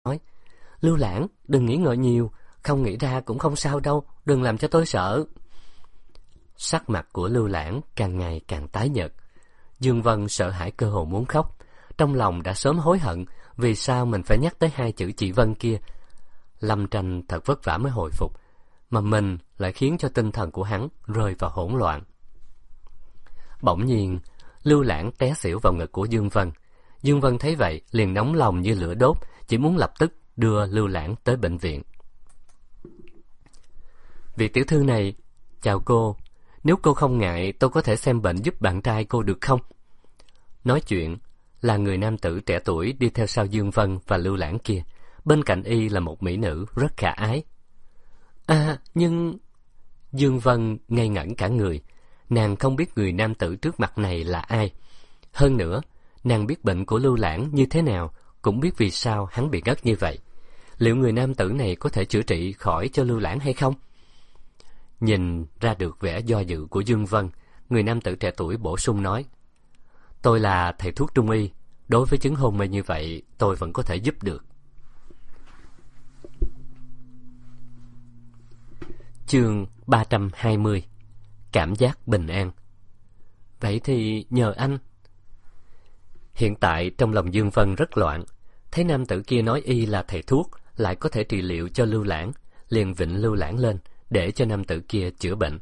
nói: Lưu Lãng, đừng nghĩ ngợi nhiều, không nghĩ ra cũng không sao đâu, đừng làm cho tôi sợ. Sắc mặt của Lưu Lãng càng ngày càng tái nhợt. Dương Vân sợ hãi cơ hồ muốn khóc, trong lòng đã sớm hối hận vì sao mình phải nhắc tới hai chữ chị Vân kia. Lâm Tranh thật vất vả mới hồi phục, mà mình lại khiến cho tinh thần của hắn rơi vào hỗn loạn. Bỗng nhiên, Lưu Lãng té xỉu vào ngực của Dương Vân. Dương Vân thấy vậy liền nóng lòng như lửa đốt, chỉ muốn lập tức đưa Lưu Lãng tới bệnh viện. Vị tiểu thư này, chào cô, nếu cô không ngại tôi có thể xem bệnh giúp bạn trai cô được không? Nói chuyện là người nam tử trẻ tuổi đi theo sau Dương Vân và Lưu Lãng kia. Bên cạnh y là một mỹ nữ rất khả ái. Nhưng... Dương Vân ngây ngẩn cả người. Nàng không biết người nam tử trước mặt này là ai. Hơn nữa, nàng biết bệnh của Lưu Lãng như thế nào, cũng biết vì sao hắn bị ngất như vậy. Liệu người nam tử này có thể chữa trị khỏi cho Lưu Lãng hay không? Nhìn ra được vẻ do dự của Dương Vân, người nam tử trẻ tuổi bổ sung nói: Tôi là thầy thuốc trung y, đối với chứng hôn mê như vậy tôi vẫn có thể giúp được. Chương 320. Cảm giác bình an. Vậy thì nhờ anh. Hiện tại trong lòng Dương Vân rất loạn, thấy nam tử kia nói y là thầy thuốc, lại có thể trị liệu cho Lưu Lãng, liền vịnh Lưu Lãng lên để cho nam tử kia chữa bệnh.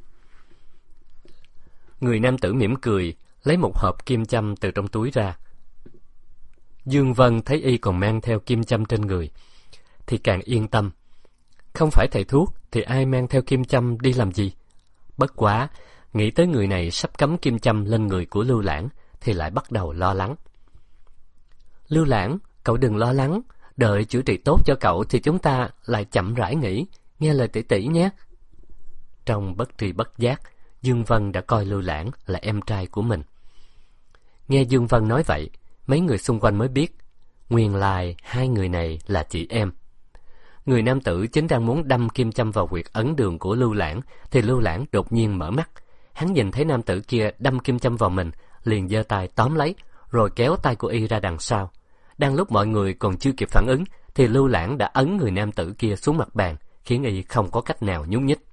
Người nam tử mỉm cười, lấy một hộp kim châm từ trong túi ra. Dương Vân thấy y còn mang theo kim châm trên người thì càng yên tâm. Không phải thầy thuốc thì ai mang theo kim châm đi làm gì? Bất quá, nghĩ tới người này sắp cắm kim châm lên người của Lưu Lãng thì lại bắt đầu lo lắng. Lưu Lãng, cậu đừng lo lắng, đợi chữa trị tốt cho cậu thì chúng ta lại chậm rãi nghỉ, nghe lời tỷ tỷ nhé. Trong bất tri bất giác, Dương Vân đã coi Lưu Lãng là em trai của mình. Nghe Dương Vân nói vậy, mấy người xung quanh mới biết, nguyên lai hai người này là chị em. Người nam tử chính đang muốn đâm kim châm vào huyệt ấn đường của Lưu Lãng, thì Lưu Lãng đột nhiên mở mắt. Hắn nhìn thấy nam tử kia đâm kim châm vào mình, liền giơ tay tóm lấy, rồi kéo tay của y ra đằng sau. Đang lúc mọi người còn chưa kịp phản ứng, thì Lưu Lãng đã ấn người nam tử kia xuống mặt bàn, khiến y không có cách nào nhúc nhích.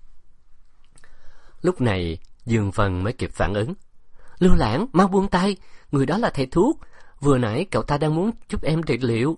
Lúc này, Dương Vân mới kịp phản ứng. Lưu Lãng, mau buông tay, người đó là thầy thuốc, vừa nãy cậu ta đang muốn giúp em trị liệu.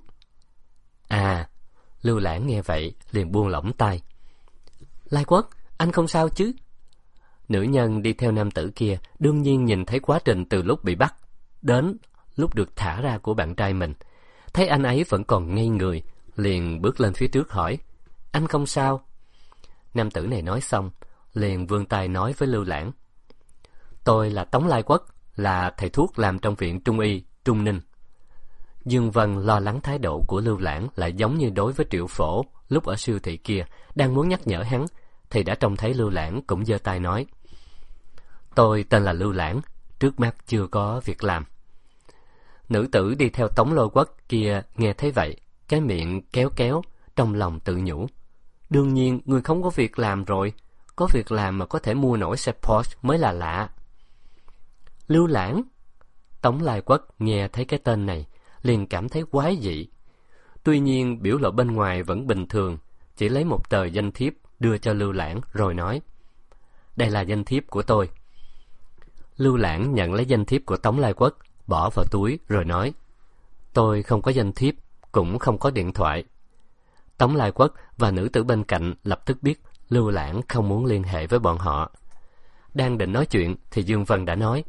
Lưu Lãng nghe vậy liền buông lỏng tay. Lai Quốc, anh không sao chứ? Nữ nhân đi theo nam tử kia đương nhiên nhìn thấy quá trình từ lúc bị bắt đến lúc được thả ra của bạn trai mình. Thấy anh ấy vẫn còn ngây người, liền bước lên phía trước hỏi: Anh không sao? Nam tử này nói xong, liền vươn tay nói với Lưu Lãng: Tôi là Tống Lai Quốc, là thầy thuốc làm trong viện Trung y Trung Ninh. Dương Vân lo lắng thái độ của Lưu Lãng lại giống như đối với Triệu Phổ lúc ở siêu thị kia, đang muốn nhắc nhở hắn thì đã trông thấy Lưu Lãng cũng giơ tay nói: Tôi tên là Lưu Lãng, trước mắt chưa có việc làm. Nữ tử đi theo Tống Lôi Quốc kia nghe thấy vậy, cái miệng kéo kéo, trong lòng tự nhủ: Đương nhiên người không có việc làm rồi, có việc làm mà có thể mua nổi xe Porsche mới là lạ. Lưu Lãng. Tống Lai Quốc nghe thấy cái tên này liền cảm thấy quái dị. Tuy nhiên biểu lộ bên ngoài vẫn bình thường, chỉ lấy một tờ danh thiếp đưa cho Lưu Lãng rồi nói: Đây là danh thiếp của tôi. Lưu Lãng nhận lấy danh thiếp của Tống Lai Quốc, bỏ vào túi rồi nói: Tôi không có danh thiếp, cũng không có điện thoại. Tống Lai Quốc và nữ tử bên cạnh lập tức biết Lưu Lãng không muốn liên hệ với bọn họ. Đang định nói chuyện thì Dương Vân đã nói: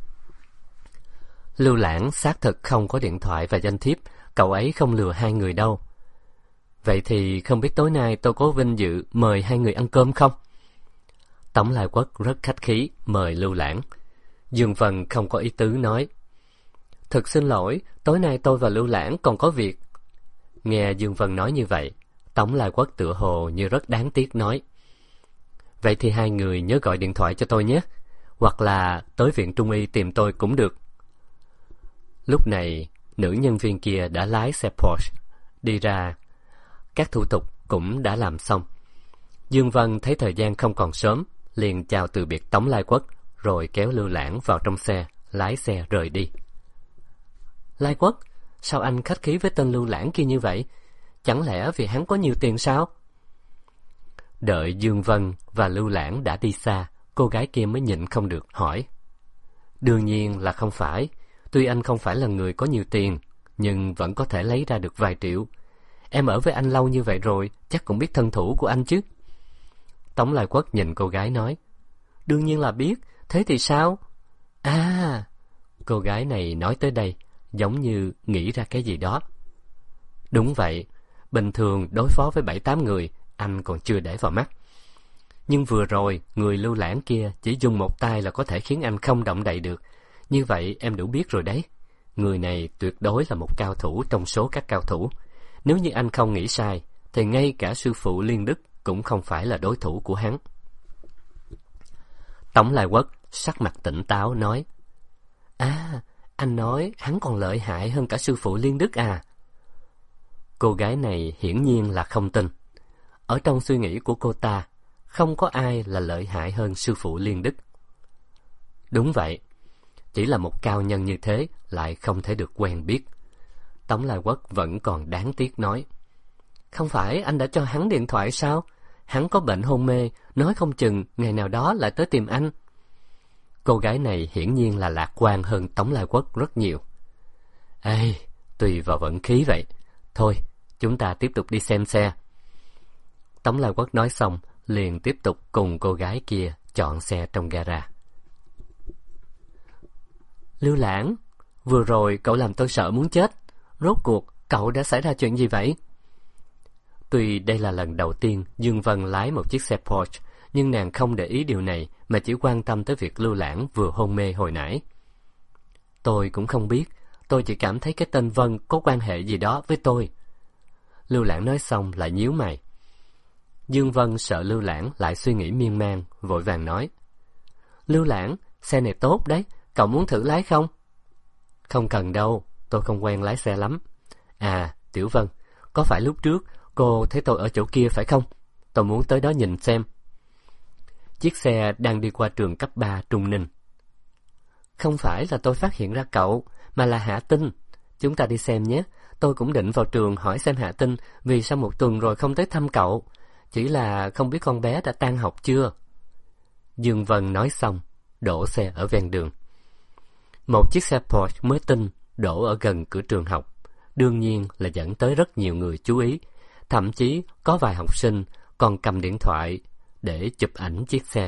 Lưu Lãng xác thực không có điện thoại và danh thiếp, cậu ấy không lừa hai người đâu. Vậy thì không biết tối nay tôi có vinh dự mời hai người ăn cơm không? Tống Lai Quốc rất khách khí mời Lưu Lãng. Dương Vân không có ý tứ nói: Thực xin lỗi, tối nay tôi và Lưu Lãng còn có việc. Nghe Dương Vân nói như vậy, Tống Lai Quốc tựa hồ như rất đáng tiếc nói: Vậy thì hai người nhớ gọi điện thoại cho tôi nhé, hoặc là tới viện Trung y tìm tôi cũng được. Lúc này, nữ nhân viên kia đã lái xe Porsche đi ra, các thủ tục cũng đã làm xong. Dương Vân thấy thời gian không còn sớm, liền chào từ biệt Tống Lai Quốc, rồi kéo Lưu Lãng vào trong xe, lái xe rời đi. Lai Quốc, Sao anh khách khí với tên Lưu Lãng kia như vậy? Chẳng lẽ vì hắn có nhiều tiền sao? Đợi Dương Vân và Lưu Lãng đã đi xa, cô gái kia mới nhịn không được hỏi. Đương nhiên là không phải. Tuy anh không phải là người có nhiều tiền, nhưng vẫn có thể lấy ra được vài triệu. Em ở với anh lâu như vậy rồi, chắc cũng biết thân thủ của anh chứ. Tống Lai Quất nhìn cô gái nói. Đương nhiên là biết, thế thì sao? À, cô gái này nói tới đây, giống như nghĩ ra cái gì đó. Đúng vậy, bình thường đối phó với 7-8 người, anh còn chưa để vào mắt. Nhưng vừa rồi, người Lưu Lãng kia chỉ dùng một tay là có thể khiến anh không động đậy được. Như vậy em đủ biết rồi đấy. Người này tuyệt đối là một cao thủ trong số các cao thủ. Nếu như anh không nghĩ sai, thì ngay cả sư phụ Liên Đức cũng không phải là đối thủ của hắn. Tống Lai Quất sắc mặt tỉnh táo nói. À, anh nói hắn còn lợi hại hơn cả sư phụ Liên Đức à? Cô gái này hiển nhiên là không tin. Ở trong suy nghĩ của cô ta, không có ai là lợi hại hơn sư phụ Liên Đức. Đúng vậy, chỉ là một cao nhân như thế lại không thể được quen biết. Tống Lai Quất vẫn còn đáng tiếc nói. Không phải anh đã cho hắn điện thoại sao? Hắn có bệnh hôn mê, nói không chừng ngày nào đó lại tới tìm anh. Cô gái này hiển nhiên là lạc quan hơn Tống Lai Quất rất nhiều. Ê, tùy vào vận khí vậy. Thôi, chúng ta tiếp tục đi xem xe. Tống Lai Quất nói xong, liền tiếp tục cùng cô gái kia chọn xe trong gara. Lưu Lãng, vừa rồi cậu làm tôi sợ muốn chết. Rốt cuộc, cậu đã xảy ra chuyện gì vậy? Tuy đây là lần đầu tiên Dương Vân lái một chiếc xe Porsche, nhưng nàng không để ý điều này mà chỉ quan tâm tới việc Lưu Lãng vừa hôn mê hồi nãy. Tôi cũng không biết, tôi chỉ cảm thấy cái tên Vân có quan hệ gì đó với tôi. Lưu Lãng nói xong lại nhíu mày. Dương Vân sợ Lưu Lãng lại suy nghĩ miên man, vội vàng nói. Lưu Lãng, xe này tốt đấy, cậu muốn thử lái không? Không cần đâu, tôi không quen lái xe lắm. À, Tiểu Vân, có phải lúc trước cô thấy tôi ở chỗ kia phải không? Tôi muốn tới đó nhìn xem. Chiếc xe đang đi qua trường cấp 3 Trung Ninh. Không phải là tôi phát hiện ra cậu, mà là Hạ Tinh. Chúng ta đi xem nhé. Tôi cũng định vào trường hỏi xem Hạ Tinh vì sao một tuần rồi không tới thăm cậu. Chỉ là không biết con bé đã tan học chưa. Dương Vân nói xong, đổ xe ở ven đường. Một chiếc xe Porsche mới tinh đổ ở gần cửa trường học, đương nhiên là dẫn tới rất nhiều người chú ý. Thậm chí có vài học sinh còn cầm điện thoại để chụp ảnh chiếc xe.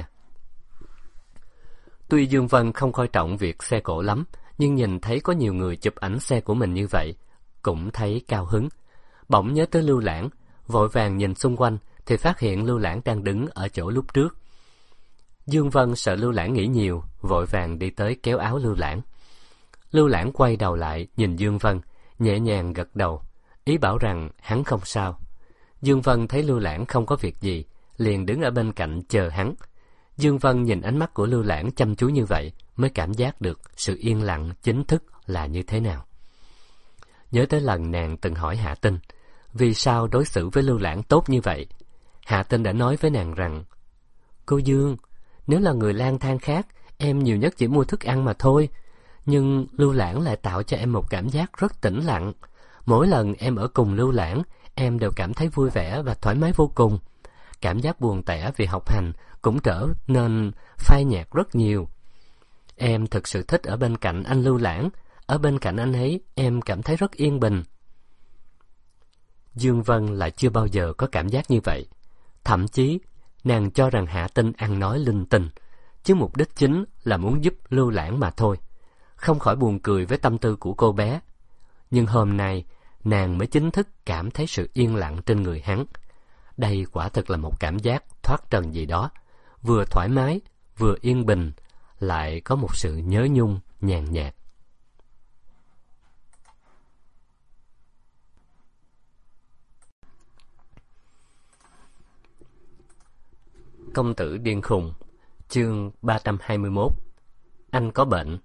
Tuy Dương Vân không coi trọng việc xe cộ lắm, nhưng nhìn thấy có nhiều người chụp ảnh xe của mình như vậy, cũng thấy cao hứng. Bỗng nhớ tới Lưu Lãng, vội vàng nhìn xung quanh thì phát hiện Lưu Lãng đang đứng ở chỗ lúc trước. Dương Vân sợ Lưu Lãng nghĩ nhiều, vội vàng đi tới kéo áo Lưu Lãng. Lưu Lãng quay đầu lại nhìn Dương Vân, nhẹ nhàng gật đầu, ý bảo rằng hắn không sao. Dương Vân thấy Lưu Lãng không có việc gì, liền đứng ở bên cạnh chờ hắn. Dương Vân nhìn ánh mắt của Lưu Lãng chăm chú như vậy, mới cảm giác được sự yên lặng chính thức là như thế nào. Nhớ tới lần nàng từng hỏi Hạ Tinh, vì sao đối xử với Lưu Lãng tốt như vậy? Hạ Tinh đã nói với nàng rằng, cô Dương, nếu là người lang thang khác, em nhiều nhất chỉ mua thức ăn mà thôi. Nhưng Lưu Lãng lại tạo cho em một cảm giác rất tĩnh lặng. Mỗi lần em ở cùng Lưu Lãng, em đều cảm thấy vui vẻ và thoải mái vô cùng. Cảm giác buồn tẻ vì học hành cũng trở nên phai nhạt rất nhiều. Em thực sự thích ở bên cạnh anh Lưu Lãng. Ở bên cạnh anh ấy, em cảm thấy rất yên bình. Dương Vân lại chưa bao giờ có cảm giác như vậy. Thậm chí, nàng cho rằng Hạ Tinh ăn nói linh tinh, chứ mục đích chính là muốn giúp Lưu Lãng mà thôi. Không khỏi buồn cười với tâm tư của cô bé. Nhưng hôm nay, nàng mới chính thức cảm thấy sự yên lặng trên người hắn. Đây quả thực là một cảm giác thoát trần gì đó, vừa thoải mái, vừa yên bình, lại có một sự nhớ nhung nhàn nhạt. Công tử điên khùng, chương 321. Anh có bệnh.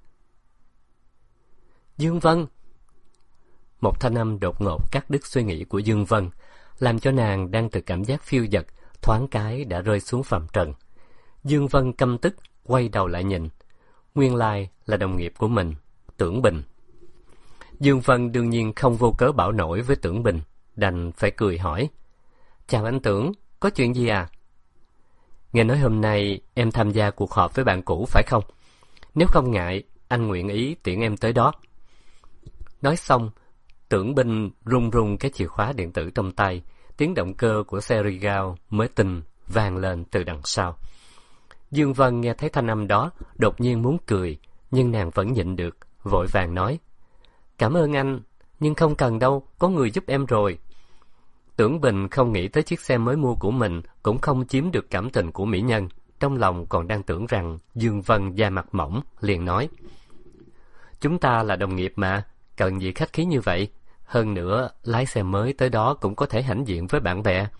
Dương Vân. Một thanh âm đột ngột cắt đứt suy nghĩ của Dương Vân, làm cho nàng đang từ cảm giác phiêu dật thoáng cái đã rơi xuống phàm trần. Dương Vân căm tức quay đầu lại nhìn, nguyên lai là đồng nghiệp của mình, Tưởng Bình. Dương Vân đương nhiên không vô cớ bảo nổi với Tưởng Bình, đành phải cười hỏi. Chào anh Tưởng, có chuyện gì à? Nghe nói hôm nay em tham gia cuộc họp với bạn cũ phải không? Nếu không ngại, anh nguyện ý tiễn em tới đó. Nói xong, Tưởng Bình rung rung cái chìa khóa điện tử trong tay, tiếng động cơ của xe Regal mới tinh vang lên từ đằng sau. Dương Vân nghe thấy thanh âm đó, đột nhiên muốn cười, nhưng nàng vẫn nhịn được, vội vàng nói. Cảm ơn anh, nhưng không cần đâu, có người giúp em rồi. Tưởng Bình không nghĩ tới chiếc xe mới mua của mình cũng không chiếm được cảm tình của mỹ nhân, trong lòng còn đang tưởng rằng Dương Vân da mặt mỏng, liền nói. Chúng ta là đồng nghiệp mà, cần gì khách khí như vậy, hơn nữa lái xe mới tới đó cũng có thể hãnh diện với bạn bè.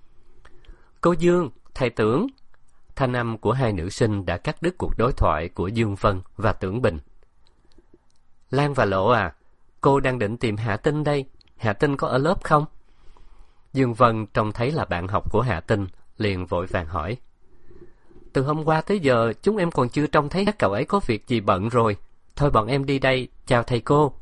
Cô Dương, thầy Tưởng. Thanh âm của hai nữ sinh đã cắt đứt cuộc đối thoại của Dương Vân và Tưởng Bình. Lan và Lộ à, cô đang định tìm Hạ Tinh đây, Hạ Tinh có ở lớp không? Dương Vân trông thấy là bạn học của Hạ Tinh, liền vội vàng hỏi. Từ hôm qua tới giờ chúng em còn chưa trông thấy các cậu ấy có việc gì bận rồi, thôi bọn em đi đây, chào thầy cô.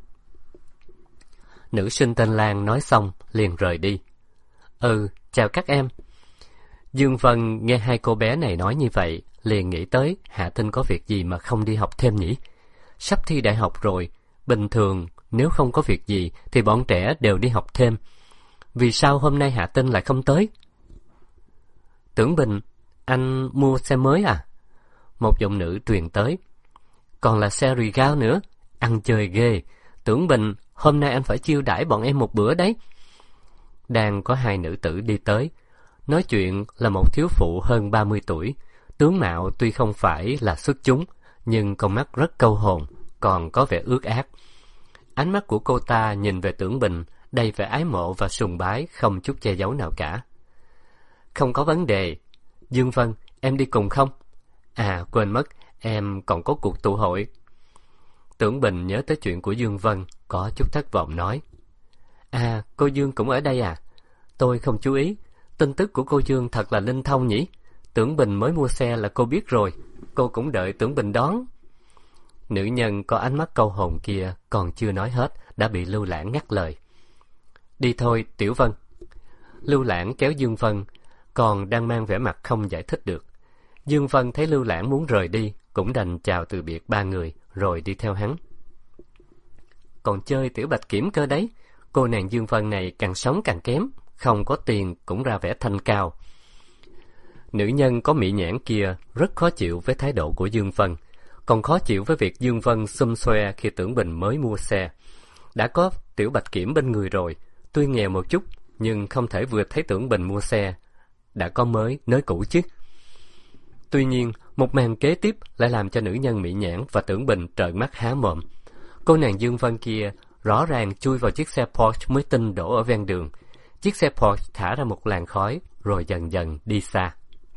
Nữ sinh tên Lan nói xong liền rời đi. Chào các em. Dương Vân nghe hai cô bé này nói như vậy, liền nghĩ tới Hạ Tinh có việc gì mà không đi học thêm nhỉ? Sắp thi đại học rồi, bình thường nếu không có việc gì thì bọn trẻ đều đi học thêm. Vì sao hôm nay Hạ Tinh lại không tới? Tưởng Bình, anh mua xe mới à? Một giọng nữ truyền tới. Còn là xe Regal nữa, ăn chơi ghê. Tưởng Bình, hôm nay anh phải chiêu đãi bọn em một bữa đấy. Đang có hai nữ tử đi tới. Nói chuyện là một thiếu phụ hơn 30 tuổi. Tướng mạo tuy không phải là xuất chúng, nhưng con mắt rất câu hồn, còn có vẻ ước ác. Ánh mắt của cô ta nhìn về Tưởng Bình, đầy vẻ ái mộ và sùng bái, không chút che giấu nào cả. Không có vấn đề. Dương Vân, em đi cùng không? À, quên mất, em còn có cuộc tụ hội. Tưởng Bình nhớ tới chuyện của Dương Vân, có chút thất vọng nói. À, cô Dương cũng ở đây à? Tôi không chú ý, tin tức của cô Dương thật là linh thông nhỉ? Tưởng Bình mới mua xe là cô biết rồi, cô cũng đợi Tưởng Bình đón. Nữ nhân có ánh mắt câu hồn kia còn chưa nói hết, đã bị Lưu Lãng ngắt lời. Đi thôi, Tiểu Vân. Lưu Lãng kéo Dương Vân, còn đang mang vẻ mặt không giải thích được. Dương Vân thấy Lưu Lãng muốn rời đi, cũng đành chào từ biệt ba người, rồi đi theo hắn. Còn chơi Tiểu Bạch Kiểm cơ đấy, cô nàng Dương Vân này càng sống càng kém, không có tiền cũng ra vẻ thanh cao. Nữ nhân có mỹ nhãn kia rất khó chịu với thái độ của Dương Vân, còn khó chịu với việc Dương Vân xum xoe khi Tưởng Bình mới mua xe. Đã có Tiểu Bạch Kiểm bên người rồi, tuy nghèo một chút, nhưng không thể vừa thấy Tưởng Bình mua xe đã có mới nới cũ chứ. Tuy nhiên, một màn kế tiếp lại làm cho nữ nhân mỹ nhãn và Tưởng Bình trợn mắt há mồm. Cô nàng Dương Vân kia rõ ràng chui vào chiếc xe Porsche mới tinh đổ ở ven đường. Chiếc xe Porsche thả ra một làn khói, rồi dần dần đi xa.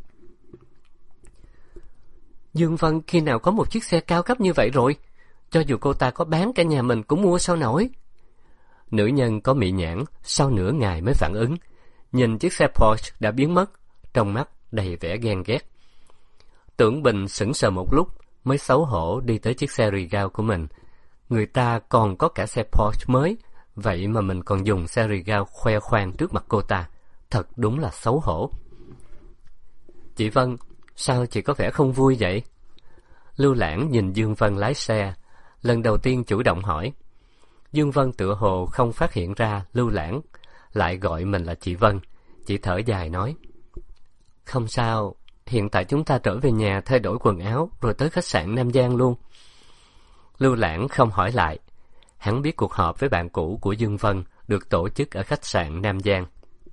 Dương Vân khi nào có một chiếc xe cao cấp như vậy rồi? Cho dù cô ta có bán cả nhà mình cũng mua sao nổi. Nữ nhân có mỹ nhãn sau nửa ngày mới phản ứng, nhìn chiếc xe Porsche đã biến mất, trong mắt đầy vẻ ghen ghét. Tưởng Bình sững sờ một lúc mới xấu hổ đi tới chiếc xe Regal của mình. Người ta còn có cả xe Porsche mới, vậy mà mình còn dùng xe Regal khoe khoang trước mặt cô ta, thật đúng là xấu hổ. Chị Vân, sao chị có vẻ không vui vậy? Lưu Lãng nhìn Dương Vân lái xe, lần đầu tiên chủ động hỏi. Dương Vân tựa hồ không phát hiện ra Lưu Lãng lại gọi mình là chị Vân, chỉ thở dài nói. Không sao, hiện tại chúng ta trở về nhà thay đổi quần áo rồi tới khách sạn Nam Giang luôn. Lưu Lãng không hỏi lại, hắn biết cuộc họp với bạn cũ của Dương Vân được tổ chức ở khách sạn Nam Giang.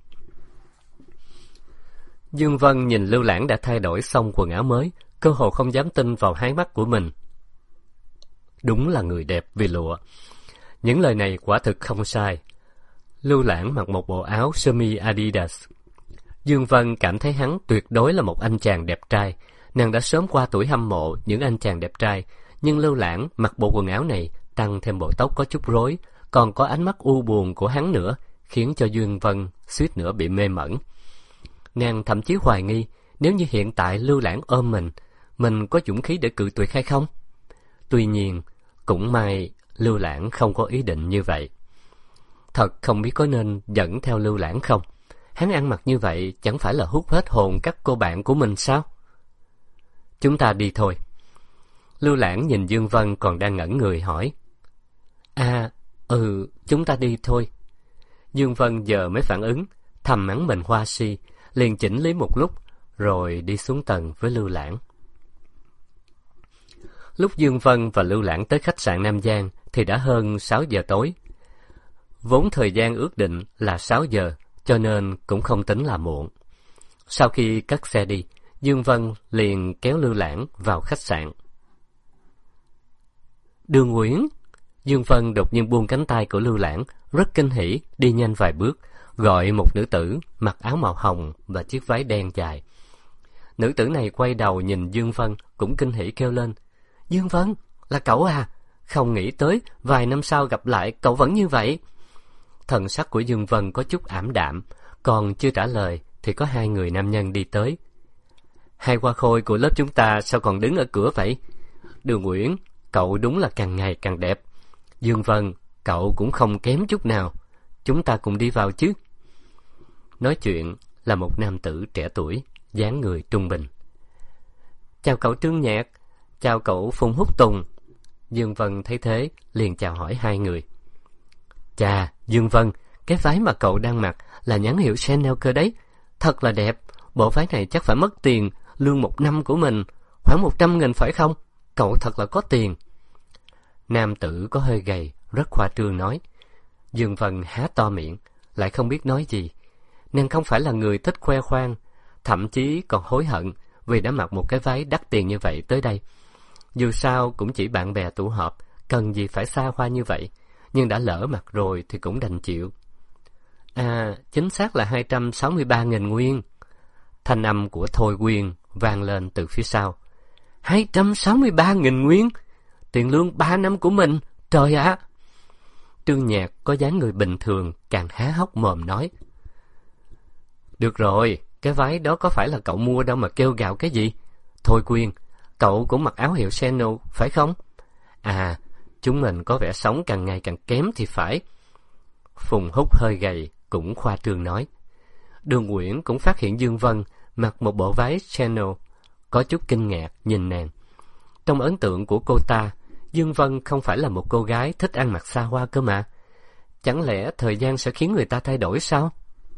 Dương Vân nhìn Lưu Lãng đã thay đổi xong quần áo mới, cơ hồ không dám tin vào hai mắt của mình. Đúng là người đẹp vì lụa. Những lời này quả thực không sai. Lưu Lãng mặc một bộ áo sơ mi Adidas. Dương Vân cảm thấy hắn tuyệt đối là một anh chàng đẹp trai. Nàng đã sớm qua tuổi hâm mộ những anh chàng đẹp trai, nhưng Lưu Lãng mặc bộ quần áo này, tăng thêm bộ tóc có chút rối, còn có ánh mắt u buồn của hắn nữa, khiến cho Dương Vân suýt nữa bị mê mẩn. Nàng thậm chí hoài nghi, nếu như hiện tại Lưu Lãng ôm mình có dũng khí để cự tuyệt hay không? Tuy nhiên, cũng may Lưu Lãng không có ý định như vậy. Thật không biết có nên dẫn theo Lưu Lãng không? Hắn ăn mặc như vậy chẳng phải là hút hết hồn các cô bạn của mình sao? Chúng ta đi thôi. Lưu Lãng nhìn Dương Vân còn đang ngẩn người hỏi. Chúng ta đi thôi. Dương Vân giờ mới phản ứng, thầm mắng mình hoa si, liền chỉnh lý một lúc, rồi đi xuống tầng với Lưu Lãng. Lúc Dương Vân và Lưu Lãng tới khách sạn Nam Giang thì đã hơn 6 giờ tối. Vốn thời gian ước định là 6 giờ, cho nên cũng không tính là muộn. Sau khi cất xe đi, Dương Vân liền kéo Lưu Lãng vào khách sạn. Đường Nguyễn! Dương Vân đột nhiên buông cánh tay của Lưu Lãng, rất kinh hỉ, đi nhanh vài bước, gọi một nữ tử mặc áo màu hồng và chiếc váy đen dài. Nữ tử này quay đầu nhìn Dương Vân, cũng kinh hỉ kêu lên. Dương Vân, là cậu à? Không nghĩ tới, vài năm sau gặp lại, cậu vẫn như vậy. Thần sắc của Dương Vân có chút ảm đạm, còn chưa trả lời thì có hai người nam nhân đi tới. Hai hoa khôi của lớp chúng ta sao còn đứng ở cửa vậy? Đường Nguyễn, cậu đúng là càng ngày càng đẹp. Dương Vân, cậu cũng không kém chút nào. Chúng ta cùng đi vào chứ. Nói chuyện là một nam tử trẻ tuổi, dáng người trung bình. Chào cậu Trương Nhạc, chào cậu Phùng Húc Tùng. Dương Vân thấy thế, liền chào hỏi hai người. Chà, Dương Vân, cái váy mà cậu đang mặc là nhãn hiệu Chanel cơ đấy. Thật là đẹp, bộ váy này chắc phải mất tiền, lương một năm của mình, khoảng 100.000 phải không? Cậu thật là có tiền. Nam tử có hơi gầy, rất khoa trương nói. Dương Vân há to miệng, lại không biết nói gì. Nàng không phải là người thích khoe khoang, thậm chí còn hối hận vì đã mặc một cái váy đắt tiền như vậy tới đây. Dù sao cũng chỉ bạn bè tụ họp, cần gì phải xa hoa như vậy, nhưng đã lỡ mặc rồi thì cũng đành chịu. Chính xác là 263.000 nguyên. Thanh âm của Thôi Quyên vang lên từ phía sau. 263.000 nguyên? Tiền lương 3 năm của mình, trời ạ! Trương Nhạc có dáng người bình thường càng há hốc mồm nói. Được rồi, cái váy đó có phải là cậu mua đâu mà kêu gào cái gì? Thôi Quyên, cậu cũng mặc áo hiệu Chanel, phải không? Chúng mình có vẻ sống càng ngày càng kém thì phải. Phùng Húc hơi gầy, cũng khoa trương nói. Đường Nguyễn cũng phát hiện Dương Vân mặc một bộ váy Chanel, có chút kinh ngạc nhìn nàng. Trong ấn tượng của cô ta, Dương Vân không phải là một cô gái thích ăn mặc xa hoa cơ mà. Chẳng lẽ thời gian sẽ khiến người ta thay đổi sao?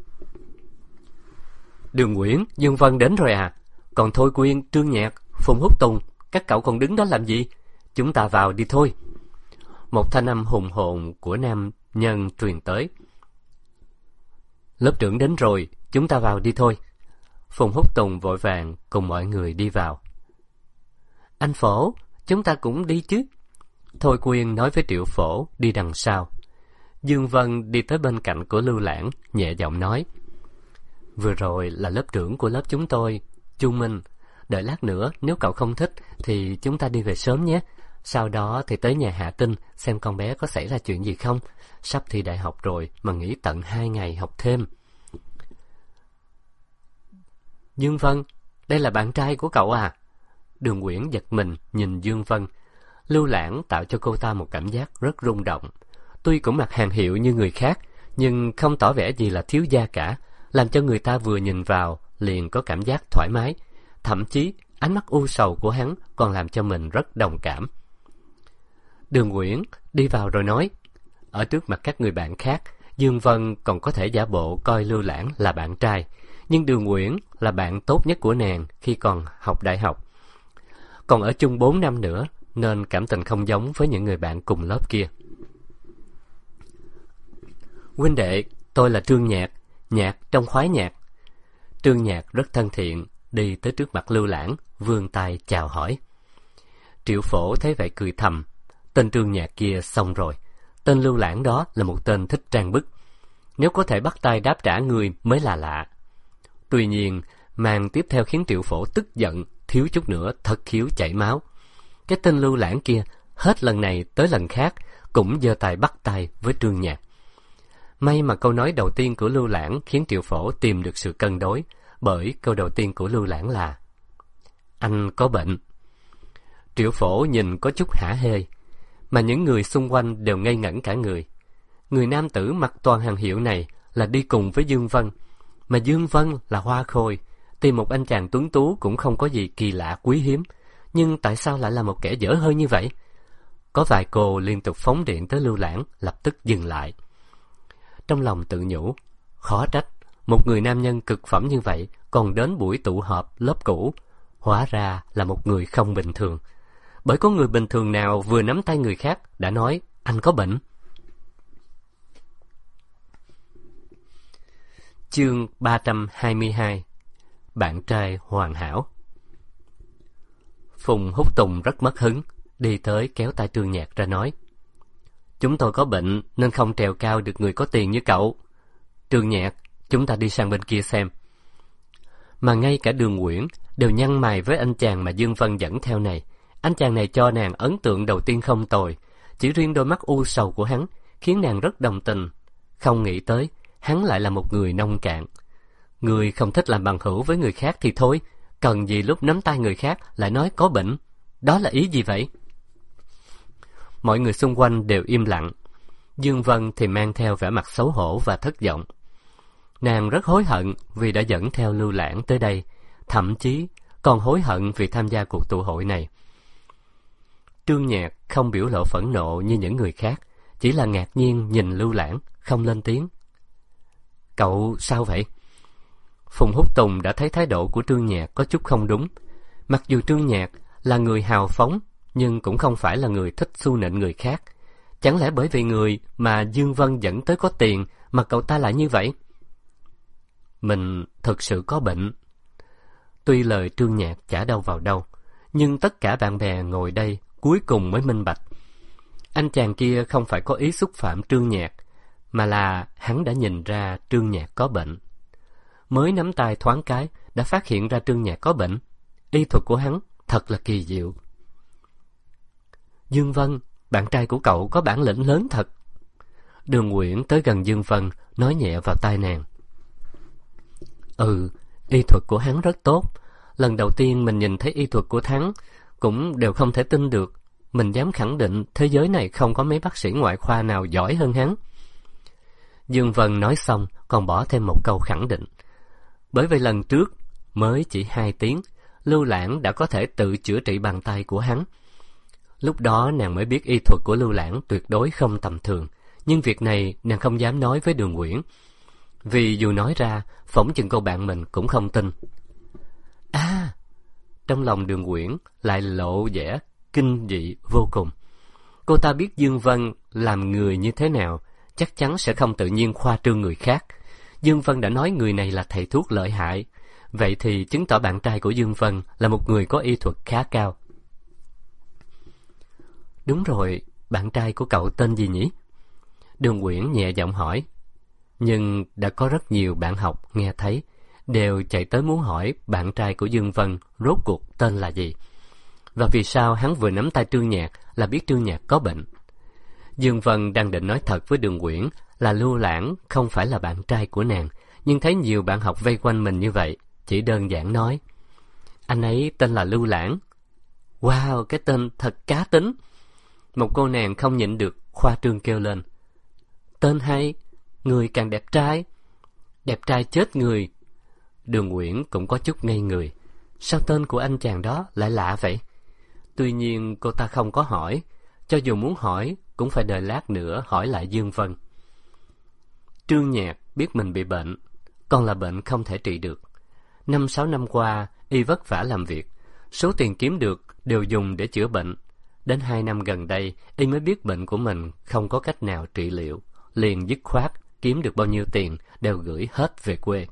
Đường Nguyễn, Dương Vân đến rồi à? Còn Thôi Quyên, Trương Nhạc, Phùng Húc Tùng, các cậu còn đứng đó làm gì? Chúng ta vào đi thôi. Một thanh âm hùng hồn của nam nhân truyền tới. Lớp trưởng đến rồi, chúng ta vào đi thôi. Phùng Húc Tùng vội vàng cùng mọi người đi vào. Anh Phổ, chúng ta cũng đi chứ. Thôi Quyên nói với Triệu Phổ đi đằng sau. Dương Vân đi tới bên cạnh của Lưu Lãng, nhẹ giọng nói. Vừa rồi là lớp trưởng của lớp chúng tôi, Chu Minh. Đợi lát nữa, nếu cậu không thích thì chúng ta đi về sớm nhé. Sau đó thì tới nhà Hạ Tinh xem con bé có xảy ra chuyện gì không. Sắp thi đại học rồi mà nghỉ tận 2 ngày học thêm. Dương Vân, đây là bạn trai của cậu à? Đường Nguyễn giật mình nhìn Dương Vân. Lưu Lãng tạo cho cô ta một cảm giác rất rung động. Tuy cũng mặc hàng hiệu như người khác, nhưng không tỏ vẻ gì là thiếu gia cả, làm cho người ta vừa nhìn vào liền có cảm giác thoải mái. Thậm chí ánh mắt u sầu của hắn còn làm cho mình rất đồng cảm. Đường Nguyễn đi vào rồi nói. Ở trước mặt các người bạn khác, Dương Vân còn có thể giả bộ coi Lưu Lãng là bạn trai, nhưng Đường Nguyễn là bạn tốt nhất của nàng khi còn học đại học. Còn ở chung 4 năm nữa, nên cảm tình không giống với những người bạn cùng lớp kia. Huynh đệ, tôi là Trương Nhạc, Nhạc trong khoái nhạc. Trương Nhạc rất thân thiện, đi tới trước mặt Lưu Lãng, vươn tay chào hỏi. Triệu Phổ thấy vậy cười thầm, tên Trương Nhạc kia xong rồi. Tên Lưu Lãng đó là một tên thích trang bức. Nếu có thể bắt tay đáp trả người mới là lạ. Tuy nhiên, màn tiếp theo khiến Triệu Phổ tức giận, thiếu chút nữa thất khiếu chảy máu. Cái tên Lưu Lãng kia, hết lần này tới lần khác, cũng giơ tay bắt tay với Trương Nhạc. May mà câu nói đầu tiên của Lưu Lãng khiến Triệu Phổ tìm được sự cân đối, bởi câu đầu tiên của Lưu Lãng là anh có bệnh. Triệu Phổ nhìn có chút hả hê. mà những người xung quanh đều ngây ngẩn cả người. Người nam tử mặc toàn hàng hiệu này là đi cùng với Dương Vân, mà Dương Vân là Hoa Khôi, tìm một anh chàng tuấn tú cũng không có gì kỳ lạ quý hiếm, nhưng tại sao lại là một kẻ dở hơi như vậy? Có vài cô liên tục phóng điện tới Lưu Lãng, lập tức dừng lại. Trong lòng tự nhủ, khó trách một người nam nhân cực phẩm như vậy còn đến buổi tụ họp lớp cũ, hóa ra là một người không bình thường. Bởi có người bình thường nào vừa nắm tay người khác đã nói anh có bệnh. Chương 322. Bạn trai hoàn hảo. Phùng Húc Tùng rất mất hứng, đi tới kéo tay Trương Nhạc ra nói: chúng tôi có bệnh nên không trèo cao được người có tiền như cậu. Trương Nhạc, chúng ta đi sang bên kia xem. Mà ngay cả Đường Uyển đều nhăn mày với anh chàng mà Dương Vân dẫn theo này. Anh chàng này cho nàng ấn tượng đầu tiên không tồi, chỉ riêng đôi mắt u sầu của hắn khiến nàng rất đồng tình. Không nghĩ tới hắn lại là một người nông cạn. Người không thích làm bằng hữu với người khác thì thôi, cần gì lúc nắm tay người khác lại nói có bệnh. Đó là ý gì vậy? Mọi người xung quanh đều im lặng. Dương Vân thì mang theo vẻ mặt xấu hổ và thất vọng. Nàng rất hối hận vì đã dẫn theo Lưu Lãng tới đây, thậm chí còn hối hận vì tham gia cuộc tụ hội này. Trương Nhạc không biểu lộ phẫn nộ như những người khác, chỉ là ngạc nhiên nhìn Lưu Lãng, không lên tiếng. Cậu sao vậy? Phùng Húc Tùng đã thấy thái độ của Trương Nhạc có chút không đúng. Mặc dù Trương Nhạc là người hào phóng, nhưng cũng không phải là người thích xu nịnh người khác. Chẳng lẽ bởi vì người mà Dương Vân dẫn tới có tiền mà cậu ta lại như vậy? Mình thực sự có bệnh. Tuy lời Trương Nhạc chả đâu vào đâu, nhưng tất cả bạn bè ngồi đây cuối cùng mới minh bạch. Anh chàng kia không phải có ý xúc phạm Trương Nhạc, mà là hắn đã nhìn ra Trương Nhạc có bệnh. Mới nắm tay thoáng cái đã phát hiện ra Trương Nhạc có bệnh. Y thuật của hắn thật là kỳ diệu. Dương Vân, bạn trai của cậu có bản lĩnh lớn thật. Đường Uyển tới gần Dương Vân, nói nhẹ vào tai nàng. Y thuật của hắn rất tốt. Lần đầu tiên mình nhìn thấy y thuật của hắn cũng đều không thể tin được. Mình dám khẳng định thế giới này không có mấy bác sĩ ngoại khoa nào giỏi hơn hắn. Dương Vân nói xong còn bỏ thêm một câu khẳng định. Bởi vì lần trước mới chỉ 2 tiếng, Lưu Lãng đã có thể tự chữa trị bàn tay của hắn. Lúc đó nàng mới biết y thuật của Lưu Lãng tuyệt đối không tầm thường, nhưng việc này nàng không dám nói với Đường Uyển, vì dù nói ra phỏng chừng cô bạn mình cũng không tin. Trong lòng Đường Uyển lại lộ vẻ kinh dị vô cùng. Cô ta biết Dương Vân làm người như thế nào, chắc chắn sẽ không tự nhiên khoa trương người khác. Dương Vân đã nói người này là thầy thuốc lợi hại, vậy thì chứng tỏ bạn trai của Dương Vân là một người có y thuật khá cao. Đúng rồi, bạn trai của cậu tên gì nhỉ? Đường Uyển nhẹ giọng hỏi. Nhưng đã có rất nhiều bạn học nghe thấy, đều chạy tới muốn hỏi bạn trai của Dương Vân rốt cuộc tên là gì, và vì sao hắn vừa nắm tay Trương Nhạc là biết Trương Nhạc có bệnh. Dương Vân đang định nói thật với Đường Uyển là Lưu Lãng không phải là bạn trai của nàng, nhưng thấy nhiều bạn học vây quanh mình như vậy, chỉ đơn giản nói: anh ấy tên là Lưu Lãng. Wow, cái tên thật cá tính. Một cô nàng không nhịn được khoa trương kêu lên: tên hay, người càng đẹp trai. Đẹp trai chết người. Đường Uyển cũng có chút ngây người. Sao tên của anh chàng đó lại lạ vậy? Tuy nhiên cô ta không có hỏi, cho dù muốn hỏi cũng phải đợi lát nữa hỏi lại Dương Vân. Trương Nhạc biết mình bị bệnh, còn là bệnh không thể trị được. 5-6 năm qua y vất vả làm việc, số tiền kiếm được đều dùng để chữa bệnh. Đến 2 năm gần đây y mới biết bệnh của mình không có cách nào trị liệu, liền dứt khoát kiếm được bao nhiêu tiền đều gửi hết về quê.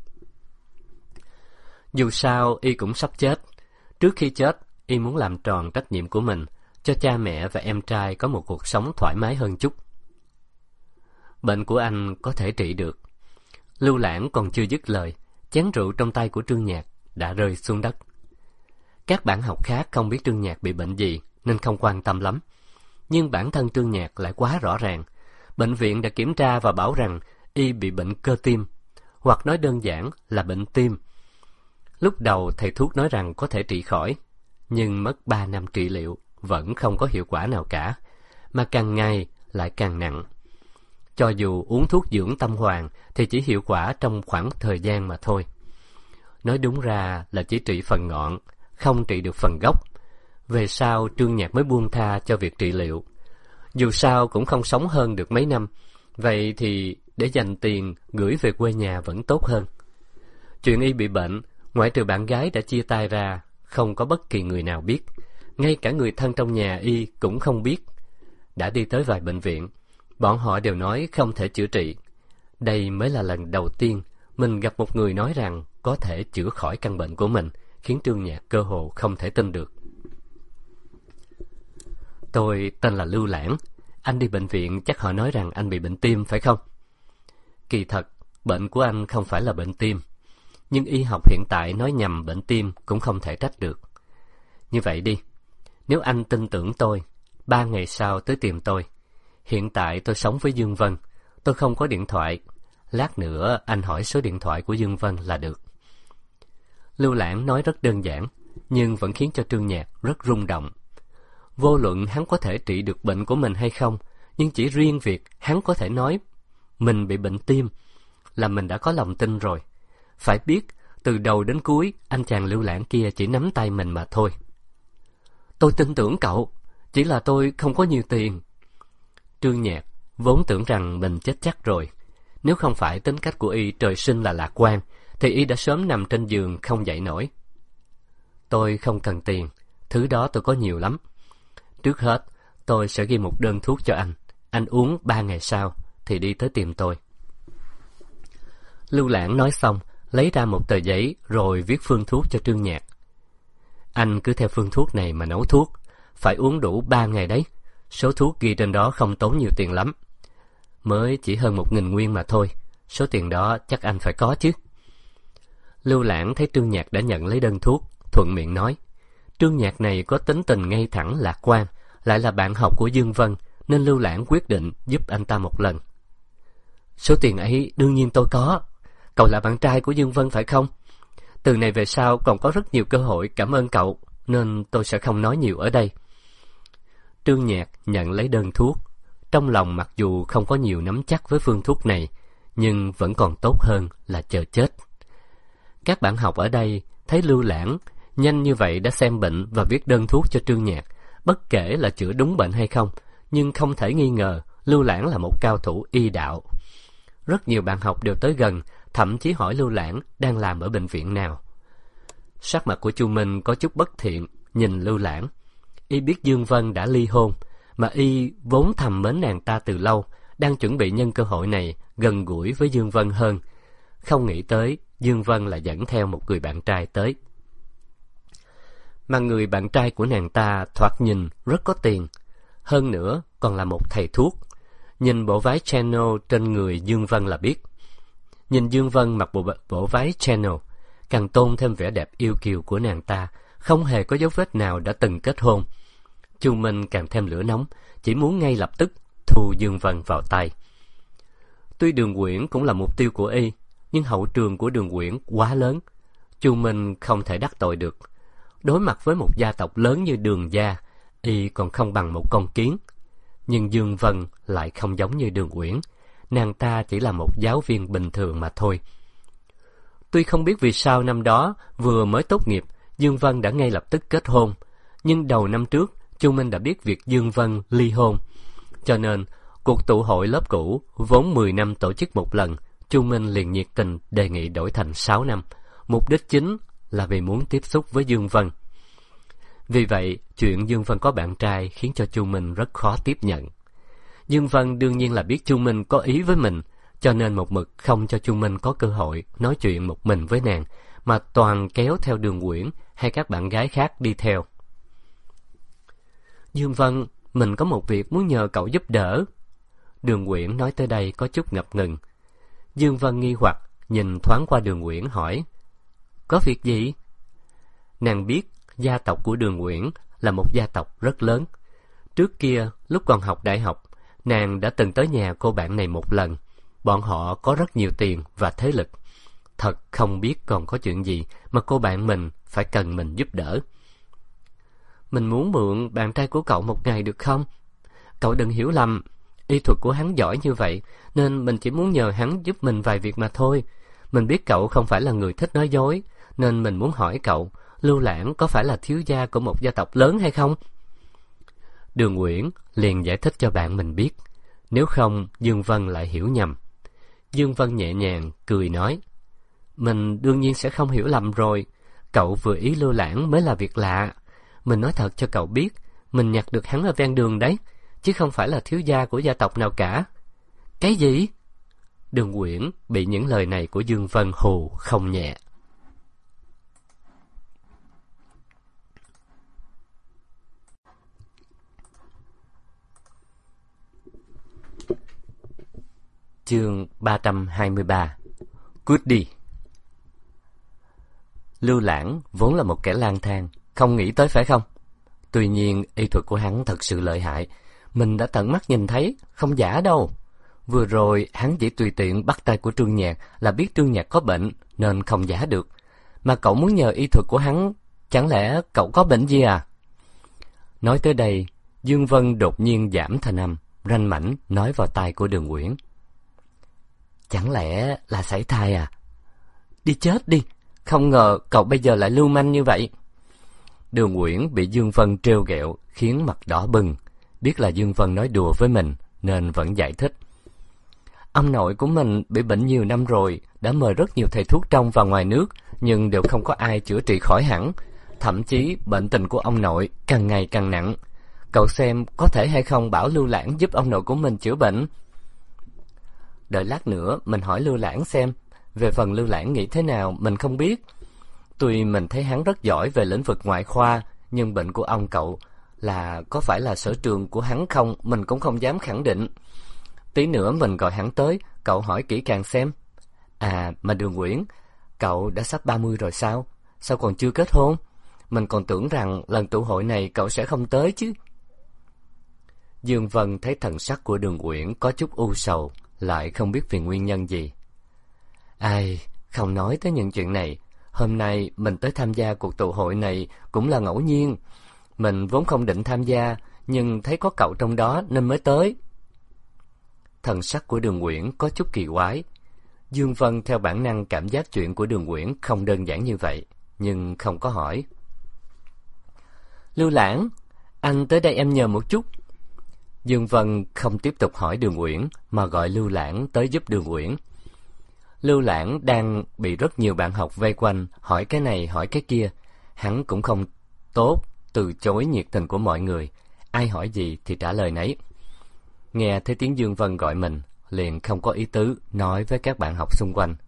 Dù sao y cũng sắp chết. Trước khi chết y muốn làm tròn trách nhiệm của mình, cho cha mẹ và em trai có một cuộc sống thoải mái hơn chút. Bệnh của anh có thể trị được. Lưu Lãng còn chưa dứt lời, chén rượu trong tay của Trương Nhạc đã rơi xuống đất. Các bạn học khác không biết Trương Nhạc bị bệnh gì nên không quan tâm lắm, nhưng bản thân Trương Nhạc lại quá rõ ràng. Bệnh viện đã kiểm tra và bảo rằng y bị bệnh cơ tim, hoặc nói đơn giản là bệnh tim. Lúc đầu thầy thuốc nói rằng có thể trị khỏi, nhưng mất 3 năm trị liệu vẫn không có hiệu quả nào cả. mà càng ngày lại càng nặng. Cho dù uống thuốc dưỡng tâm hoàn thì chỉ hiệu quả trong khoảng thời gian mà thôi. Nói đúng ra là chỉ trị phần ngọn, không trị được phần gốc. Về sau Trương Nhạc mới buông tha cho việc trị liệu. Dù sao cũng không sống hơn được mấy năm, vậy thì để dành tiền gửi về quê nhà vẫn tốt hơn. Chuyện y bị bệnh, ngoại trừ bạn gái đã chia tay ra, không có bất kỳ người nào biết. Ngay cả người thân trong nhà y cũng không biết. Đã đi tới vài bệnh viện, bọn họ đều nói không thể chữa trị. Đây mới là lần đầu tiên mình gặp một người nói rằng có thể chữa khỏi căn bệnh của mình, khiến Trương Nhạc cơ hồ không thể tin được. Tôi tên là Lưu Lãng. Anh đi bệnh viện chắc họ nói rằng anh bị bệnh tim phải không? Kỳ thật, bệnh của anh không phải là bệnh tim. Nhưng y học hiện tại nói nhầm bệnh tim cũng không thể trách được. Như vậy đi, nếu anh tin tưởng tôi, 3 ngày sau tới tìm tôi. Hiện tại tôi sống với Dương Vân, tôi không có điện thoại. Lát nữa anh hỏi số điện thoại của Dương Vân là được. Lưu Lãng nói rất đơn giản, nhưng vẫn khiến cho Trương Nhạc rất rung động. Vô luận hắn có thể trị được bệnh của mình hay không, nhưng chỉ riêng việc hắn có thể nói mình bị bệnh tim là mình đã có lòng tin rồi. Phải biết, từ đầu đến cuối, anh chàng Lưu Lãng kia chỉ nắm tay mình mà thôi. Tôi tin tưởng cậu, chỉ là tôi không có nhiều tiền. Trương Nhạc vốn tưởng rằng mình chết chắc rồi. Nếu không phải tính cách của y trời sinh là lạc quan, thì y đã sớm nằm trên giường không dậy nổi. Tôi không cần tiền, thứ đó tôi có nhiều lắm. Trước hết, tôi sẽ ghi một đơn thuốc cho anh uống 3 ngày sau thì đi tới tìm tôi. Lưu Lãng nói xong, lấy ra một tờ giấy rồi viết phương thuốc cho Trương Nhạc. Anh cứ theo phương thuốc này mà nấu thuốc, phải uống đủ 3 ngày đấy. Số thuốc ghi trên đó không tốn nhiều tiền lắm, mới chỉ hơn 1.000 nguyên mà thôi. Số tiền đó chắc anh phải có chứ. Lưu Lãng thấy Trương Nhạc đã nhận lấy đơn thuốc, thuận miệng nói. Trương Nhạc này có tính tình ngay thẳng lạc quan, lại là bạn học của Dương Vân, nên Lưu Lãng quyết định giúp anh ta một lần. Số tiền ấy đương nhiên tôi có. Cậu là bạn trai của Dương Vân phải không? Từ này về sau còn có rất nhiều cơ hội cảm ơn cậu, nên tôi sẽ không nói nhiều ở đây. Trương Nhạc nhận lấy đơn thuốc. Trong lòng mặc dù không có nhiều nắm chắc với phương thuốc này, nhưng vẫn còn tốt hơn là chờ chết. Các bạn học ở đây thấy Lưu Lãng nhanh như vậy đã xem bệnh và viết đơn thuốc cho Trương Nhạc, bất kể là chữa đúng bệnh hay không, nhưng không thể nghi ngờ Lưu Lãng là một cao thủ y đạo. Rất nhiều bạn học đều tới gần, thậm chí hỏi Lưu Lãng đang làm ở bệnh viện nào. Sắc mặt của Chu Minh có chút bất thiện, nhìn Lưu Lãng. Y biết Dương Vân đã ly hôn, mà y vốn thầm mến nàng ta từ lâu, đang chuẩn bị nhân cơ hội này gần gũi với Dương Vân hơn. Không nghĩ tới Dương Vân lại dẫn theo một người bạn trai tới. Mà người bạn trai của nàng ta thoạt nhìn rất có tiền, hơn nữa còn là một thầy thuốc. Nhìn bộ váy Chanel trên người Dương Vân là biết. Nhìn Dương Vân mặc bộ váy Chanel, càng tôn thêm vẻ đẹp yêu kiều của nàng ta, không hề có dấu vết nào đã từng kết hôn. Chu Minh càng thêm lửa nóng, chỉ muốn ngay lập tức thu Dương Vân vào tay. Tuy Đường Quyển cũng là mục tiêu của y, nhưng hậu trường của Đường Quyển quá lớn, Chu Minh không thể đắc tội được. Đối mặt với một gia tộc lớn như Đường gia, y còn không bằng một con kiến. Nhưng Dương Vân lại không giống như Đường Quyển, nàng ta chỉ là một giáo viên bình thường mà thôi. Tuy không biết vì sao năm đó vừa mới tốt nghiệp, Dương Vân đã ngay lập tức kết hôn, nhưng đầu năm trước Chu Minh đã biết việc Dương Vân ly hôn, cho nên cuộc tụ hội lớp cũ vốn 10 năm tổ chức một lần, Chu Minh liền nhiệt tình đề nghị đổi thành 6 năm. Mục đích chính là vì muốn tiếp xúc với Dương Vân. Vì vậy, chuyện Dương Vân có bạn trai khiến cho Chu Minh rất khó tiếp nhận. Dương Vân đương nhiên là biết Chu Minh có ý với mình, cho nên một mực không cho Chu Minh có cơ hội nói chuyện một mình với nàng, mà toàn kéo theo Đường Quyển hay các bạn gái khác đi theo. Dương Vân, mình có một việc muốn nhờ cậu giúp đỡ. Đường Quyển nói tới đây có chút ngập ngừng. Dương Vân nghi hoặc nhìn thoáng qua Đường Quyển hỏi, có việc gì? Nàng biết gia tộc của Đường Quyển là một gia tộc rất lớn. Trước kia, lúc còn học đại học, nàng đã từng tới nhà cô bạn này một lần. Bọn họ có rất nhiều tiền và thế lực. Thật không biết còn có chuyện gì mà cô bạn mình phải cần mình giúp đỡ. Mình muốn mượn bạn trai của cậu một ngày được không? cậu đừng hiểu lầm. Y thuật của hắn giỏi như vậy, nên mình chỉ muốn nhờ hắn giúp mình vài việc mà thôi. Mình biết cậu không phải là người thích nói dối, nên mình muốn hỏi cậu, Lưu Lãng có phải là thiếu gia của một gia tộc lớn hay không? Đường Uyển liền giải thích cho bạn mình biết, nếu không Dương Vân lại hiểu nhầm. Dương Vân nhẹ nhàng cười nói, mình đương nhiên sẽ không hiểu lầm rồi. Cậu vừa ý Lưu Lãng mới là việc lạ. Mình nói thật cho cậu biết, mình nhặt được hắn ở ven đường đấy, chứ không phải là thiếu gia của gia tộc nào cả. Cái gì? Đường Uyển bị những lời này của Dương Vân hù không nhẹ. Chương 323. Cút đi. Lưu Lãng vốn là một kẻ lang thang, không nghĩ tới phải không? Tuy nhiên, y thuật của hắn thật sự lợi hại. Mình đã tận mắt nhìn thấy, không giả đâu. Vừa rồi, hắn chỉ tùy tiện bắt tay của Trương Nhạc là biết Trương Nhạc có bệnh, nên không giả được. Mà cậu muốn nhờ y thuật của hắn, chẳng lẽ cậu có bệnh gì à? Nói tới đây, Dương Vân đột nhiên giảm thanh âm, ranh mãnh nói vào tai của Đường Uyển. Chẳng lẽ là sảy thai à? Đi chết đi, không ngờ cậu bây giờ lại lưu manh như vậy. Đường Uyển bị Dương Vân trêu ghẹo khiến mặt đỏ bừng, biết là Dương Vân nói đùa với mình nên vẫn giải thích. Ông nội của mình bị bệnh nhiều năm rồi, đã mời rất nhiều thầy thuốc trong và ngoài nước, nhưng đều không có ai chữa trị khỏi hẳn. Thậm chí bệnh tình của ông nội càng ngày càng nặng. Cậu xem có thể hay không bảo Lưu Lãng giúp ông nội của mình chữa bệnh. Đợi lát nữa mình hỏi Lưu Lãng xem. Về phần Lưu Lãng nghĩ thế nào mình không biết. Tuy mình thấy hắn rất giỏi về lĩnh vực ngoại khoa, nhưng bệnh của ông cậu là có phải là sở trường của hắn không, mình cũng không dám khẳng định. Tí nữa mình gọi hắn tới, cậu hỏi kỹ càng xem. À, mà Đường Uyển, cậu đã sắp 30 rồi sao? Sao còn chưa kết hôn? Mình còn tưởng rằng lần tụ hội này cậu sẽ không tới chứ. Dương Vân thấy thần sắc của Đường Uyển có chút u sầu, lại không biết vì nguyên nhân gì. Ai, không nói tới những chuyện này. Hôm nay mình tới tham gia cuộc tụ hội này cũng là ngẫu nhiên. Mình vốn không định tham gia, nhưng thấy có cậu trong đó nên mới tới. Thần sắc của Đường Uyển có chút kỳ quái. Dương Vân theo bản năng cảm giác chuyện của Đường Uyển không đơn giản như vậy, nhưng không có hỏi. Lưu Lãng, anh tới đây em nhờ một chút. Dương Vân không tiếp tục hỏi Đường Uyển, mà gọi Lưu Lãng tới giúp Đường Uyển. Lưu Lãng đang bị rất nhiều bạn học vây quanh, hỏi cái này hỏi cái kia. Hắn cũng không tốt từ chối nhiệt tình của mọi người, ai hỏi gì thì trả lời nấy. Nghe thấy tiếng Dương Vân gọi mình, liền không có ý tứ nói với các bạn học xung quanh.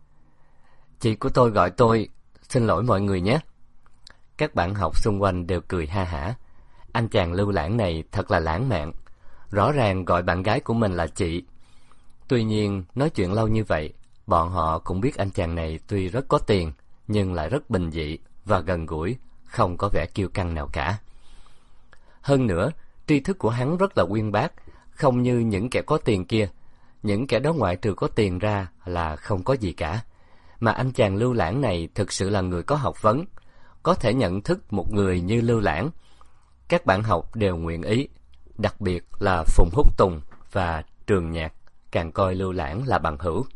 Chị của tôi gọi tôi, xin lỗi mọi người nhé. Các bạn học xung quanh đều cười ha hả. Anh chàng Lưu Lãng này thật là lãng mạn, rõ ràng gọi bạn gái của mình là chị. Tuy nhiên, nói chuyện lâu như vậy, bọn họ cũng biết anh chàng này tuy rất có tiền, nhưng lại rất bình dị và gần gũi, không có vẻ kiêu căng nào cả. Hơn nữa, tri thức của hắn rất là uyên bác, không như những kẻ có tiền kia. Những kẻ đó ngoại trừ có tiền ra là không có gì cả. Mà anh chàng Lưu Lãng này thực sự là người có học vấn, có thể nhận thức một người như Lưu Lãng. Các bạn học đều nguyện ý, đặc biệt là Phùng Húc Tùng và Trường Nhạc càng coi Lưu Lãng là bằng hữu.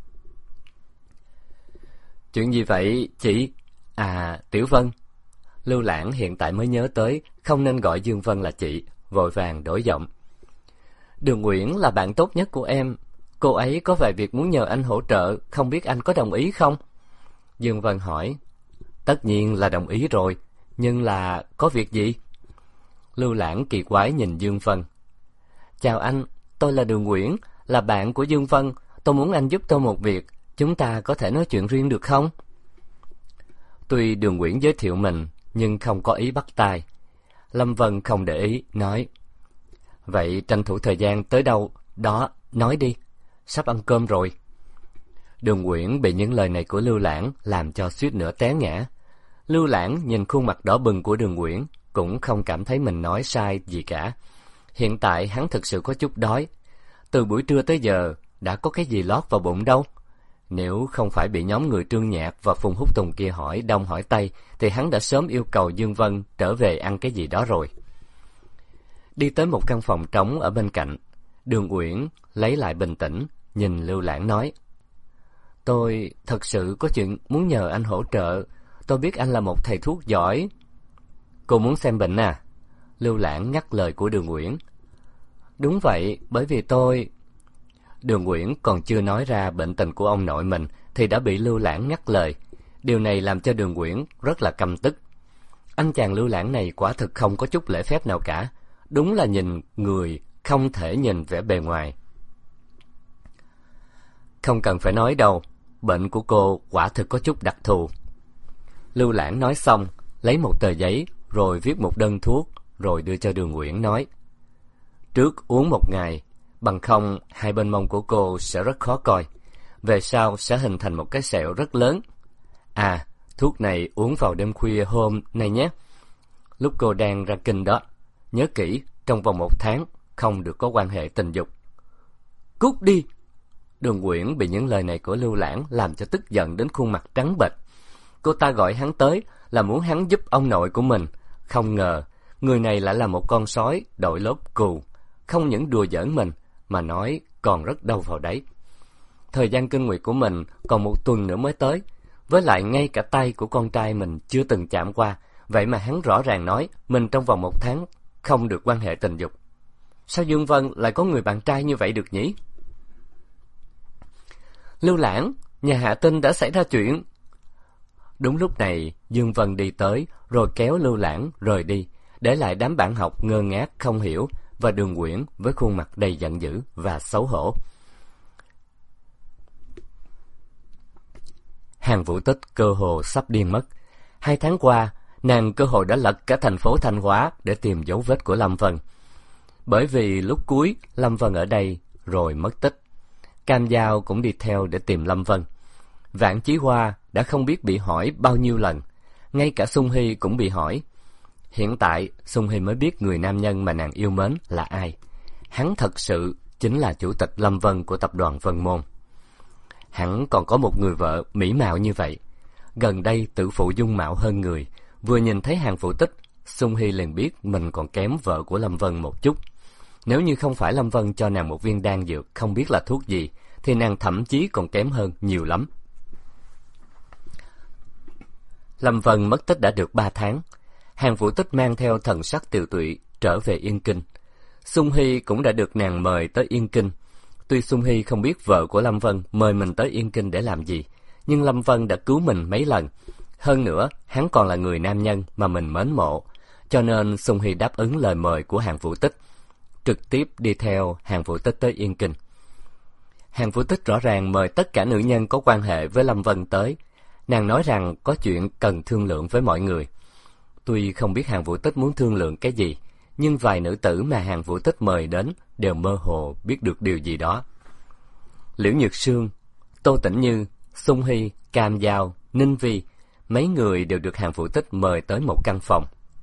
Chuyện gì vậy chị? À, Tiểu Vân. Lưu Lãng hiện tại mới nhớ tới không nên gọi Dương Vân là chị, vội vàng đổi giọng. Đường Uyển là bạn tốt nhất của em, cô ấy có vài việc muốn nhờ anh hỗ trợ, không biết anh có đồng ý không? Dương Vân hỏi. Tất nhiên là đồng ý rồi, nhưng là có việc gì? Lưu Lãng kỳ quái nhìn Dương Vân. Chào anh, tôi là Đường Uyển, là bạn của Dương Vân, tôi muốn anh giúp tôi một việc, chúng ta có thể nói chuyện riêng được không? Tuy Đường Uyển giới thiệu mình, nhưng không có ý bắt tay. Lâm Vân không để ý, nói. Vậy tranh thủ thời gian tới đâu đó, nói đi, sắp ăn cơm rồi. Đường Uyển bị những lời này của Lưu Lãng làm cho suýt nữa té ngã. Lưu Lãng nhìn khuôn mặt đỏ bừng của Đường Uyển, cũng không cảm thấy mình nói sai gì cả. Hiện tại hắn thực sự có chút đói. Từ buổi trưa tới giờ, đã có cái gì lót vào bụng đâu. Nếu không phải bị nhóm người Trương Nhạc và Phùng Húc Tùng kia hỏi đông hỏi tây, thì hắn đã sớm yêu cầu Dương Vân trở về ăn cái gì đó rồi. đi tới một căn phòng trống ở bên cạnh. Đường Uyển lấy lại bình tĩnh, nhìn Lưu Lãng nói: Tôi thật sự có chuyện muốn nhờ anh hỗ trợ. Tôi biết anh là một thầy thuốc giỏi. Cô muốn xem bệnh à? Lưu Lãng ngắt lời của Đường Uyển. Đúng vậy, bởi vì tôi... Đường Uyển còn chưa nói ra bệnh tình của ông nội mình thì đã bị Lưu Lãng ngắt lời. Điều này làm cho Đường Uyển rất là căm tức. Anh chàng Lưu Lãng này quả thực không có chút lễ phép nào cả. Đúng là nhìn người không thể nhìn vẻ bề ngoài. Không cần phải nói đâu, bệnh của cô quả thực có chút đặc thù. Lưu Lãng nói xong, lấy một tờ giấy rồi viết một đơn thuốc rồi đưa cho Đường Uyển nói: Trước uống một ngày, bằng không hai bên mông của cô sẽ rất khó coi. Về sau sẽ hình thành một cái sẹo rất lớn. À, thuốc này uống vào đêm khuya hôm nay nhé. Lúc cô đang ra kinh đó, nhớ kỹ, trong vòng 1 tháng không được có quan hệ tình dục. Cút đi! Đường Uyển bị những lời này của Lưu Lãng làm cho tức giận đến khuôn mặt trắng bệch. Cô ta gọi hắn tới là muốn hắn giúp ông nội của mình. Không ngờ, người này lại là một con sói đội lốt cừu. Không những đùa giỡn mình, mà nói còn rất đâu vào đấy. Thời gian kinh nguyệt của mình còn 1 tuần nữa mới tới. Với lại ngay cả tay của con trai mình chưa từng chạm qua. Vậy mà hắn rõ ràng nói mình trong vòng 1 tháng không được quan hệ tình dục. Sao Dương Vân lại có người bạn trai như vậy được nhỉ? Lưu Lãng, nhà Hạ Tinh đã xảy ra chuyện. Đúng lúc này, Dương Vân đi tới, rồi kéo Lưu Lãng rời đi, để lại đám bạn học ngơ ngác không hiểu, và Đường Uyển với khuôn mặt đầy giận dữ và xấu hổ. Hàn Vũ Tích cơ hồ sắp điên mất. 2 tháng qua, nàng cơ hội đã lật cả thành phố Thanh Hóa để tìm dấu vết của Lâm Vân. Bởi vì lúc cuối, Lâm Vân ở đây rồi mất tích. Cam Giao cũng đi theo để tìm Lâm Vân. Vạn Chí Hoa đã không biết bị hỏi bao nhiêu lần. Ngay cả Sung Hy cũng bị hỏi. Hiện tại, Sung Hy mới biết người nam nhân mà nàng yêu mến là ai. Hắn thật sự chính là chủ tịch Lâm Vân của tập đoàn Vân Môn. Hắn còn có một người vợ mỹ mạo như vậy. Gần đây tự phụ dung mạo hơn người. Vừa nhìn thấy Hàn Vũ Tích, Sung Hy liền biết mình còn kém vợ của Lâm Vân một chút. Nếu như không phải Lâm Vân cho nàng một viên đan dược không biết là thuốc gì, thì nàng thậm chí còn kém hơn nhiều lắm. Lâm Vân mất tích đã được 3 tháng. Hàn Vũ Tích mang theo thần sắc tiều tụy trở về Yên Kinh. Sung Hy cũng đã được nàng mời tới Yên Kinh. Tuy Sung Hy không biết vợ của Lâm Vân mời mình tới Yên Kinh để làm gì, nhưng Lâm Vân đã cứu mình mấy lần. Hơn nữa, hắn còn là người nam nhân mà mình mến mộ, cho nên Sung Hy đáp ứng lời mời của Hàn Vũ Tích, trực tiếp đi theo Hàn Vũ Tích tới Yên Kinh. Hàn Vũ Tích rõ ràng mời tất cả nữ nhân có quan hệ với Lâm Vân tới. Nàng nói rằng có chuyện cần thương lượng với mọi người. Tuy không biết Hàn Vũ Tích muốn thương lượng cái gì, nhưng vài nữ tử mà Hàn Vũ Tích mời đến đều mơ hồ biết được điều gì đó. Liễu Nhược Sương, Tô Tĩnh Như, Sung Hy, Cam Giao, Ninh Vi, mấy người đều được Hàn Vũ Tích mời tới một căn phòng.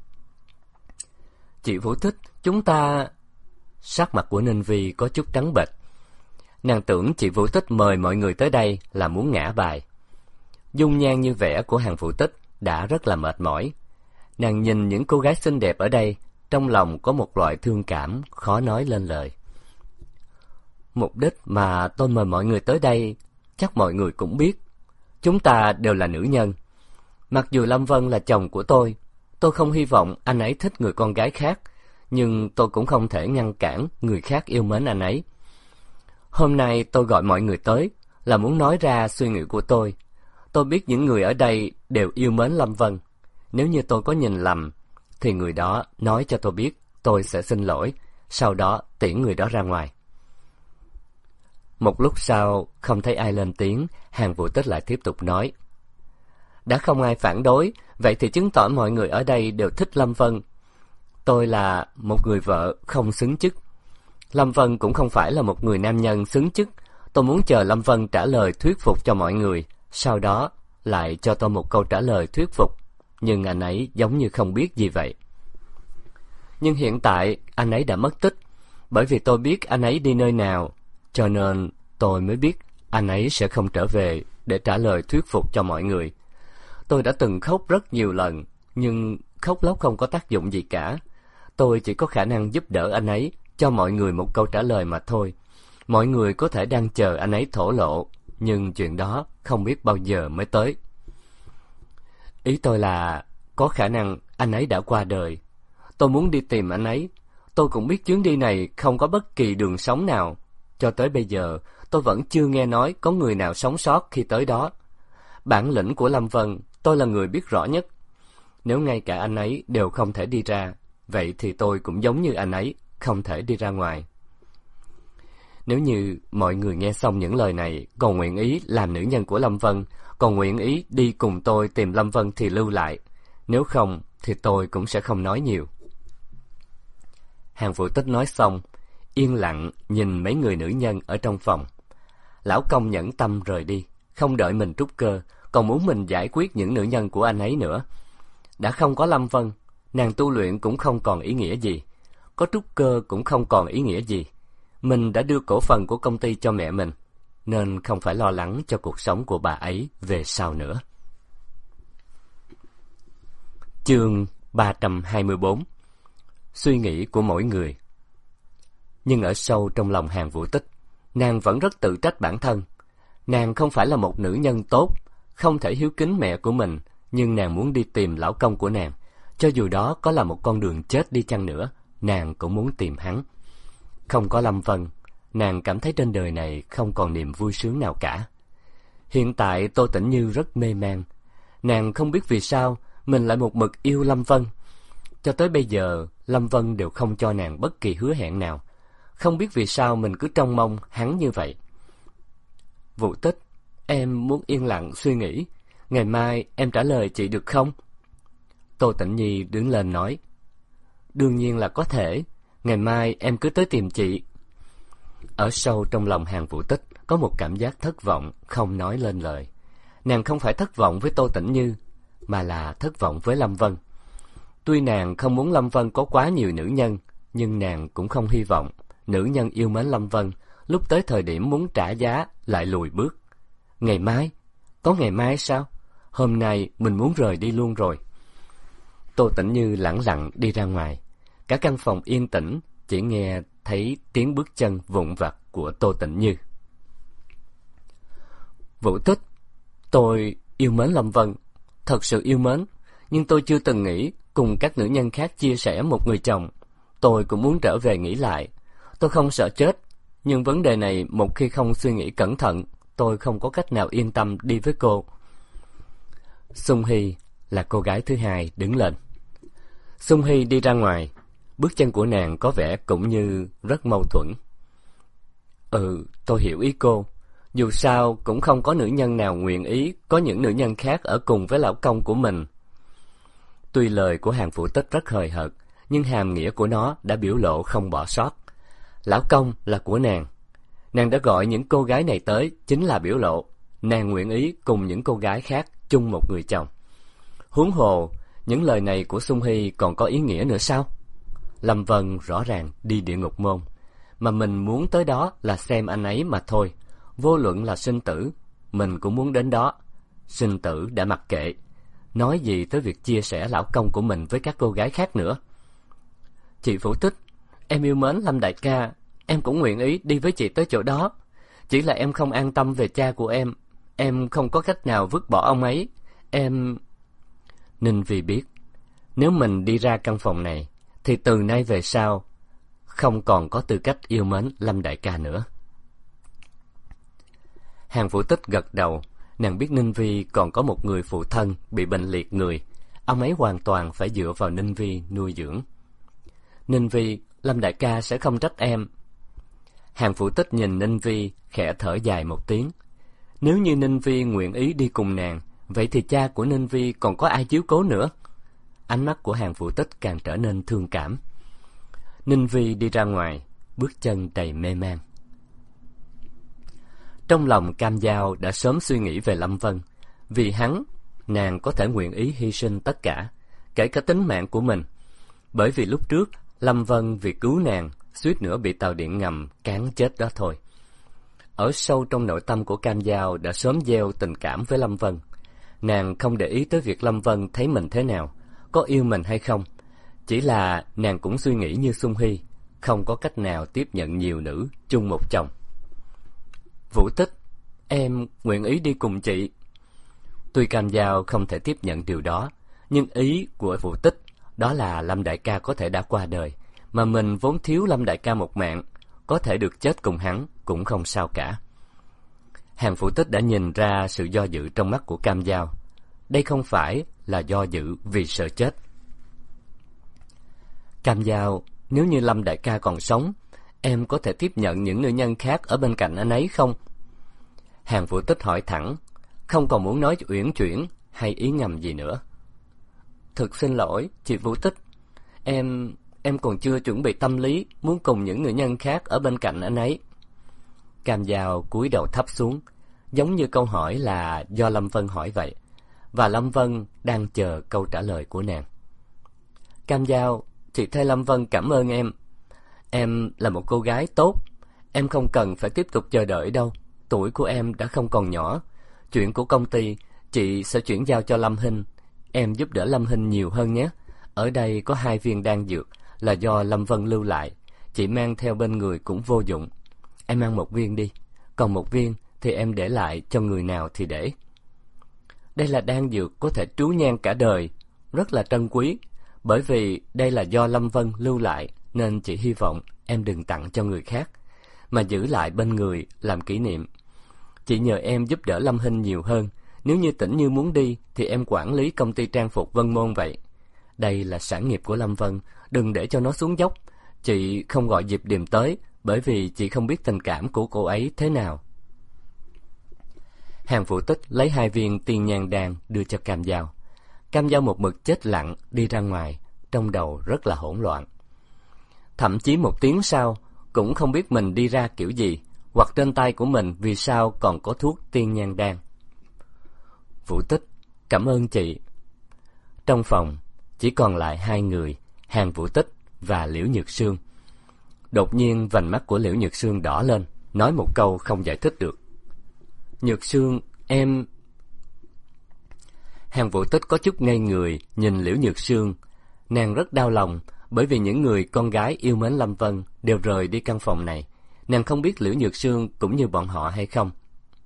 Chị Vũ Tích, chúng ta... Sắc mặt của Ninh Vi có chút trắng bệch. Nàng tưởng chị Vũ Tích mời mọi người tới đây là muốn ngã bài. Dung nhan như vẻ của Hàn Vũ Tích đã rất là mệt mỏi. Nàng nhìn những cô gái xinh đẹp ở đây, trong lòng có một loại thương cảm khó nói lên lời. Mục đích mà tôi mời mọi người tới đây, chắc mọi người cũng biết. Chúng ta đều là nữ nhân. Mặc dù Lâm Vân là chồng của tôi không hy vọng anh ấy thích người con gái khác, nhưng tôi cũng không thể ngăn cản người khác yêu mến anh ấy. Hôm nay tôi gọi mọi người tới là muốn nói ra suy nghĩ của tôi. Tôi biết những người ở đây đều yêu mến Lâm Vân. Nếu như tôi có nhìn lầm, thì người đó nói cho tôi biết, tôi sẽ xin lỗi, sau đó tiễn người đó ra ngoài. Một lúc sau, không thấy ai lên tiếng, Hàn Vũ Tích lại tiếp tục nói. Đã không ai phản đối, vậy thì chứng tỏ mọi người ở đây đều thích Lâm Vân. Tôi là một người vợ không xứng chức. Lâm Vân cũng không phải là một người nam nhân xứng chức. Tôi muốn chờ Lâm Vân trả lời thuyết phục cho mọi người, sau đó lại cho tôi một câu trả lời thuyết phục. Nhưng anh ấy giống như không biết gì vậy. Nhưng hiện tại anh ấy đã mất tích. Bởi vì tôi biết anh ấy đi nơi nào, cho nên tôi mới biết anh ấy sẽ không trở về để trả lời thuyết phục cho mọi người. Tôi đã từng khóc rất nhiều lần, nhưng khóc lóc không có tác dụng gì cả. Tôi chỉ có khả năng giúp đỡ anh ấy, cho mọi người một câu trả lời mà thôi. Mọi người có thể đang chờ anh ấy thổ lộ, nhưng chuyện đó không biết bao giờ mới tới. Ý tôi là có khả năng anh ấy đã qua đời. Tôi muốn đi tìm anh ấy. Tôi cũng biết chuyến đi này không có bất kỳ đường sống nào. Cho tới bây giờ, tôi vẫn chưa nghe nói có người nào sống sót khi tới đó. Bản lĩnh của Lâm Vân, tôi là người biết rõ nhất. Nếu ngay cả anh ấy đều không thể đi ra, vậy thì tôi cũng giống như anh ấy, không thể đi ra ngoài. Nếu như mọi người nghe xong những lời này, còn nguyện ý làm nữ nhân của Lâm Vân, còn nguyện ý đi cùng tôi tìm Lâm Vân thì lưu lại. Nếu không, thì tôi cũng sẽ không nói nhiều. Hàng Vũ Tích nói xong, yên lặng nhìn mấy người nữ nhân ở trong phòng. Lão Công nhẫn tâm rời đi, không đợi mình trút cơ, còn muốn mình giải quyết những nữ nhân của anh ấy nữa. Đã không có Lâm Vân, nàng tu luyện cũng không còn ý nghĩa gì, có trút cơ cũng không còn ý nghĩa gì. Mình đã đưa cổ phần của công ty cho mẹ mình, nên không phải lo lắng cho cuộc sống của bà ấy về sau nữa. Chương 324. Suy nghĩ của mỗi người. Nhưng ở sâu trong lòng Hàng Vũ Tích, nàng vẫn rất tự trách bản thân. Nàng không phải là một nữ nhân tốt, không thể hiếu kính mẹ của mình, nhưng nàng muốn đi tìm lão công của nàng. Cho dù đó có là một con đường chết đi chăng nữa, nàng cũng muốn tìm hắn. Không có Lâm Vân, nàng cảm thấy trên đời này không còn niềm vui sướng nào cả. Hiện tại Tô Tĩnh Như rất mê man. Nàng không biết vì sao mình lại một mực yêu Lâm Vân. Cho tới bây giờ, Lâm Vân đều không cho nàng bất kỳ hứa hẹn nào. Không biết vì sao mình cứ trông mong hắn như vậy. Vũ Tích, em muốn yên lặng suy nghĩ. Ngày mai em trả lời chị được không? Tô Tĩnh Nhi đứng lên nói. Đương nhiên là có thể. Ngày mai em cứ tới tìm chị. Ở sâu trong lòng Hàng Vũ Tích có một cảm giác thất vọng không nói lên lời. Nàng không phải thất vọng với Tô Tĩnh Như, mà là thất vọng với Lâm Vân. Tuy nàng không muốn Lâm Vân có quá nhiều nữ nhân, nhưng nàng cũng không hy vọng nữ nhân yêu mến Lâm Vân lúc tới thời điểm muốn trả giá lại lùi bước. Ngày mai? Có ngày mai sao? Hôm nay mình muốn rời đi luôn rồi. Tô Tĩnh Như lẳng lặng đi ra ngoài. Cả căn phòng yên tĩnh, chỉ nghe thấy tiếng bước chân vụn vặt của Tô Tĩnh Như. Vũ Tích, tôi yêu mến Lâm Vân, thật sự yêu mến, nhưng tôi chưa từng nghĩ cùng các nữ nhân khác chia sẻ một người chồng. Tôi cũng muốn trở về nghĩ lại. Tôi không sợ chết, nhưng vấn đề này một khi không suy nghĩ cẩn thận, tôi không có cách nào yên tâm đi với cô. Sung Hy là cô gái thứ hai đứng lên. Sung Hy đi ra ngoài, bước chân của nàng có vẻ cũng như rất mâu thuẫn. Tôi hiểu ý cô. Dù sao cũng không có nữ nhân nào nguyện ý có những nữ nhân khác ở cùng với lão công của mình. Tuy lời của Hàng Vũ Tích rất hời hợt, nhưng hàm nghĩa của nó đã biểu lộ không bỏ sót. Lão công là của nàng. Nàng đã gọi những cô gái này tới chính là biểu lộ nàng nguyện ý cùng những cô gái khác chung một người chồng. Huống hồ, những lời này của Sung Hy còn có ý nghĩa nữa sao? Lâm Vân rõ ràng đi địa ngục môn, mà mình muốn tới đó là xem anh ấy mà thôi. Vô luận là sinh tử, mình cũng muốn đến đó. Sinh tử đã mặc kệ, nói gì tới việc chia sẻ lão công của mình với các cô gái khác nữa. Chị Vũ Tích, em yêu mến Lâm đại ca, em cũng nguyện ý đi với chị tới chỗ đó. Chỉ là em không an tâm về cha của em không có cách nào vứt bỏ ông ấy. Ninh Vi biết, nếu mình đi ra căn phòng này, thì từ nay về sau, không còn có tư cách yêu mến Lâm đại ca nữa. Hàng Vũ Tích gật đầu, nàng biết Ninh Vi còn có một người phụ thân bị bệnh liệt người. Ông ấy hoàn toàn phải dựa vào Ninh Vi nuôi dưỡng. Ninh Vi, Lâm đại ca sẽ không trách em. Hàng Vũ Tích nhìn Ninh Vi, khẽ thở dài một tiếng. Nếu như Ninh Vi nguyện ý đi cùng nàng, vậy thì cha của Ninh Vi còn có ai chiếu cố nữa? Ánh mắt của Hàng Vũ Tích càng trở nên thương cảm. Ninh Vi đi ra ngoài, bước chân đầy mê man. Trong lòng Cam Giao đã sớm suy nghĩ về Lâm Vân. Vì hắn, nàng có thể nguyện ý hy sinh tất cả, kể cả tính mạng của mình. Bởi vì lúc trước, Lâm Vân vì cứu nàng, suýt nữa bị tàu điện ngầm cán chết đó thôi. Ở sâu trong nội tâm của Cam Giao đã sớm gieo tình cảm với Lâm Vân. Nàng không để ý tới việc Lâm Vân thấy mình thế nào, có yêu mình hay không. Chỉ là nàng cũng suy nghĩ như Xuân Hy, không có cách nào tiếp nhận nhiều nữ chung một chồng. Vũ Tích, em nguyện ý đi cùng chị. Tuy Cam Giao không thể tiếp nhận điều đó, nhưng ý của Vũ Tích đó là Lâm đại ca có thể đã qua đời, mà mình vốn thiếu Lâm đại ca một mạng, có thể được chết cùng hắn cũng không sao cả. Hàng Vũ Tích đã nhìn ra sự do dự trong mắt của Cam Giao. Đây không phải là do dự vì sợ chết. Cam Giao, nếu như Lâm đại ca còn sống, em có thể tiếp nhận những nữ nhân khác ở bên cạnh anh ấy không? Hàng Vũ Tích hỏi thẳng, không còn muốn nói uyển chuyển hay ý ngầm gì nữa. Thực xin lỗi, chị Vũ Tích, em còn chưa chuẩn bị tâm lý muốn cùng những nữ nhân khác ở bên cạnh anh ấy. Cam Giao cúi đầu thấp xuống, giống như câu hỏi là do Lâm Vân hỏi vậy, và Lâm Vân đang chờ câu trả lời của nàng. Cam Giao, chị thay Lâm Vân cảm ơn em. Em là một cô gái tốt, em không cần phải tiếp tục chờ đợi đâu. Tuổi của em đã không còn nhỏ. Chuyện của công ty, chị sẽ chuyển giao cho Lâm Hinh. Em giúp đỡ Lâm Hinh nhiều hơn nhé. Ở đây có 2 viên đan dược là do Lâm Vân lưu lại. Chị mang theo bên người cũng vô dụng. Em ăn 1 viên đi, còn 1 viên thì em để lại cho người nào thì để. Đây là đan dược có thể trú nhang cả đời, rất là trân quý. Bởi vì đây là do Lâm Vân lưu lại, nên chị hy vọng em đừng tặng cho người khác, mà giữ lại bên người làm kỷ niệm. Chị nhờ em giúp đỡ Lâm Hinh nhiều hơn. Nếu như Tĩnh Như muốn đi thì em quản lý công ty trang phục Vân Môn vậy. Đây là sản nghiệp của Lâm Vân, đừng để cho nó xuống dốc. Chị không gọi Diệp Điềm tới, bởi vì chị không biết tình cảm của cô ấy thế nào. Hàng Vũ Tích lấy 2 viên tiên nhang đan đưa cho Cam Giao. Cam Giao một mực chết lặng đi ra ngoài, trong đầu rất là hỗn loạn. Thậm chí 1 tiếng sau cũng không biết mình đi ra kiểu gì, hoặc trên tay của mình vì sao còn có thuốc tiên nhang đan. Vũ Tích, cảm ơn chị. Trong phòng chỉ còn lại 2 người, Hàng Vũ Tích và Liễu Nhược Sương. Đột nhiên vành mắt của Liễu Nhược Sương đỏ lên, nói một câu không giải thích được. Nhược Sương, em... Hàng Vũ Tích có chút ngây người nhìn Liễu Nhược Sương. Nàng rất đau lòng, bởi vì những người con gái yêu mến Lâm Vân đều rời đi căn phòng này. Nàng không biết Liễu Nhược Sương cũng như bọn họ hay không.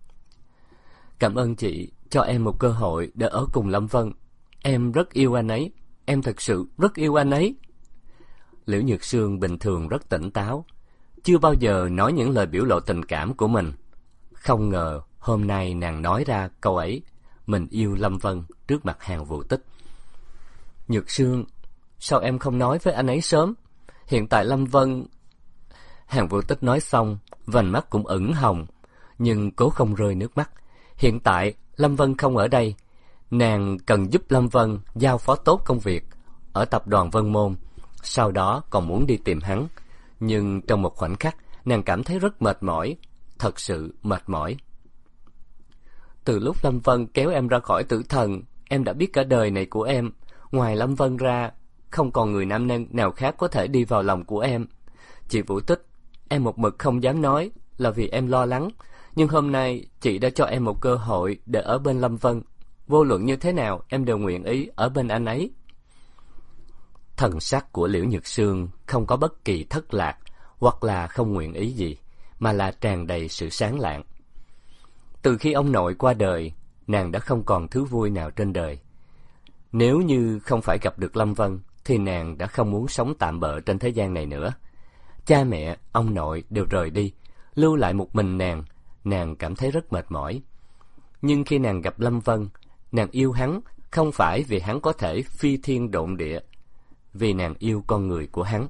Cảm ơn chị cho em một cơ hội để ở cùng Lâm Vân. Em rất yêu anh ấy, em thật sự rất yêu anh ấy. Liễu Nhược Sương bình thường rất tỉnh táo, chưa bao giờ nói những lời biểu lộ tình cảm của mình. Không ngờ hôm nay nàng nói ra câu ấy, mình yêu Lâm Vân trước mặt Hàng Vũ Tích. Nhược Sương, sao em không nói với anh ấy sớm? Hiện tại Lâm Vân... Hàng Vũ Tích nói xong, vành mắt cũng ửng hồng, nhưng cố không rơi nước mắt. Hiện tại Lâm Vân không ở đây, nàng cần giúp Lâm Vân giao phó tốt công việc ở tập đoàn Vân Môn, sau đó còn muốn đi tìm hắn. Nhưng trong một khoảnh khắc, nàng cảm thấy rất mệt mỏi, thật sự mệt mỏi. Từ lúc Lâm Vân kéo em ra khỏi tử thần, em đã biết cả đời này của em, ngoài Lâm Vân ra, không còn người nam nhân nào khác có thể đi vào lòng của em. Chị Vũ Tích, em một mực không dám nói là vì em lo lắng, nhưng hôm nay chị đã cho em một cơ hội để ở bên Lâm Vân. Vô luận như thế nào, em đều nguyện ý ở bên anh ấy. Thần sắc của Liễu Nhược Sương không có bất kỳ thất lạc hoặc là không nguyện ý gì, mà là tràn đầy sự sáng lạng. Từ khi ông nội qua đời, nàng đã không còn thứ vui nào trên đời. Nếu như không phải gặp được Lâm Vân, thì nàng đã không muốn sống tạm bợ trên thế gian này nữa. Cha mẹ, ông nội đều rời đi, lưu lại một mình nàng cảm thấy rất mệt mỏi. Nhưng khi nàng gặp Lâm Vân, nàng yêu hắn không phải vì hắn có thể phi thiên độn địa, vì nàng yêu con người của hắn.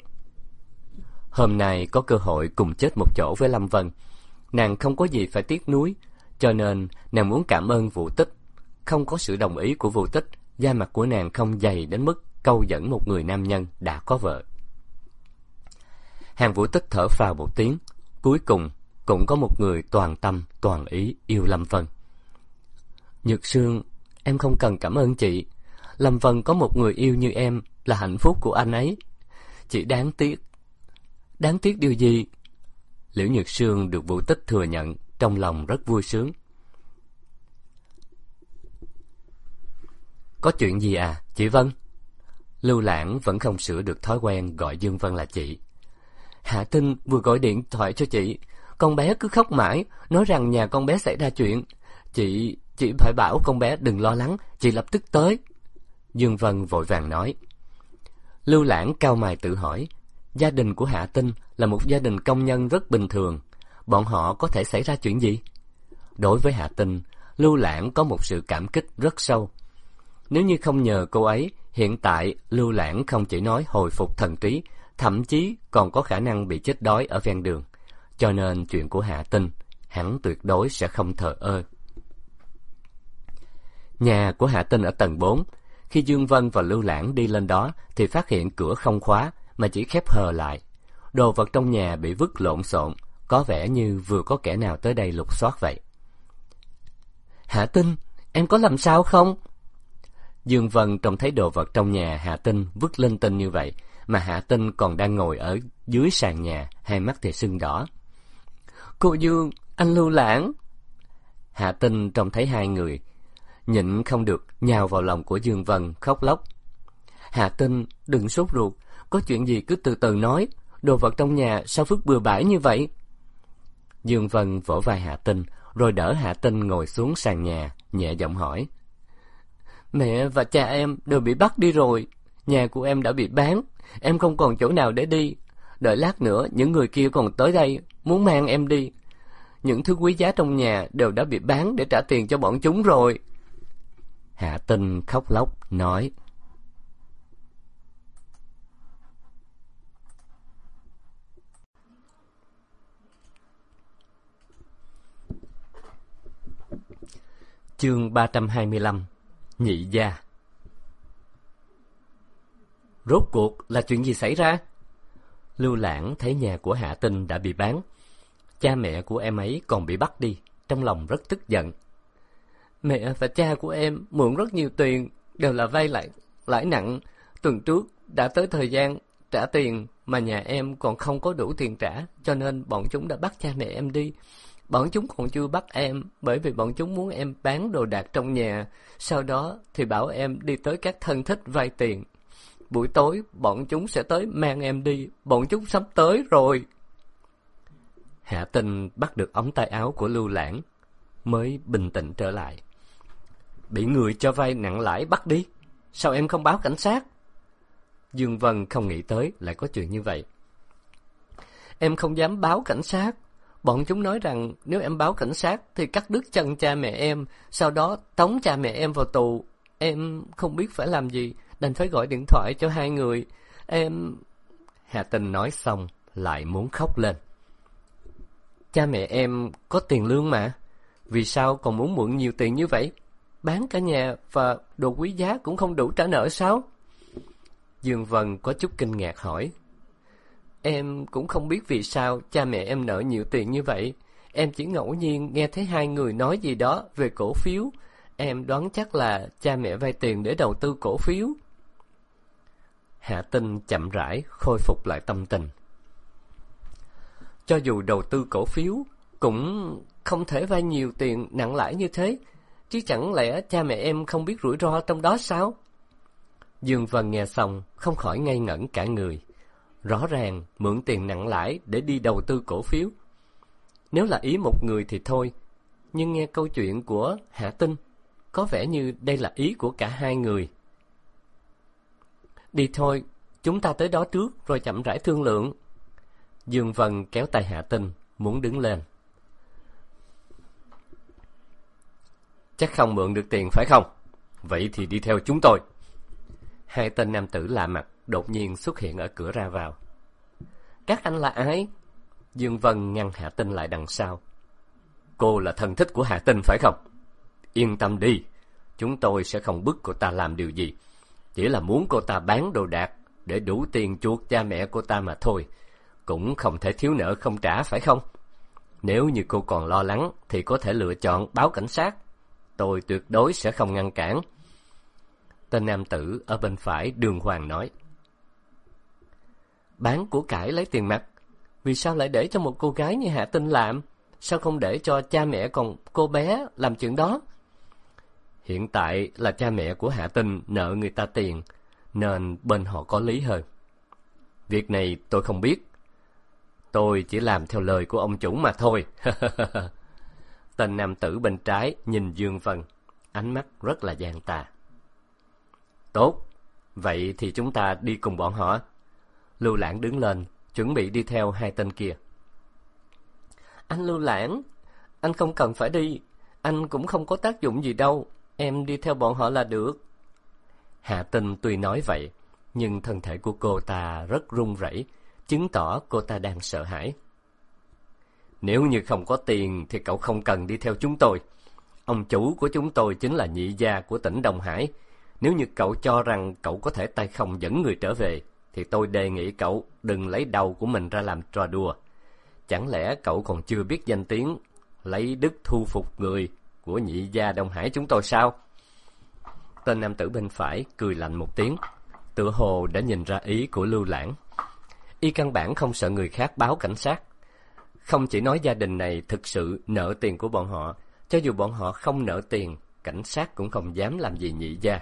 Hôm nay có cơ hội cùng chết một chỗ với Lâm Vân, nàng không có gì phải tiếc nuối, cho nên nàng muốn cảm ơn Vũ Tích. Không có sự đồng ý của Vũ Tích, da mặt của nàng không dày đến mức câu dẫn một người nam nhân đã có vợ. Hàng Vũ Tích thở phào một tiếng, cuối cùng cũng có một người toàn tâm toàn ý yêu Lâm Vân. Nhược Sương, em không cần cảm ơn chị. Lâm Vân có một người yêu như em là hạnh phúc của anh ấy. Chị đáng tiếc. Đáng tiếc điều gì? Liễu Nhược Sương được Vũ Tích thừa nhận, trong lòng rất vui sướng. Có chuyện gì à, chị Vân? Lưu Lãng vẫn không sửa được thói quen gọi Dương Vân là chị. Hạ Tinh vừa gọi điện thoại cho chị, con bé cứ khóc mãi, nói rằng nhà con bé xảy ra chuyện. Chị phải bảo con bé đừng lo lắng, chị lập tức tới. Dương Vân vội vàng nói. Lưu Lãng cau mày tự hỏi, gia đình của Hạ Tinh là một gia đình công nhân rất bình thường, bọn họ có thể xảy ra chuyện gì? Đối với Hạ Tinh, Lưu Lãng có một sự cảm kích rất sâu. Nếu như không nhờ cô ấy, hiện tại Lưu Lãng không chỉ nói hồi phục thần trí, thậm chí còn có khả năng bị chết đói ở ven đường. Cho nên chuyện của Hạ Tinh, hắn tuyệt đối sẽ không thờ ơ. Nhà của Hạ Tinh ở tầng 4. Khi Dương Vân và Lưu Lãng đi lên đó thì phát hiện cửa không khóa mà chỉ khép hờ lại. Đồ vật trong nhà bị vứt lộn xộn, có vẻ như vừa có kẻ nào tới đây lục soát vậy. Hạ Tinh, em có làm sao không? Dương Vân trông thấy đồ vật trong nhà Hạ Tinh vứt linh tinh như vậy, mà Hạ Tinh còn đang ngồi ở dưới sàn nhà, hai mắt thì sưng đỏ. Cô Dương, anh Lưu Lãng. Hạ Tinh trông thấy hai người, nhịn không được nhào vào lòng của Dương Vân khóc lóc. Hạ Tinh, đừng sốt ruột, có chuyện gì cứ từ từ nói, đồ vật trong nhà sao vứt bừa bãi như vậy? Dương Vân vỗ vai Hạ Tinh, rồi đỡ Hạ Tinh ngồi xuống sàn nhà, nhẹ giọng hỏi. Mẹ và cha em đều bị bắt đi rồi, nhà của em đã bị bán, em không còn chỗ nào để đi. Đợi lát nữa những người kia còn tới đây, muốn mang em đi. Những thứ quý giá trong nhà đều đã bị bán để trả tiền cho bọn chúng rồi. Hạ Tinh khóc lóc nói. Chương 325. Nhị gia. Rốt cuộc là chuyện gì xảy ra? Lưu Lãng thấy nhà của Hạ Tinh đã bị bán, cha mẹ của em ấy còn bị bắt đi, trong lòng rất tức giận. Mẹ và cha của em mượn rất nhiều tiền, đều là vay lãi nặng. Tuần trước đã tới thời gian trả tiền mà nhà em còn không có đủ tiền trả, cho nên bọn chúng đã bắt cha mẹ em đi. Bọn chúng còn chưa bắt em, bởi vì bọn chúng muốn em bán đồ đạc trong nhà, sau đó thì bảo em đi tới các thân thích vay tiền. Buổi tối bọn chúng sẽ tới mang em đi, bọn chúng sắp tới rồi. Hạ Tinh bắt được ống tay áo của Lưu Lãng, mới bình tĩnh trở lại. Bị người cho vay nặng lãi bắt đi, sao em không báo cảnh sát? Dương Vân không nghĩ tới lại có chuyện như vậy. Em không dám báo cảnh sát. Bọn chúng nói rằng nếu em báo cảnh sát thì cắt đứt chân cha mẹ em, sau đó tống cha mẹ em vào tù. Em không biết phải làm gì, đành phải gọi điện thoại cho hai người. Hà Tinh nói xong lại muốn khóc lên. Cha mẹ em có tiền lương mà, vì sao còn muốn mượn nhiều tiền như vậy? Bán cả nhà và đồ quý giá cũng không đủ trả nợ sao? Dương Vân có chút kinh ngạc hỏi. Em cũng không biết vì sao cha mẹ em nợ nhiều tiền như vậy. Em chỉ ngẫu nhiên nghe thấy hai người nói gì đó về cổ phiếu. Em đoán chắc là cha mẹ vay tiền để đầu tư cổ phiếu. Hạ Tinh chậm rãi khôi phục lại tâm tình. Cho dù đầu tư cổ phiếu cũng không thể vay nhiều tiền nặng lãi như thế, chứ chẳng lẽ cha mẹ em không biết rủi ro trong đó sao? Dương Vân nghe xong không khỏi ngây ngẩn cả người. Rõ ràng mượn tiền nặng lãi để đi đầu tư cổ phiếu. Nếu là ý một người thì thôi, nhưng nghe câu chuyện của Hạ Tinh, có vẻ như đây là ý của cả hai người. Đi thôi, chúng ta tới đó trước rồi chậm rãi thương lượng. Dương Vân kéo tay Hạ Tinh, muốn đứng lên. Chắc không mượn được tiền phải không? Vậy thì đi theo chúng tôi. Hai tên nam tử lạ mặt đột nhiên xuất hiện ở cửa ra vào. Các anh là ai? Dương Vân ngăn Hạ Tinh lại đằng sau. Cô là thân thích của Hạ Tinh phải không? Yên tâm đi, chúng tôi sẽ không bức cô ta làm điều gì. Chỉ là muốn cô ta bán đồ đạc để đủ tiền chuộc cha mẹ cô ta mà thôi. Cũng không thể thiếu nợ không trả phải không? Nếu như cô còn lo lắng thì có thể lựa chọn báo cảnh sát. Tôi tuyệt đối sẽ không ngăn cản. Tên nam tử ở bên phải đường hoàng nói. Bán của cải lấy tiền mặt, vì sao lại để cho một cô gái như Hạ Tinh làm? Sao không để cho cha mẹ còn cô bé làm chuyện đó? Hiện tại là cha mẹ của Hạ Tinh nợ người ta tiền, nên bên họ có lý hơn. Việc này tôi không biết. Tôi chỉ làm theo lời của ông chủ mà thôi. Tên nam tử bên trái nhìn Dương Vân, ánh mắt rất là gian tà. Tốt, vậy thì chúng ta đi cùng bọn họ. Lưu Lãng đứng lên, chuẩn bị đi theo hai tên kia. Anh Lưu Lãng, anh không cần phải đi, anh cũng không có tác dụng gì đâu, em đi theo bọn họ là được. Hạ Tinh tuy nói vậy, nhưng thân thể của cô ta rất run rẩy, chứng tỏ cô ta đang sợ hãi. Nếu như không có tiền thì cậu không cần đi theo chúng tôi. Ông chủ của chúng tôi chính là nhị gia của tỉnh Đông Hải. Nếu như cậu cho rằng cậu có thể tay không dẫn người trở về, thì tôi đề nghị cậu đừng lấy đầu của mình ra làm trò đùa. Chẳng lẽ cậu còn chưa biết danh tiếng lấy đức thu phục người của nhị gia Đông Hải chúng tôi sao? Tên nam tử bên phải cười lạnh một tiếng, tựa hồ đã nhìn ra ý của Lưu Lãng. Y căn bản không sợ người khác báo cảnh sát. Không chỉ nói gia đình này thực sự nợ tiền của bọn họ, cho dù bọn họ không nợ tiền, cảnh sát cũng không dám làm gì nhị gia.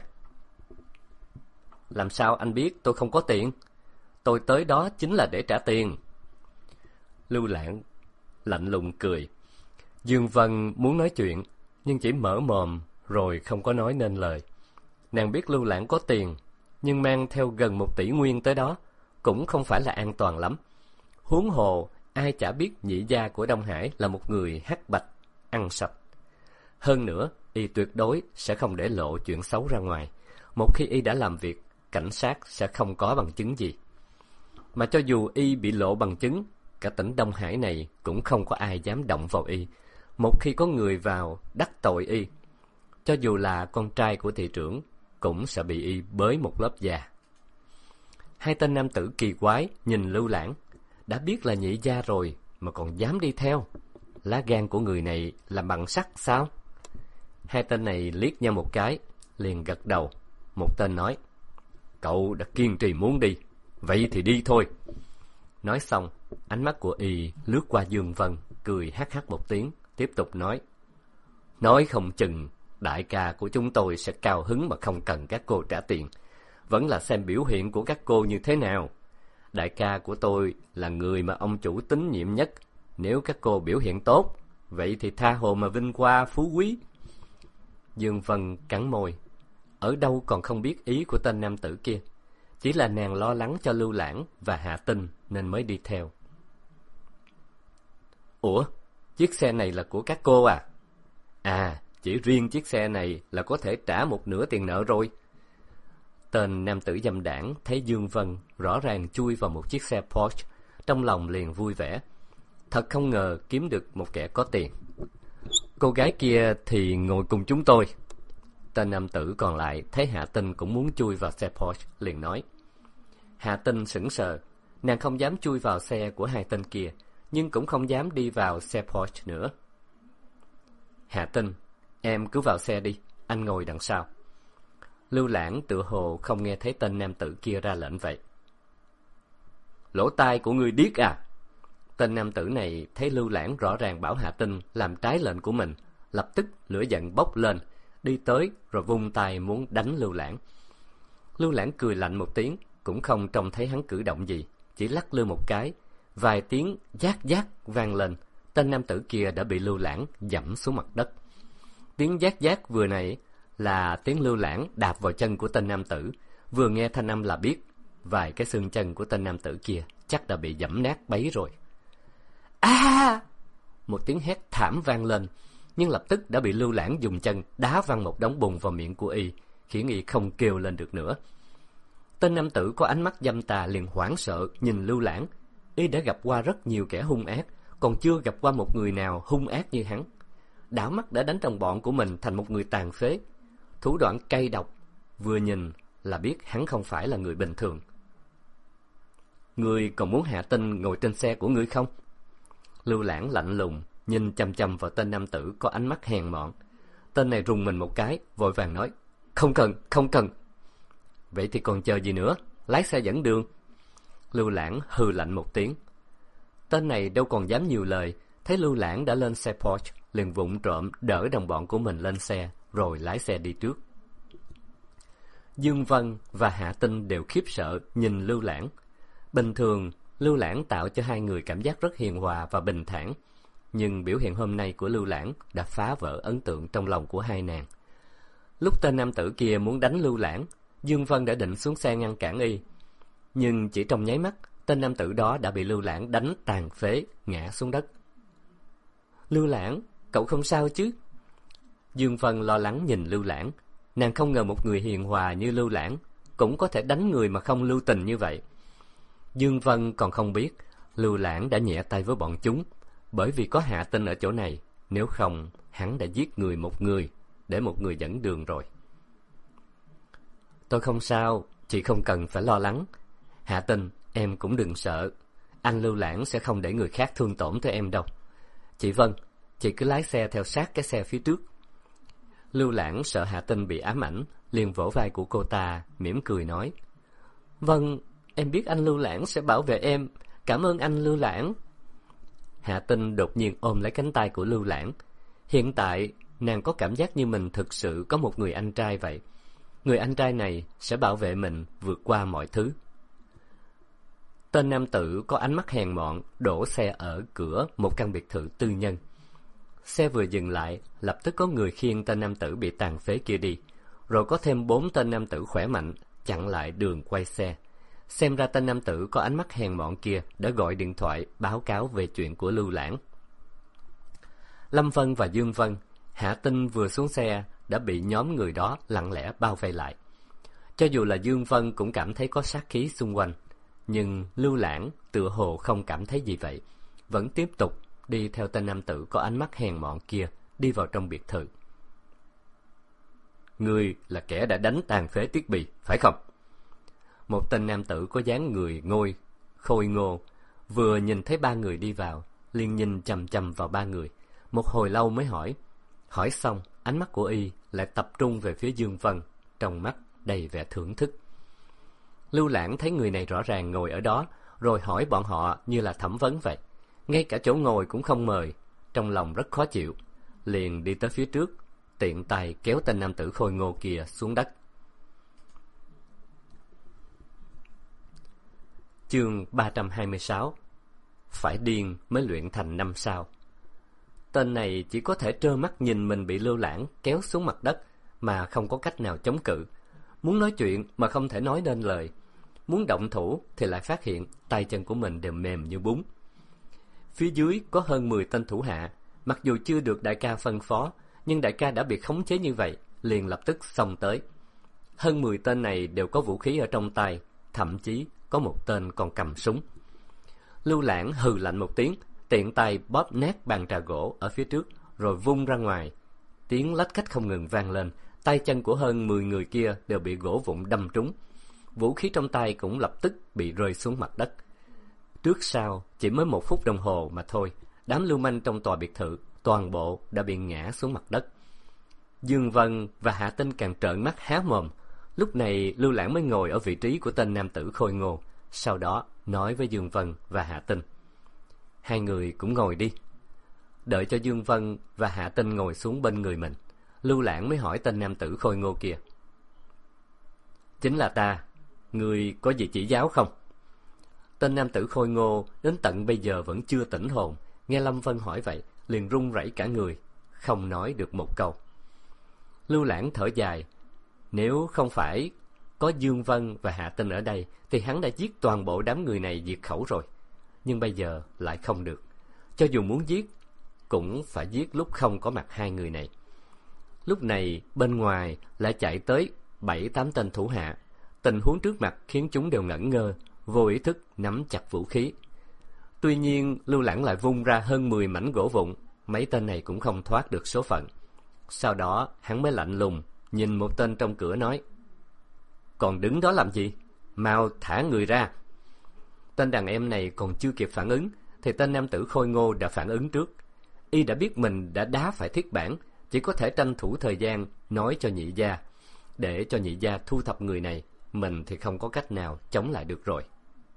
Làm sao anh biết tôi không có tiền? Tôi tới đó chính là để trả tiền. Lưu Lãng lạnh lùng cười. Dương Vân muốn nói chuyện, nhưng chỉ mở mồm rồi không có nói nên lời. Nàng biết Lưu Lãng có tiền, nhưng mang theo gần 1 tỷ nguyên tới đó cũng không phải là an toàn lắm. Huống hồ, ai chả biết nhị gia của Đông Hải là một người hắc bạch, ăn sạch. Hơn nữa, y tuyệt đối sẽ không để lộ chuyện xấu ra ngoài. Một khi y đã làm việc, cảnh sát sẽ không có bằng chứng gì. Mà cho dù y bị lộ bằng chứng, cả tỉnh Đông Hải này cũng không có ai dám động vào y. Một khi có người vào đắc tội y, cho dù là con trai của thị trưởng, cũng sẽ bị y bới một lớp da. Hai tên nam tử kỳ quái nhìn Lưu Lãng, đã biết là nhị gia rồi mà còn dám đi theo. Lá gan của người này làm bằng sắt sao? Hai tên này liếc nhau một cái, liền gật đầu. Một tên nói, cậu đã kiên trì muốn đi, vậy thì đi thôi. Nói xong, ánh mắt của y lướt qua Dương Vân, cười hắc hắc một tiếng, tiếp tục nói không chừng đại ca của chúng tôi sẽ cao hứng mà không cần các cô trả tiền. Vẫn là xem biểu hiện của các cô như thế nào. Đại ca của tôi là người mà ông chủ tín nhiệm nhất. Nếu các cô biểu hiện tốt, vậy thì tha hồ mà vinh hoa phú quý. Dương Vân cắn môi. Ở đâu còn không biết ý của tên nam tử kia. Chỉ là nàng lo lắng cho Lưu Lãng và Hạ Tinh nên mới đi theo. Ủa, chiếc xe này là của các cô à? À, chỉ riêng chiếc xe này là có thể trả 1/2 tiền nợ rồi. Tên nam tử dâm đảng thấy Dương Vân rõ ràng chui vào một chiếc xe Porsche, trong lòng liền vui vẻ. Thật không ngờ kiếm được một kẻ có tiền. Cô gái kia thì ngồi cùng chúng tôi. Tên nam tử còn lại thấy Hạ Tinh cũng muốn chui vào xe Porsche, liền nói. Hạ Tinh sững sờ, nàng không dám chui vào xe của hai tên kia, nhưng cũng không dám đi vào xe Porsche nữa. Hạ Tinh, em cứ vào xe đi, anh ngồi đằng sau. Lưu Lãng tựa hồ không nghe thấy tên nam tử kia ra lệnh vậy. Lỗ tai của người điếc à? Tên nam tử này thấy Lưu Lãng rõ ràng bảo Hạ Tinh làm trái lệnh của mình, lập tức lửa giận bốc lên, đi tới rồi vung tay muốn đánh Lưu Lãng. Lưu Lãng cười lạnh một tiếng, cũng không trông thấy hắn cử động gì, chỉ lắc lư một cái, vài tiếng giác giác vang lên, tên nam tử kia đã bị Lưu Lãng dẫm xuống mặt đất. Tiếng giác giác vừa nãy là tiếng Lưu Lãng đạp vào chân của tên nam tử, vừa nghe thanh âm là biết vài cái xương chân của tên nam tử kia chắc đã bị dẫm nát bấy rồi. A! Một tiếng hét thảm vang lên, nhưng lập tức đã bị Lưu Lãng dùng chân đá văng một đống bùn vào miệng của y, khiến y không kêu lên được nữa. Tên nam tử có ánh mắt dâm tà liền hoảng sợ nhìn Lưu Lãng. Y đã gặp qua rất nhiều kẻ hung ác, còn chưa gặp qua một người nào hung ác như hắn. Đảo mắt đã đánh đồng bọn của mình thành một người tàn phế. Thủ đoạn cay độc, vừa nhìn là biết hắn không phải là người bình thường. Ngươi còn muốn Hạ Tinh ngồi trên xe của ngươi không? Lưu Lãng lạnh lùng nhìn chằm chằm vào tên nam tử có ánh mắt hèn mọn. Tên này rùng mình một cái, vội vàng nói, không cần, không cần. Vậy thì còn chờ gì nữa, lái xe dẫn đường. Lưu Lãng hừ lạnh một tiếng. Tên này đâu còn dám nhiều lời, thấy Lưu Lãng đã lên xe Porsche, liền vụng trộm đỡ đồng bọn của mình lên xe, rồi lái xe đi trước. Dương Vân và Hạ Tinh đều khiếp sợ nhìn Lưu Lãng. Bình thường, Lưu Lãng tạo cho hai người cảm giác rất hiền hòa và bình thản, nhưng biểu hiện hôm nay của Lưu Lãng đã phá vỡ ấn tượng trong lòng của hai nàng. Lúc tên nam tử kia muốn đánh Lưu Lãng, Dương Vân đã định xuống xe ngăn cản y, nhưng chỉ trong nháy mắt, tên nam tử đó đã bị Lưu Lãng đánh tàn phế, ngã xuống đất. Lưu Lãng, cậu không sao chứ? Dương Vân lo lắng nhìn Lưu Lãng. Nàng không ngờ một người hiền hòa như Lưu Lãng cũng có thể đánh người mà không lưu tình như vậy. Dương Vân còn không biết Lưu Lãng đã nhẹ tay với bọn chúng, bởi vì có Hạ Tinh ở chỗ này, nếu không hắn đã giết người một người để một người dẫn đường rồi. Tôi không sao, chị không cần phải lo lắng. Hạ Tinh, em cũng đừng sợ, anh Lưu Lãng sẽ không để người khác thương tổn tới em đâu. Chị Vân, chị cứ lái xe theo sát cái xe phía trước. Lưu Lãng sợ Hạ Tinh bị ám ảnh, liền vỗ vai của cô ta, mỉm cười nói: Vâng, em biết anh Lưu Lãng sẽ bảo vệ em, cảm ơn anh Lưu Lãng. Hạ Tinh đột nhiên ôm lấy cánh tay của Lưu Lãng. Hiện tại, nàng có cảm giác như mình thực sự có một người anh trai vậy. Người anh trai này sẽ bảo vệ mình vượt qua mọi thứ. Tên nam tử có ánh mắt hèn mọn đổ xe ở cửa một căn biệt thự tư nhân. Xe vừa dừng lại, lập tức có người khiêng tên nam tử bị tàn phế kia đi, rồi có thêm 4 tên nam tử khỏe mạnh chặn lại đường quay xe. Xem ra tên nam tử có ánh mắt hèn mọn kia đã gọi điện thoại báo cáo về chuyện của Lưu Lãng. Lâm Vân và Dương Vân, Hạ Tinh vừa xuống xe đã bị nhóm người đó lặng lẽ bao vây lại. Cho dù là Dương Vân cũng cảm thấy có sát khí xung quanh, nhưng Lưu Lãng tựa hồ không cảm thấy gì vậy, vẫn tiếp tục đi theo tên nam tử có ánh mắt hèn mọn kia đi vào trong biệt thự. Ngươi là kẻ đã đánh tàn phế Tiết Bì, phải không? Một tên nam tử có dáng người khôi ngô, vừa nhìn thấy ba người đi vào, liền nhìn chằm chằm vào ba người, một hồi lâu mới hỏi. Hỏi xong, ánh mắt của y lại tập trung về phía Dương Vân, trong mắt đầy vẻ thưởng thức. Lưu Lãng thấy người này rõ ràng ngồi ở đó, rồi hỏi bọn họ như là thẩm vấn vậy. Ngay cả chỗ ngồi cũng không mời, trong lòng rất khó chịu, liền đi tới phía trước, tiện tay kéo tên nam tử khôi ngô kia xuống đất. Chương 326. Phải điên mới luyện thành 5 sao. Tên này chỉ có thể trơ mắt nhìn mình bị Lưu Lãng kéo xuống mặt đất mà không có cách nào chống cự. Muốn nói chuyện mà không thể nói nên lời. Muốn động thủ thì lại phát hiện tay chân của mình đều mềm như bún. Phía dưới có hơn 10 tên thủ hạ, mặc dù chưa được đại ca phân phó, nhưng đại ca đã bị khống chế như vậy, liền lập tức xông tới. Hơn 10 tên này đều có vũ khí ở trong tay, thậm chí có một tên còn cầm súng. Lưu Lãng hừ lạnh một tiếng, tiện tay bóp nát bàn trà gỗ ở phía trước, rồi vung ra ngoài. Tiếng lách cách không ngừng vang lên, tay chân của hơn 10 người kia đều bị gỗ vụn đâm trúng. Vũ khí trong tay cũng lập tức bị rơi xuống mặt đất. Trước sau, chỉ mới 1 phút đồng hồ mà thôi, đám lưu manh trong tòa biệt thự toàn bộ đã bị ngã xuống mặt đất. Dương Vân và Hạ Tinh càng trợn mắt há mồm. Lúc này Lưu Lãng mới ngồi ở vị trí của tên nam tử khôi ngô, sau đó nói với Dương Vân và Hạ Tinh: Hai người cũng ngồi đi. Đợi cho Dương Vân và Hạ Tinh ngồi xuống bên người mình, Lưu Lãng mới hỏi tên nam tử khôi ngô kia: Chính là ta, ngươi có gì chỉ giáo không? Tên nam tử khôi ngô đến tận bây giờ vẫn chưa tỉnh hồn, nghe Lâm Vân hỏi vậy, liền run rẩy cả người, không nói được một câu. Lưu Lãng thở dài, nếu không phải có Dương Vân và Hạ Tinh ở đây, thì hắn đã giết toàn bộ đám người này diệt khẩu rồi. Nhưng bây giờ lại không được. Cho dù muốn giết, cũng phải giết lúc không có mặt hai người này. Lúc này, bên ngoài lại chạy tới 7-8 tên thủ hạ. Tình huống trước mặt khiến chúng đều ngẩn ngơ, vô ý thức nắm chặt vũ khí. Tuy nhiên, Lưu Lãng lại vung ra hơn 10 mảnh gỗ vụn, mấy tên này cũng không thoát được số phận. Sau đó, hắn mới lạnh lùng nhìn một tên trong cửa nói: Còn đứng đó làm gì? Mau thả người ra. Tên đàn em này còn chưa kịp phản ứng, thì tên nam tử khôi ngô đã phản ứng trước. Y đã biết mình đã đá phải thiết bản, chỉ có thể tranh thủ thời gian nói cho nhị gia, để cho nhị gia thu thập người này. Mình thì không có cách nào chống lại được rồi.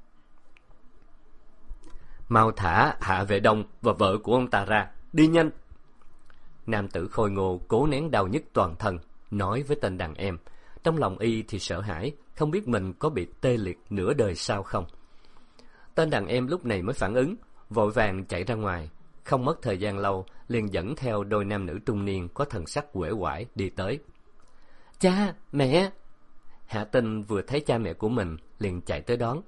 Mau thả Hạ Vệ Đông và vợ của ông ta ra, đi nhanh. Nam tử khôi ngô cố nén đau nhức toàn thân, nói với tên đàn em, Trong lòng y thì sợ hãi, không biết mình có bị tê liệt nửa đời sau không. Tên đàn em lúc này mới phản ứng, vội vàng chạy ra ngoài. Không mất thời gian lâu, liền dẫn theo đôi nam nữ trung niên có thần sắc uể oải đi tới. Cha, mẹ! Hạ Tinh vừa thấy cha mẹ của mình, liền chạy tới đón.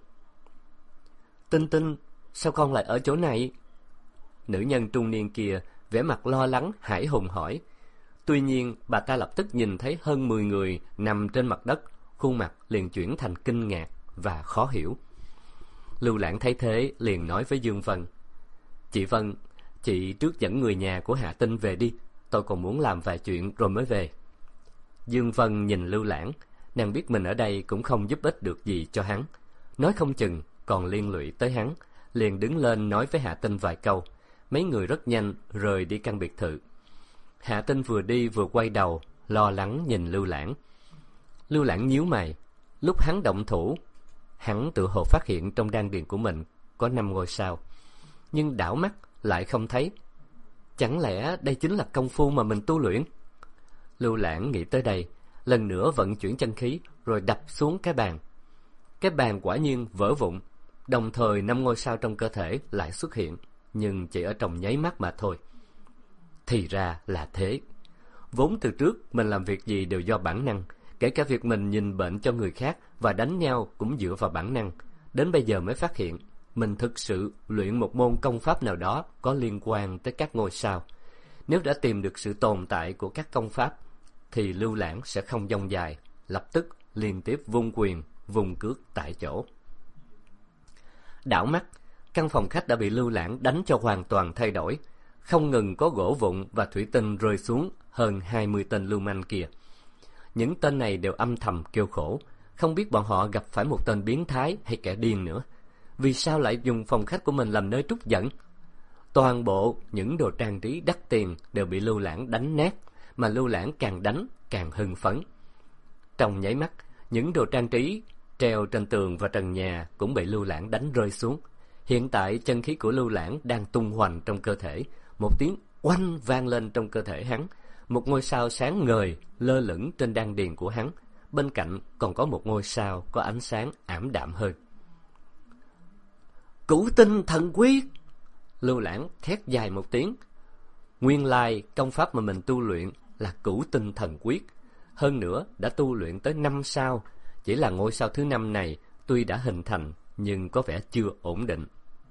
Tinh Tinh, sao con lại ở chỗ này? Nữ nhân trung niên kia vẻ mặt lo lắng, hãi hùng hỏi. Tuy nhiên, bà ta lập tức nhìn thấy hơn 10 người nằm trên mặt đất, khuôn mặt liền chuyển thành kinh ngạc và khó hiểu. Lưu Lãng thấy thế, liền nói với Dương Vân. Chị Vân, chị trước dẫn người nhà của Hạ Tinh về đi, tôi còn muốn làm vài chuyện rồi mới về. Dương Vân nhìn Lưu Lãng, nàng biết mình ở đây cũng không giúp ích được gì cho hắn, nói không chừng còn liên lụy tới hắn, liền đứng lên nói với Hạ Tinh vài câu. Mấy người rất nhanh rời đi căn biệt thự. Hạ Tinh vừa đi vừa quay đầu, lo lắng nhìn Lưu Lãng. Lưu Lãng nhíu mày. Lúc hắn động thủ, hắn tự hồ phát hiện trong đan điền của mình có 5 ngôi sao, nhưng đảo mắt lại không thấy. Chẳng lẽ đây chính là công phu mà mình tu luyện? Lưu Lãng nghĩ tới đây, lần nữa vận chuyển chân khí rồi đập xuống cái bàn. Cái bàn quả nhiên vỡ vụn, đồng thời 5 ngôi sao trong cơ thể lại xuất hiện, nhưng chỉ ở trong nháy mắt mà thôi. Thì ra là thế. Vốn từ trước mình làm việc gì đều do bản năng, kể cả việc mình nhìn bệnh cho người khác và đánh nhau cũng dựa vào bản năng. Đến bây giờ mới phát hiện mình thực sự luyện một môn công pháp nào đó có liên quan tới các ngôi sao. Nếu đã tìm được sự tồn tại của các công pháp thì Lưu Lãng sẽ không dông dài, lập tức liên tiếp vung quyền, vung cước tại chỗ. Đảo mắt, căn phòng khách đã bị Lưu Lãng đánh cho hoàn toàn thay đổi, không ngừng có gỗ vụn và thủy tinh rơi xuống hơn 20 tên lưu manh kia. Những tên này đều âm thầm kêu khổ, không biết bọn họ gặp phải một tên biến thái hay kẻ điên nữa. Vì sao lại dùng phòng khách của mình làm nơi trút giận? Toàn bộ những đồ trang trí đắt tiền đều bị Lưu Lãng đánh nát, mà Lưu Lãng càng đánh càng hưng phấn. Trong nháy mắt, những đồ trang trí treo trên tường và trần nhà cũng bị Lưu Lãng đánh rơi xuống. Hiện tại chân khí của Lưu Lãng đang tung hoành trong cơ thể, một tiếng oanh vang lên trong cơ thể hắn. Một ngôi sao sáng ngời lơ lửng trên đan điền của hắn, bên cạnh còn có một ngôi sao có ánh sáng ảm đạm hơn. Cửu tinh thần quyết! Lưu Lãng thét dài một tiếng. Nguyên lai công pháp mà mình tu luyện là cửu tinh thần quyết, hơn nữa đã tu luyện tới 5 sao. Chỉ là ngôi sao thứ 5 này tuy đã hình thành nhưng có vẻ chưa ổn định.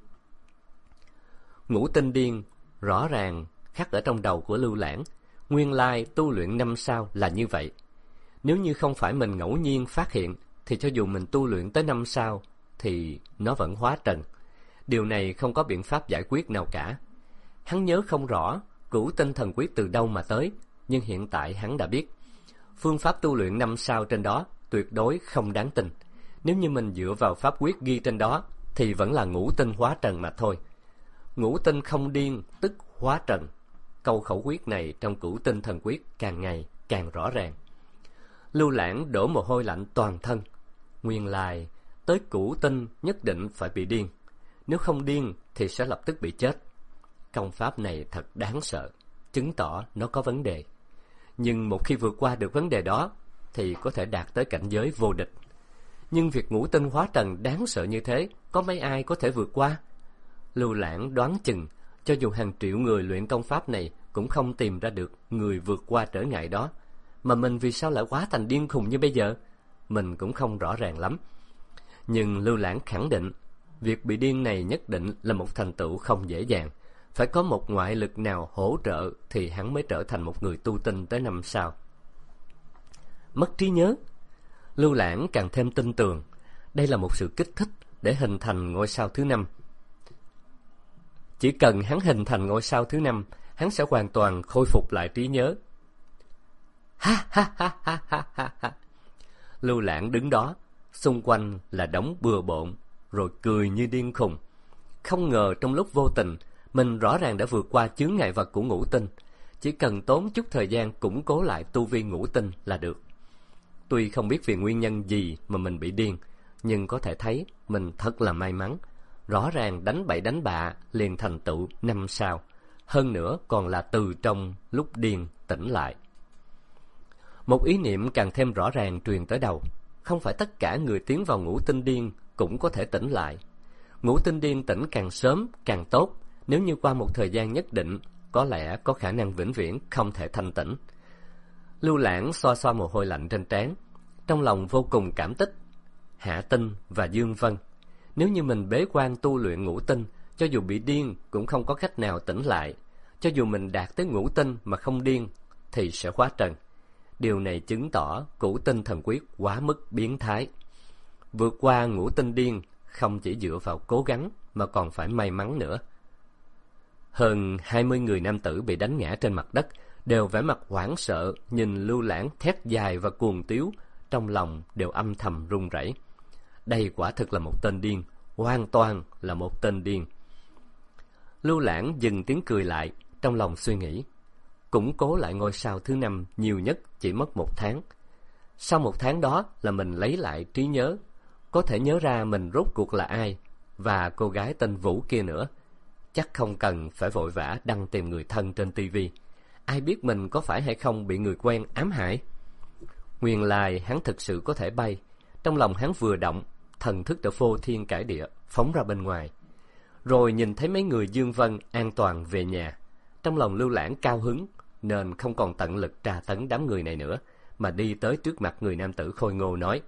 Ngũ tinh điên rõ ràng khắc ở trong đầu của Lưu Lãng. Nguyên lai tu luyện 5 sao là như vậy. Nếu như không phải mình ngẫu nhiên phát hiện, thì cho dù mình tu luyện tới 5 sao thì nó vẫn hóa trần. Điều này không có biện pháp giải quyết nào cả. Hắn nhớ không rõ cửu tinh thần quyết từ đâu mà tới, nhưng hiện tại hắn đã biết. Phương pháp tu luyện 5 sao trên đó tuyệt đối không đáng tin. Nếu như mình dựa vào pháp quyết ghi trên đó thì vẫn là ngũ tinh hóa trần mà thôi. Ngũ tinh không điên tức hóa trần. Câu khẩu quyết này trong cửu tinh thần quyết càng ngày càng rõ ràng. Lưu Lãng đổ mồ hôi lạnh toàn thân. Nguyên lai tới cửu tinh nhất định phải bị điên, nếu không điên thì sẽ lập tức bị chết. Công pháp này thật đáng sợ, chứng tỏ nó có vấn đề. Nhưng một khi vượt qua được vấn đề đó thì có thể đạt tới cảnh giới vô địch. Nhưng việc ngũ tinh hóa trần đáng sợ như thế, có mấy ai có thể vượt qua? Lưu Lãng đoán chừng cho dù hàng triệu người luyện công pháp này cũng không tìm ra được người vượt qua trở ngại đó. Mà mình vì sao lại hóa thành điên khùng như bây giờ, mình cũng không rõ ràng lắm. Nhưng Lưu Lãng khẳng định việc bị điên này nhất định là một thành tựu không dễ dàng. Phải có một ngoại lực nào hỗ trợ thì hắn mới trở thành một người tu tinh tới 5 sao. Mất trí nhớ, Lưu Lãng càng thêm tin tưởng đây là một sự kích thích để hình thành ngôi sao thứ 5. Chỉ cần hắn hình thành ngôi sao thứ 5, hắn sẽ hoàn toàn khôi phục lại trí nhớ. Ha ha ha ha ha ha ha. Lưu Lãng đứng đó, xung quanh là đống bừa bộn, rồi cười như điên khùng. Không ngờ trong lúc vô tình, mình rõ ràng đã vượt qua chướng ngại vật của ngũ tinh. Chỉ cần tốn chút thời gian củng cố lại tu vi ngũ tinh là được. Tuy không biết vì nguyên nhân gì mà mình bị điên, nhưng có thể thấy mình thật là may mắn. Rõ ràng đánh bậy đánh bạ liền thành tựu 5 sao. Hơn nữa còn là từ trong lúc điên tỉnh lại. Một ý niệm càng thêm rõ ràng truyền tới đầu. Không phải tất cả người tiến vào ngủ tinh điên cũng có thể tỉnh lại. Ngủ tinh điên tỉnh càng sớm càng tốt. Nếu như qua một thời gian nhất định, có lẽ có khả năng vĩnh viễn không thể thanh tỉnh. Lưu Lãng xoa xoa mồ hôi lạnh trên trán, trong lòng vô cùng cảm kích Hạ Tinh và Dương Vân. Nếu như mình bế quan tu luyện ngũ tinh, cho dù bị điên cũng không có cách nào tỉnh lại. Cho dù mình đạt tới ngũ tinh mà không điên thì sẽ hóa trần. Điều này chứng tỏ cửu tinh thần quyết quá mức biến thái. Vượt qua ngũ tinh điên không chỉ dựa vào cố gắng mà còn phải may mắn nữa. Hơn 20 người nam tử bị đánh ngã trên mặt đất, đều vẻ mặt hoảng sợ, nhìn Lưu Lãng thét dài và cuồng tiếu, trong lòng đều âm thầm run rẩy. Đây quả thực là một tên điên, hoàn toàn là một tên điên. Lưu Lãng dừng tiếng cười lại, trong lòng suy nghĩ, củng cố lại ngôi sao thứ 5 nhiều nhất chỉ mất 1 tháng. Sau 1 tháng đó là mình lấy lại trí nhớ, có thể nhớ ra mình rốt cuộc là ai, và cô gái tên Vũ kia nữa. Chắc không cần phải vội vã đăng tìm người thân trên tivi. Ai biết mình có phải hay không bị người quen ám hại. Nguyên lai hắn thực sự có thể bay. Trong lòng hắn vừa động, thần thức đã phô thiên cải địa phóng ra bên ngoài. Rồi nhìn thấy mấy người Dương Vân an toàn về nhà, trong lòng Lưu Lãng cao hứng, nên không còn tận lực tra tấn đám người này nữa, mà đi tới trước mặt người nam tử khôi ngô nói: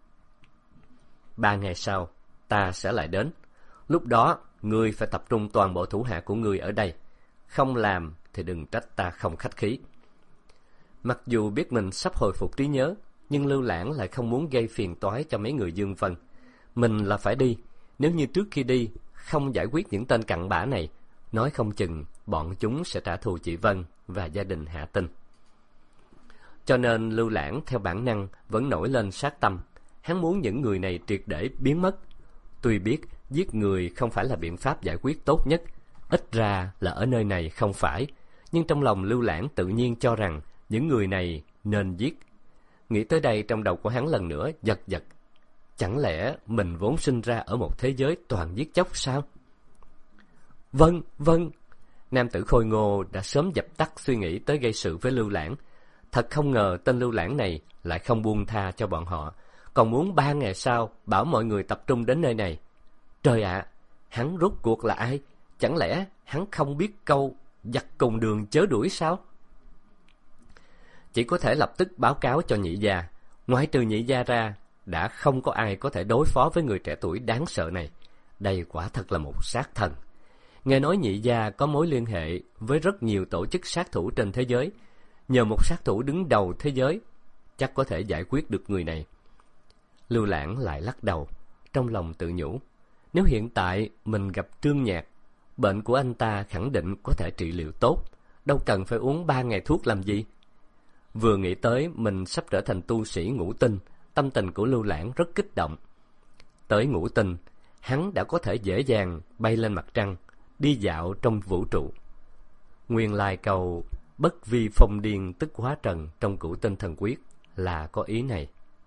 3 ngày sau ta sẽ lại đến. Lúc đó ngươi phải tập trung toàn bộ thủ hạ của ngươi ở đây. Không làm thì đừng trách ta không khách khí. Mặc dù biết mình sắp hồi phục trí nhớ, nhưng Lưu Lãng lại không muốn gây phiền toái cho mấy người Dương Vân. Mình là phải đi. Nếu như trước khi đi không giải quyết những tên cặn bã này, nói không chừng bọn chúng sẽ trả thù chị Vân và gia đình Hạ Tinh. Cho nên Lưu Lãng theo bản năng vẫn nổi lên sát tâm. Hắn muốn những người này triệt để biến mất. Tuy biết giết người không phải là biện pháp giải quyết tốt nhất, ít ra là ở nơi này không phải, nhưng trong lòng Lưu Lãng tự nhiên cho rằng những người này nên giết. Nghĩ tới đây, trong đầu của hắn lần nữa giật giật. Chẳng lẽ mình vốn sinh ra ở một thế giới toàn giết chóc sao? Vâng, vâng. Nam tử khôi ngô đã sớm dập tắt suy nghĩ tới gây sự với Lưu Lãng. Thật không ngờ tên Lưu Lãng này lại không buông tha cho bọn họ, còn muốn 3 ngày sau bảo mọi người tập trung đến nơi này. Trời ạ, hắn rốt cuộc là ai? Chẳng lẽ hắn không biết câu giặc cùng đường chớ đuổi sao? Chỉ có thể lập tức báo cáo cho nhị gia. Ngoại trừ nhị gia ra, đã không có ai có thể đối phó với người trẻ tuổi đáng sợ này. Đây quả thật là một sát thần. Nghe nói nhị gia có mối liên hệ với rất nhiều tổ chức sát thủ trên thế giới. Nhờ một sát thủ đứng đầu thế giới, chắc có thể giải quyết được người này. Lưu Lãng lại lắc đầu, trong lòng tự nhủ, nếu hiện tại mình gặp Trương Nhạc, bệnh của anh ta khẳng định có thể trị liệu tốt, đâu cần phải uống 3 ngày thuốc làm gì. Vừa nghĩ tới mình sắp trở thành tu sĩ ngũ tinh, tâm tình của Lưu Lãng rất kích động. Tới ngũ tinh, hắn đã có thể dễ dàng bay lên mặt trăng, đi dạo trong vũ trụ. Nguyên lai câu bất vi phong điên tức hóa trần trong Cửu Tinh Thần Quyết là có ý này.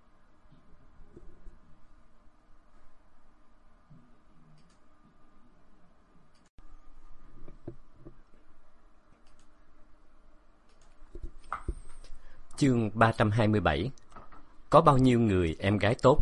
Chương 327. Có bao nhiêu người em gái tốt?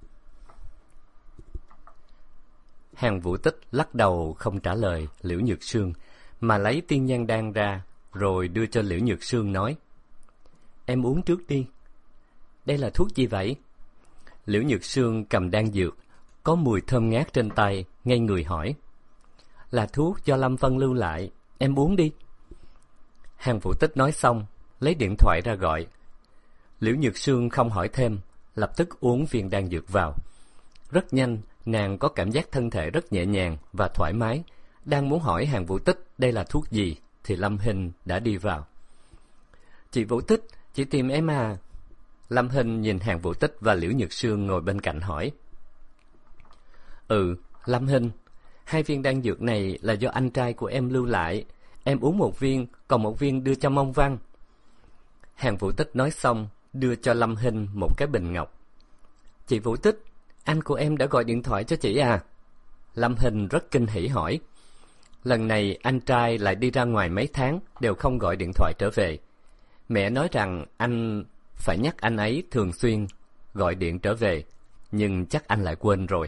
Hàn Vũ Tích lắc đầu không trả lời Liễu Nhược Sương, mà lấy tiên nhang đan ra, rồi đưa cho Liễu Nhược Sương nói: Em uống trước đi. Đây là thuốc gì vậy? Liễu Nhược Sương cầm đan dược, có mùi thơm ngát trên tay, ngây người hỏi: Là thuốc do Lâm Vân lưu lại, em uống đi. Hàn Vũ Tích nói xong, lấy điện thoại ra gọi. Liễu Nhược Sương không hỏi thêm, lập tức uống viên đan dược vào. Rất nhanh, nàng có cảm giác thân thể rất nhẹ nhàng và thoải mái. Đang muốn hỏi Hàn Vũ Tích đây là thuốc gì, thì Lâm Hinh đã đi vào. Chị Vũ Tích, chị tìm em à? Lâm Hinh nhìn Hàn Vũ Tích và Liễu Nhược Sương ngồi bên cạnh hỏi. Lâm Hinh, 2 viên đan dược này là do anh trai của em lưu lại. Em uống 1 viên, còn 1 viên đưa cho Mông Văn. Hàn Vũ Tích nói xong, đưa cho Lâm Hinh một cái bình ngọc. Chị Vũ Tích, anh của em đã gọi điện thoại cho chị à? Lâm Hinh rất kinh hỉ hỏi. Lần này anh trai lại đi ra ngoài mấy tháng, đều không gọi điện thoại trở về. Mẹ nói rằng anh phải nhắc anh ấy thường xuyên gọi điện trở về, nhưng chắc anh lại quên rồi.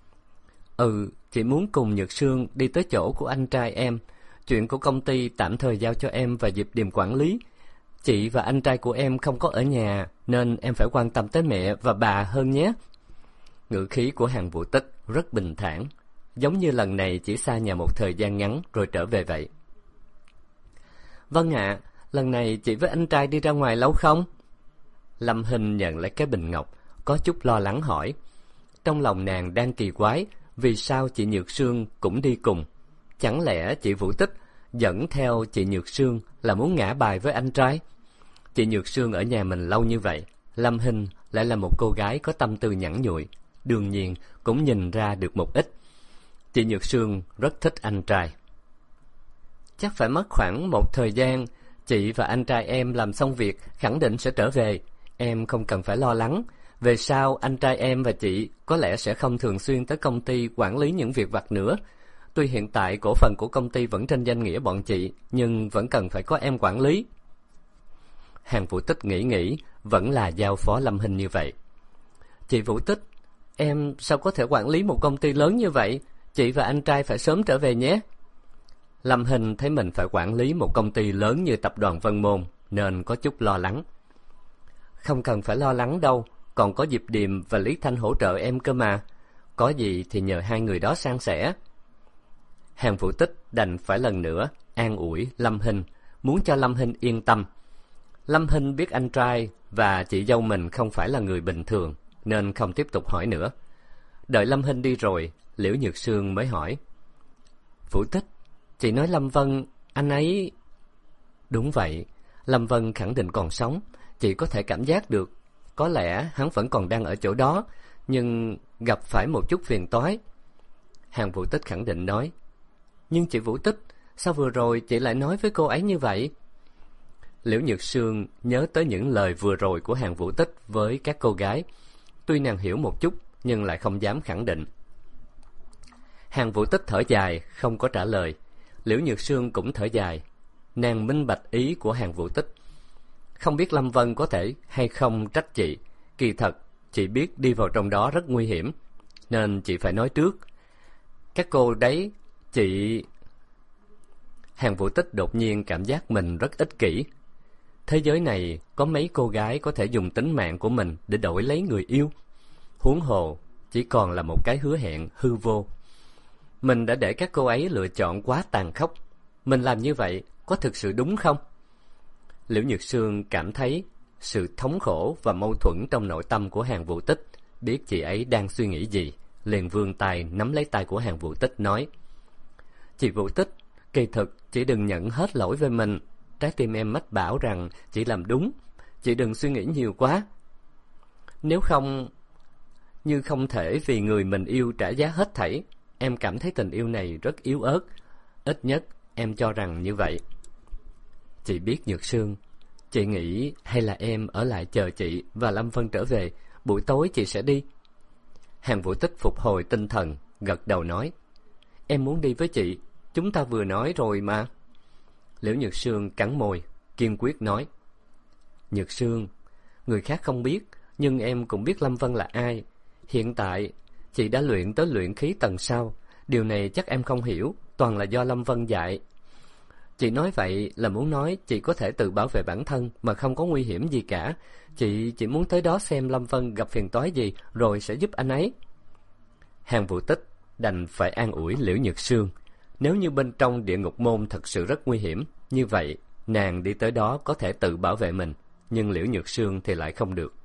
Chị muốn cùng Nhược Sương đi tới chỗ của anh trai em. Chuyện của công ty tạm thời giao cho em và Diệp Điềm quản lý. Chị và anh trai của em không có ở nhà, nên em phải quan tâm tới mẹ và bà hơn nhé. Ngữ khí của Hàn Vũ Tích rất bình thản, giống như lần này chỉ xa nhà một thời gian ngắn rồi trở về vậy. Vâng ạ, lần này chị với anh trai đi ra ngoài lâu không? Lâm Hinh nhận lấy cái bình ngọc, có chút lo lắng hỏi. Trong lòng nàng đang kỳ quái, vì sao chị Nhược Sương cũng đi cùng? Chẳng lẽ chị Vũ Tích dẫn theo chị Nhược Sương là muốn ngả bài với anh trai? Chị Nhược Sương ở nhà mình lâu như vậy, Lâm Hinh lại là một cô gái có tâm tư nhẵn nhụi, đương nhiên cũng nhìn ra được một ít. Chị Nhược Sương rất thích anh trai. Chắc phải mất khoảng một thời gian, chị và anh trai em làm xong việc khẳng định sẽ trở về. Em không cần phải lo lắng. Về sau anh trai em và chị có lẽ sẽ không thường xuyên tới công ty quản lý những việc vặt nữa. Tuy hiện tại cổ phần của công ty vẫn trên danh nghĩa bọn chị, nhưng vẫn cần phải có em quản lý. Hàn Vũ Tích nghĩ vẫn là giao phó Lâm Hinh như vậy. Chị Vũ Tích, em sao có thể quản lý một công ty lớn như vậy? Chị và anh trai phải sớm trở về nhé. Lâm Hinh thấy mình phải quản lý một công ty lớn như tập đoàn Vân Môn, nên có chút lo lắng. Không cần phải lo lắng đâu, còn có Diệp Điềm và Lý Thanh hỗ trợ em cơ mà. Có gì thì nhờ hai người đó san sẻ. Hàn Vũ Tích đành phải lần nữa an ủi Lâm Hinh, muốn cho Lâm Hinh yên tâm. Lâm Hinh biết anh trai và chị dâu mình không phải là người bình thường, nên không tiếp tục hỏi nữa. Đợi Lâm Hinh đi rồi, Liễu Nhược Sương mới hỏi. Vũ Tích, chị nói Lâm Vân, anh ấy... Đúng vậy, Lâm Vân khẳng định còn sống, chị có thể cảm giác được. Có lẽ hắn vẫn còn đang ở chỗ đó, nhưng gặp phải một chút phiền toái. Hàn Vũ Tích khẳng định nói. Nhưng chị Vũ Tích, sao vừa rồi chị lại nói với cô ấy như vậy? Liễu Nhược Sương nhớ tới những lời vừa rồi của Hàn Vũ Tích với các cô gái. Tuy nàng hiểu một chút, nhưng lại không dám khẳng định. Hàn Vũ Tích thở dài, không có trả lời. Liễu Nhược Sương cũng thở dài. Nàng minh bạch ý của Hàn Vũ Tích. Không biết Lâm Vân có thể hay không trách chị. Kỳ thật, chị biết đi vào trong đó rất nguy hiểm, nên chị phải nói trước. Các cô đấy, chị... Hàn Vũ Tích đột nhiên cảm giác mình rất ích kỷ. Thế giới này có mấy cô gái có thể dùng tính mạng của mình để đổi lấy người yêu. Huống hồ, chỉ còn là một cái hứa hẹn hư vô. Mình đã để các cô ấy lựa chọn quá tàn khốc. Mình làm như vậy có thực sự đúng không? Liễu Nhược Sương cảm thấy sự thống khổ và mâu thuẫn trong nội tâm của Hàn Vũ Tích, biết chị ấy đang suy nghĩ gì, liền vươn tay nắm lấy tay của Hàn Vũ Tích nói. Chị Vũ Tích, kỳ thực chị đừng nhận hết lỗi về mình. Trái tim em mách bảo rằng chị làm đúng. Chị đừng suy nghĩ nhiều quá. Nếu không, như không thể vì người mình yêu trả giá hết thảy. Em cảm thấy tình yêu này rất yếu ớt. Ít nhất em cho rằng như vậy. Chị biết Nhược Sương, chị nghĩ hay là em ở lại chờ chị và Lâm Vân trở về. Buổi tối chị sẽ đi. Hàn Vũ Tích phục hồi tinh thần, gật đầu nói. Em muốn đi với chị. Chúng ta vừa nói rồi mà. Liễu Nhược Sương cắn môi, kiên quyết nói. Nhược Sương, người khác không biết, nhưng em cũng biết Lâm Vân là ai. Hiện tại, chị đã luyện tới luyện khí tầng sau. Điều này chắc em không hiểu, toàn là do Lâm Vân dạy. Chị nói vậy là muốn nói chị có thể tự bảo vệ bản thân mà không có nguy hiểm gì cả. Chị chỉ muốn tới đó xem Lâm Vân gặp phiền toái gì rồi sẽ giúp anh ấy. Hàn Vũ Tích đành phải an ủi Liễu Nhược Sương. Nếu như bên trong địa ngục môn thật sự rất nguy hiểm, như vậy nàng đi tới đó có thể tự bảo vệ mình, nhưng Liễu Nhược Sương thì lại không được.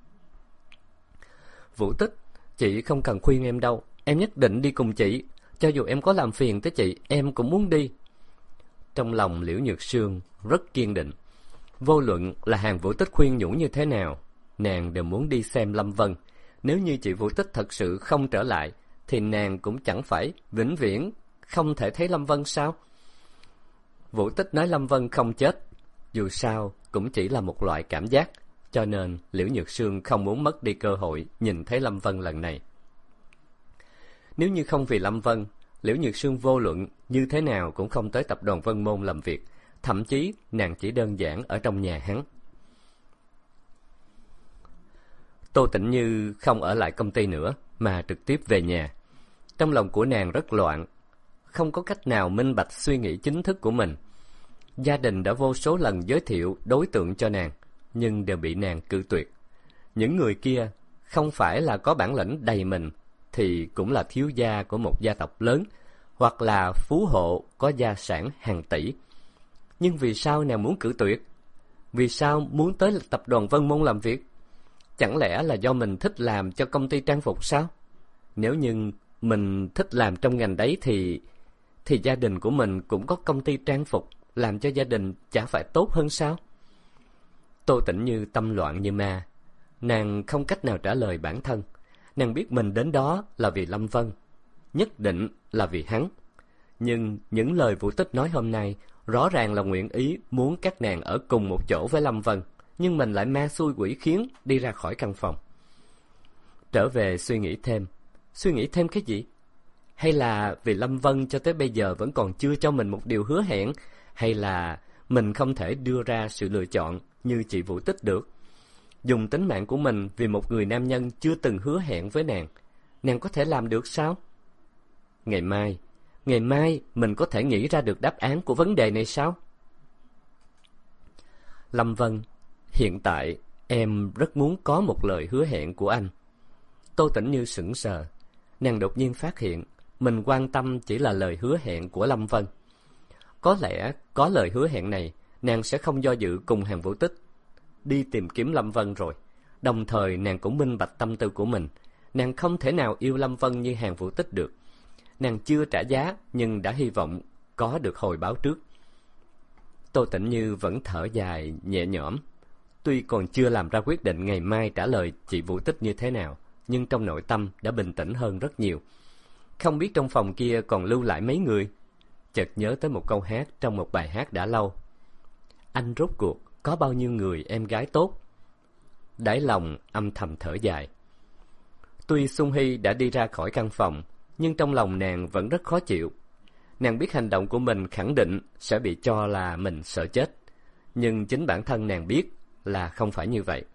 Vũ Tích, chị không cần khuyên em đâu, em nhất định đi cùng chị. Cho dù em có làm phiền tới chị, em cũng muốn đi. Trong lòng Liễu Nhược Sương rất kiên định. Vô luận là Hàn Vũ Tích khuyên nhủ như thế nào, nàng đều muốn đi xem Lâm Vân. Nếu như chị Vũ Tích thật sự không trở lại, thì nàng cũng chẳng phải vĩnh viễn không thể thấy Lâm Vân sao? Vũ Tích nói Lâm Vân không chết, dù sao cũng chỉ là một loại cảm giác, cho nên Liễu Nhược Sương không muốn mất đi cơ hội nhìn thấy Lâm Vân lần này. Nếu như không vì Lâm Vân, Liễu Nhược Sương vô luận như thế nào cũng không tới tập đoàn Vân Môn làm việc, thậm chí nàng chỉ đơn giản ở trong nhà hắn. Tô Tĩnh Như không ở lại công ty nữa mà trực tiếp về nhà. Trong lòng của nàng rất loạn, không có cách nào minh bạch suy nghĩ chính thức của mình. Gia đình đã vô số lần giới thiệu đối tượng cho nàng, nhưng đều bị nàng cự tuyệt. Những người kia không phải là có bản lĩnh đầy mình, thì cũng là thiếu gia của một gia tộc lớn, hoặc là phú hộ có gia sản hàng tỷ. Nhưng vì sao nàng muốn cự tuyệt? Vì sao muốn tới tập đoàn Vân Môn làm việc? Chẳng lẽ là do mình thích làm cho công ty trang phục sao? Nếu như mình thích làm trong ngành đấy thì gia đình của mình cũng có công ty trang phục, làm cho gia đình chả phải tốt hơn sao? Tô Tĩnh Như tâm loạn như ma. Nàng không cách nào trả lời bản thân. Nàng biết mình đến đó là vì Lâm Vân, nhất định là vì hắn. Nhưng những lời Vũ Tích nói hôm nay rõ ràng là nguyện ý muốn các nàng ở cùng một chỗ với Lâm Vân, nhưng mình lại ma xui quỷ khiến đi ra khỏi căn phòng. Trở về suy nghĩ thêm cái gì? Hay là vì Lâm Vân cho tới bây giờ vẫn còn chưa cho mình một điều hứa hẹn? Hay là mình không thể đưa ra sự lựa chọn như chị Vũ Tích được? Dùng tính mạng của mình vì một người nam nhân chưa từng hứa hẹn với nàng có thể làm được sao? Ngày mai mình có thể nghĩ ra được đáp án của vấn đề này sao? Lâm Vân, hiện tại em rất muốn có một lời hứa hẹn của anh. Tô Tĩnh Như sững sờ. Nàng đột nhiên phát hiện mình quan tâm chỉ là lời hứa hẹn của Lâm Vân. Có lẽ có lời hứa hẹn này, nàng sẽ không do dự cùng Hàn Vũ Tích đi tìm kiếm Lâm Vân rồi. Đồng thời nàng cũng minh bạch tâm tư của mình. Nàng không thể nào yêu Lâm Vân như Hàn Vũ Tích được. Nàng chưa trả giá nhưng đã hy vọng có được hồi báo trước. Tô Tĩnh Như vẫn thở dài nhẹ nhõm. Tuy còn chưa làm ra quyết định ngày mai trả lời chị Vũ Tích như thế nào, nhưng trong nội tâm đã bình tĩnh hơn rất nhiều. Không biết trong phòng kia còn lưu lại mấy người. Chợt nhớ tới một câu hát trong một bài hát đã lâu. Anh rốt cuộc có bao nhiêu người em gái tốt? Đáy lòng âm thầm thở dài. Tuy Sung Hy đã đi ra khỏi căn phòng, nhưng trong lòng nàng vẫn rất khó chịu. Nàng biết hành động của mình khẳng định sẽ bị cho là mình sợ chết, nhưng chính bản thân nàng biết là không phải như vậy.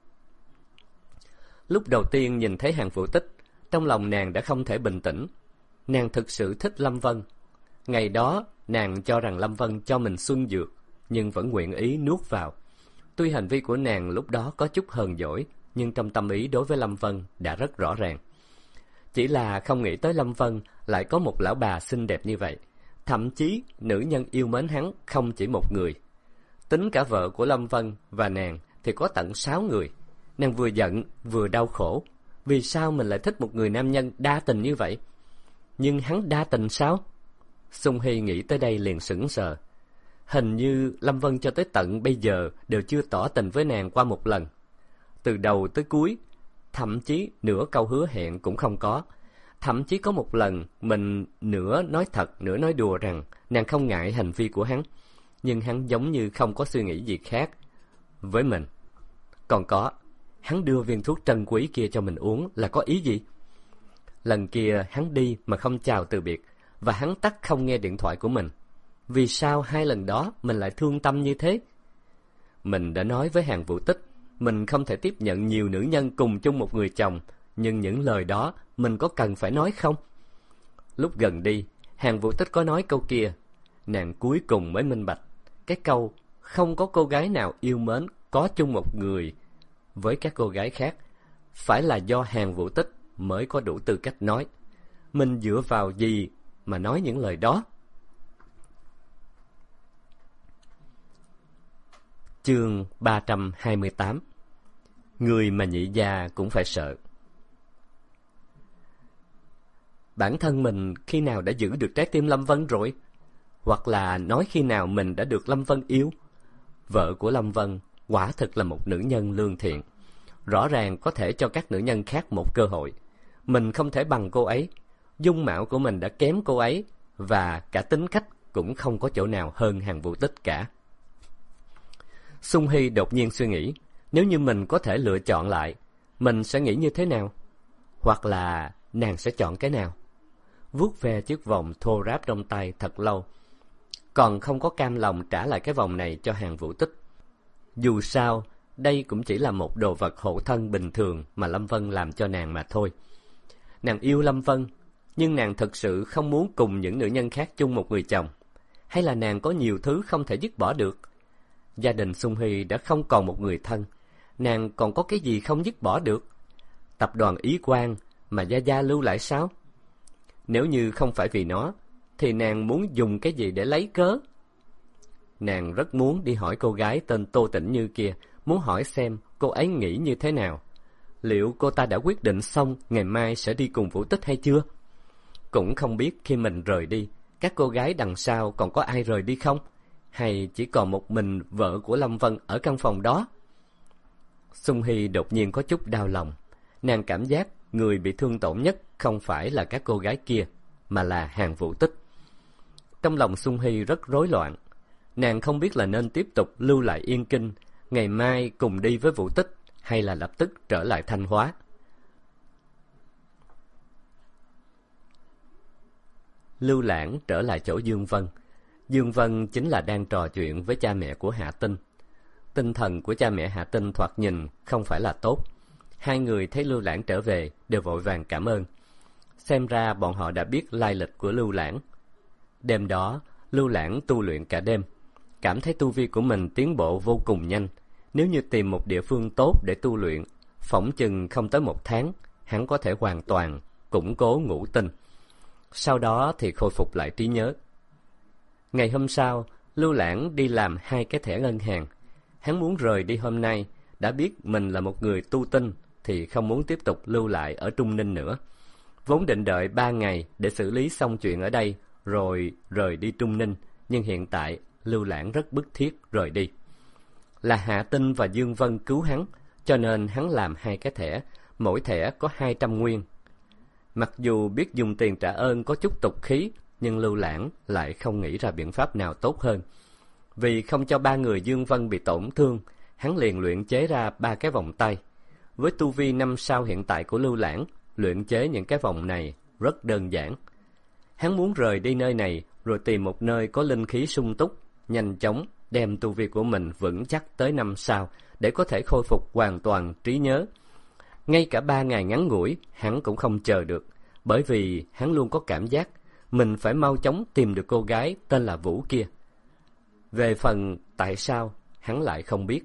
Lúc đầu tiên nhìn thấy Hàn Vũ Tích, trong lòng nàng đã không thể bình tĩnh. Nàng thực sự thích Lâm Vân. Ngày đó nàng cho rằng Lâm Vân cho mình xuân dược, nhưng vẫn nguyện ý nuốt vào. Tuy hành vi của nàng lúc đó có chút hờn dỗi, nhưng trong tâm ý đối với Lâm Vân đã rất rõ ràng. Chỉ là không nghĩ tới Lâm Vân lại có một lão bà xinh đẹp như vậy. Thậm chí nữ nhân yêu mến hắn không chỉ một người. Tính cả vợ của Lâm Vân và nàng thì có tận 6 người. Nàng vừa giận vừa đau khổ. Vì sao mình lại thích một người nam nhân đa tình như vậy? Nhưng hắn đa tình sao? Sung Hy nghĩ tới đây liền sững sờ. Hình như Lâm Vân cho tới tận bây giờ đều chưa tỏ tình với nàng qua một lần. Từ đầu tới cuối, thậm chí nửa câu hứa hẹn cũng không có. Thậm chí có một lần mình nửa nói thật nửa nói đùa rằng nàng không ngại hành vi của hắn, nhưng hắn giống như không có suy nghĩ gì khác với mình. Còn có, hắn đưa viên thuốc trân quý kia cho mình uống là có ý gì? Lần kia hắn đi mà không chào từ biệt, và hắn tắt không nghe điện thoại của mình. Vì sao 2 lần đó mình lại thương tâm như thế? Mình đã nói với Hàn Vũ Tích mình không thể tiếp nhận nhiều nữ nhân cùng chung một người chồng, nhưng những lời đó mình có cần phải nói không? Lúc gần đi, Hàn Vũ Tích có nói câu kia, nàng cuối cùng mới minh bạch. Cái câu không có cô gái nào yêu mến có chung một người với các cô gái khác, phải là do Hàn Vũ Tích mới có đủ tư cách nói. Mình dựa vào gì mà nói những lời đó? Chương 328. Người mà nhị gia cũng phải sợ. Bản thân mình khi nào đã giữ được trái tim Lâm Vân rồi? Hoặc là nói khi nào mình đã được Lâm Vân yêu? Vợ của Lâm Vân quả thực là một nữ nhân lương thiện, rõ ràng có thể cho các nữ nhân khác một cơ hội. Mình không thể bằng cô ấy, dung mạo của mình đã kém cô ấy, và cả tính cách cũng không có chỗ nào hơn Hàn Vũ Tích cả. Sung Hy đột nhiên suy nghĩ, nếu như mình có thể lựa chọn lại, mình sẽ nghĩ như thế nào? Hoặc là nàng sẽ chọn cái nào? Vuốt ve chiếc vòng thô ráp trong tay thật lâu, còn không có cam lòng trả lại cái vòng này cho Hàn Vũ Tích. Dù sao, đây cũng chỉ là một đồ vật hộ thân bình thường mà Lâm Vân làm cho nàng mà thôi. Nàng yêu Lâm Vân, nhưng nàng thực sự không muốn cùng những nữ nhân khác chung một người chồng. Hay là nàng có nhiều thứ không thể dứt bỏ được? Gia đình Sung Hy đã không còn một người thân, nàng còn có cái gì không dứt bỏ được? Tập đoàn Ý Quang mà Gia Gia lưu lại sao? Nếu như không phải vì nó, thì nàng muốn dùng cái gì để lấy cớ? Nàng rất muốn đi hỏi cô gái tên Tô Tĩnh Như kia, muốn hỏi xem cô ấy nghĩ như thế nào. Liệu cô ta đã quyết định xong ngày mai sẽ đi cùng Vũ Tích hay chưa? Cũng không biết khi mình rời đi, các cô gái đằng sau còn có ai rời đi không? Hay chỉ còn một mình vợ của Lâm Vân ở căn phòng đó? Sung Hy đột nhiên có chút đau lòng. Nàng cảm giác người bị thương tổn nhất không phải là các cô gái kia, mà là Hàn Vũ Tích. Trong lòng Sung Hy rất rối loạn. Nàng không biết là nên tiếp tục lưu lại Yên Kinh, ngày mai cùng đi với Vũ Tích, hay là lập tức trở lại Thanh Hóa. Lưu Lãng trở lại chỗ Dương Vân. Dương Vân chính là đang trò chuyện với cha mẹ của Hạ Tinh. Tinh thần của cha mẹ Hạ Tinh thoạt nhìn không phải là tốt. Hai người thấy Lưu Lãng trở về đều vội vàng cảm ơn. Xem ra bọn họ đã biết lai lịch của Lưu Lãng. Đêm đó, Lưu Lãng tu luyện cả đêm, cảm thấy tu vi của mình tiến bộ vô cùng nhanh. Nếu như tìm một địa phương tốt để tu luyện, phỏng chừng không tới 1 tháng, hắn có thể hoàn toàn củng cố ngũ tinh. Sau đó thì khôi phục lại trí nhớ. Ngày hôm sau, Lưu Lãng đi làm 2 cái thẻ ngân hàng. Hắn muốn rời đi hôm nay, đã biết mình là một người tu tinh thì không muốn tiếp tục lưu lại ở Trung Ninh nữa. Vốn định đợi 3 ngày để xử lý xong chuyện ở đây rồi rời đi Trung Ninh, nhưng hiện tại Lưu Lãng rất bức thiết rời đi. Là Hạ Tinh và Dương Vân cứu hắn, cho nên hắn làm 2 cái thẻ, mỗi thẻ có 200 nguyên. Mặc dù biết dùng tiền trả ơn có chút tục khí, nhưng Lưu Lãng lại không nghĩ ra biện pháp nào tốt hơn. Vì không cho 3 người Dương Vân bị tổn thương, hắn liền luyện chế ra 3 cái vòng tay. Với tu vi 5 sao hiện tại của Lưu Lãng, luyện chế những cái vòng này rất đơn giản. Hắn muốn rời đi nơi này rồi tìm một nơi có linh khí sung túc, nhanh chóng đem tu vi của mình vững chắc tới 5 sao để có thể khôi phục hoàn toàn trí nhớ. Ngay cả 3 ngày ngắn ngủi, hắn cũng không chờ được, bởi vì hắn luôn có cảm giác mình phải mau chóng tìm được cô gái tên là Vũ kia. Về phần tại sao, hắn lại không biết.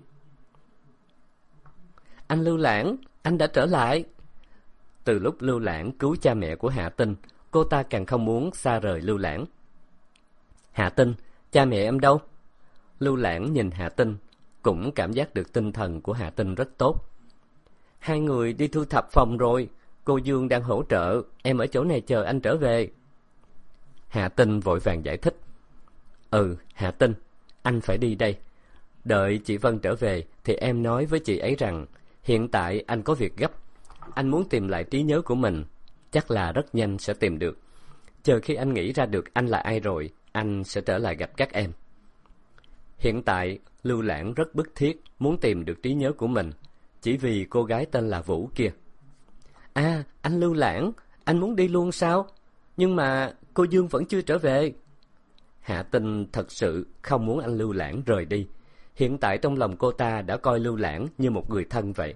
Anh Lưu Lãng, anh đã trở lại. Từ lúc Lưu Lãng cứu cha mẹ của Hạ Tinh, cô ta càng không muốn xa rời Lưu Lãng. Hạ Tinh, cha mẹ em đâu? Lưu Lãng nhìn Hạ Tinh, cũng cảm giác được tinh thần của Hạ Tinh rất tốt. 2 người đi thu thập phòng rồi, cô Dương đang hỗ trợ, em ở chỗ này chờ anh trở về. Hạ Tinh vội vàng giải thích. Hạ Tinh, anh phải đi đây. Đợi chị Vân trở về thì em nói với chị ấy rằng hiện tại anh có việc gấp. Anh muốn tìm lại trí nhớ của mình, chắc là rất nhanh sẽ tìm được. Chờ khi anh nghĩ ra được anh là ai rồi, anh sẽ trở lại gặp các em. Hiện tại, Lưu Lãng rất bức thiết muốn tìm được trí nhớ của mình, chỉ vì cô gái tên là Vũ kia. À, anh Lưu Lãng, anh muốn đi luôn sao? Nhưng mà cô Dương vẫn chưa trở về. Hạ Tinh thật sự không muốn anh Lưu Lãng rời đi. Hiện tại trong lòng cô ta đã coi Lưu Lãng như một người thân vậy.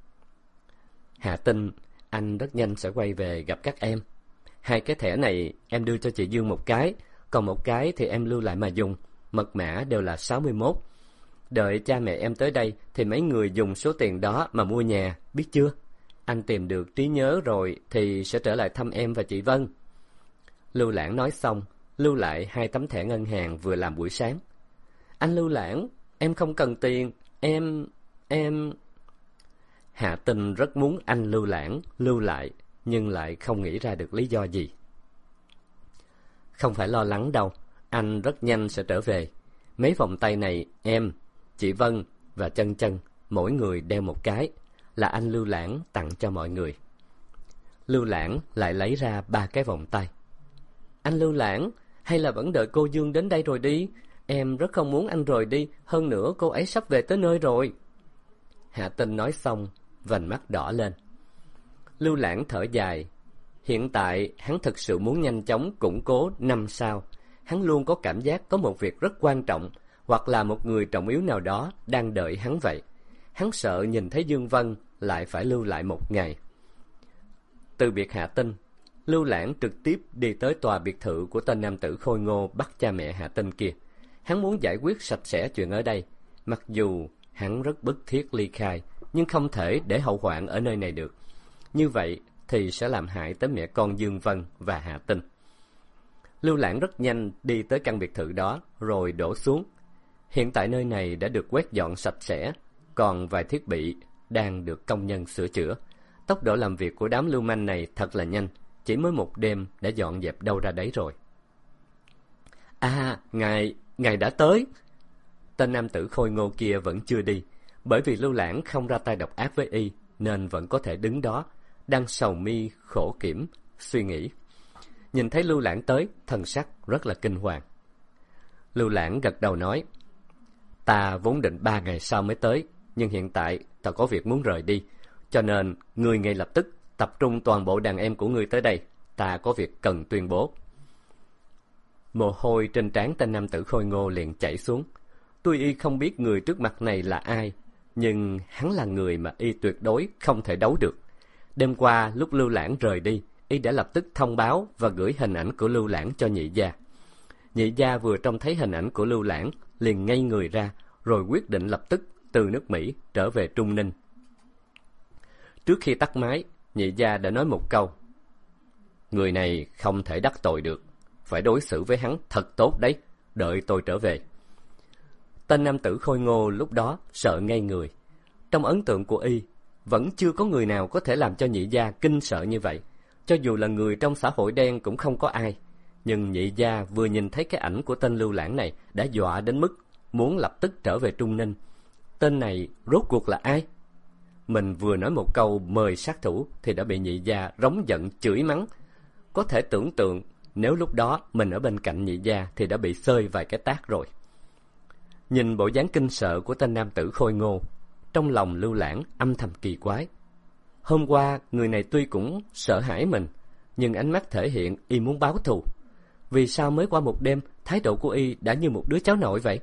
Hạ Tinh, anh rất nhanh sẽ quay về gặp các em. 2 cái thẻ này em đưa cho chị Dương một cái, còn một cái thì em lưu lại mà dùng. Mật mã đều là 61. Đợi cha mẹ em tới đây thì mấy người dùng số tiền đó mà mua nhà, biết chưa? Anh tìm được trí nhớ rồi thì sẽ trở lại thăm em và chị Vân. Lưu Lãng nói xong, lưu lại 2 tấm thẻ ngân hàng vừa làm buổi sáng. Anh Lưu Lãng, em không cần tiền, em... Hạ Tinh rất muốn anh Lưu Lãng lưu lại, nhưng lại không nghĩ ra được lý do gì. Không phải lo lắng đâu, anh rất nhanh sẽ trở về. Mấy vòng tay này em, chị Vân và Chân Chân mỗi người đeo một cái, là anh Lưu Lãng tặng cho mọi người. Lưu Lãng lại lấy ra 3 cái vòng tay. Anh Lưu Lãng, hay là vẫn đợi cô Dương đến đây rồi đi? Em rất không muốn anh rời đi, hơn nữa cô ấy sắp về tới nơi rồi. Hạ Tinh nói xong, vành mắt đỏ lên. Lưu Lãng thở dài. Hiện tại hắn thực sự muốn nhanh chóng củng cố 5 sao. Hắn luôn có cảm giác có một việc rất quan trọng, hoặc là một người trọng yếu nào đó đang đợi hắn vậy. hắn sợ nhìn thấy Dương Vân lại phải lưu lại một ngày. Từ biệt Hạ Tinh, Lưu Lãng trực tiếp đi tới tòa biệt thự của tên nam tử khôi ngô bắt cha mẹ Hạ Tinh kia. Hắn muốn giải quyết sạch sẽ chuyện ở đây, mặc dù hắn rất bức thiết ly khai, nhưng không thể để hậu hoạn ở nơi này được. Như vậy thì sẽ làm hại tới mẹ con Dương Vân và Hạ Tinh. Lưu Lãng rất nhanh đi tới căn biệt thự đó rồi đổ xuống. Hiện tại nơi này đã được quét dọn sạch sẽ, còn vài thiết bị đang được công nhân sửa chữa. Tốc độ làm việc của đám lưu manh này thật là nhanh, chỉ mới một đêm đã dọn dẹp đâu ra đấy rồi. À, ngài đã tới. Tên nam tử khôi ngô kia vẫn chưa đi, bởi vì Lưu Lãng không ra tay độc ác với y, nên vẫn có thể đứng đó, đang sầu mi khổ kiểm, suy nghĩ. Nhìn thấy Lưu Lãng tới, thần sắc rất là kinh hoàng. Lưu Lãng gật đầu nói, ta vốn định 3 ngày sau mới tới, nhưng hiện tại ta có việc muốn rời đi, cho nên ngươi ngay lập tức tập trung toàn bộ đàn em của ngươi tới đây, ta có việc cần tuyên bố. Mồ hôi trên trán tên nam tử khôi ngô liền chảy xuống. Tuy y không biết người trước mặt này là ai, nhưng hắn là người mà y tuyệt đối không thể đấu được. Đêm qua lúc Lưu Lãng rời đi, y đã lập tức thông báo và gửi hình ảnh của Lưu Lãng cho nhị gia. Nhị gia vừa trông thấy hình ảnh của Lưu Lãng liền ngây người ra, rồi quyết định lập tức từ nước Mỹ trở về Trung Ninh. Trước khi tắt máy, nhị gia đã nói một câu, người này không thể đắc tội được, phải đối xử với hắn thật tốt đấy, đợi tôi trở về. Tên nam tử khôi ngô lúc đó sợ ngây người. Trong ấn tượng của y, vẫn chưa có người nào có thể làm cho nhị gia kinh sợ như vậy. Cho dù là người trong xã hội đen cũng không có ai. Nhưng nhị gia vừa nhìn thấy cái ảnh của tên Lưu Lãng này đã dọa đến mức muốn lập tức trở về Trung Ninh. Tên này rốt cuộc là ai? Mình vừa nói một câu mời sát thủ thì đã bị nhị gia rống giận chửi mắng. Có thể tưởng tượng nếu lúc đó mình ở bên cạnh nhị gia thì đã bị xơi vài cái tát rồi. Nhìn bộ dáng kinh sợ của tên nam tử khôi ngô, trong lòng Lưu Lãng âm thầm kỳ quái. Hôm qua người này tuy cũng sợ hãi mình, nhưng ánh mắt thể hiện y muốn báo thù. Vì sao mới qua một đêm thái độ của y đã như một đứa cháu nội vậy?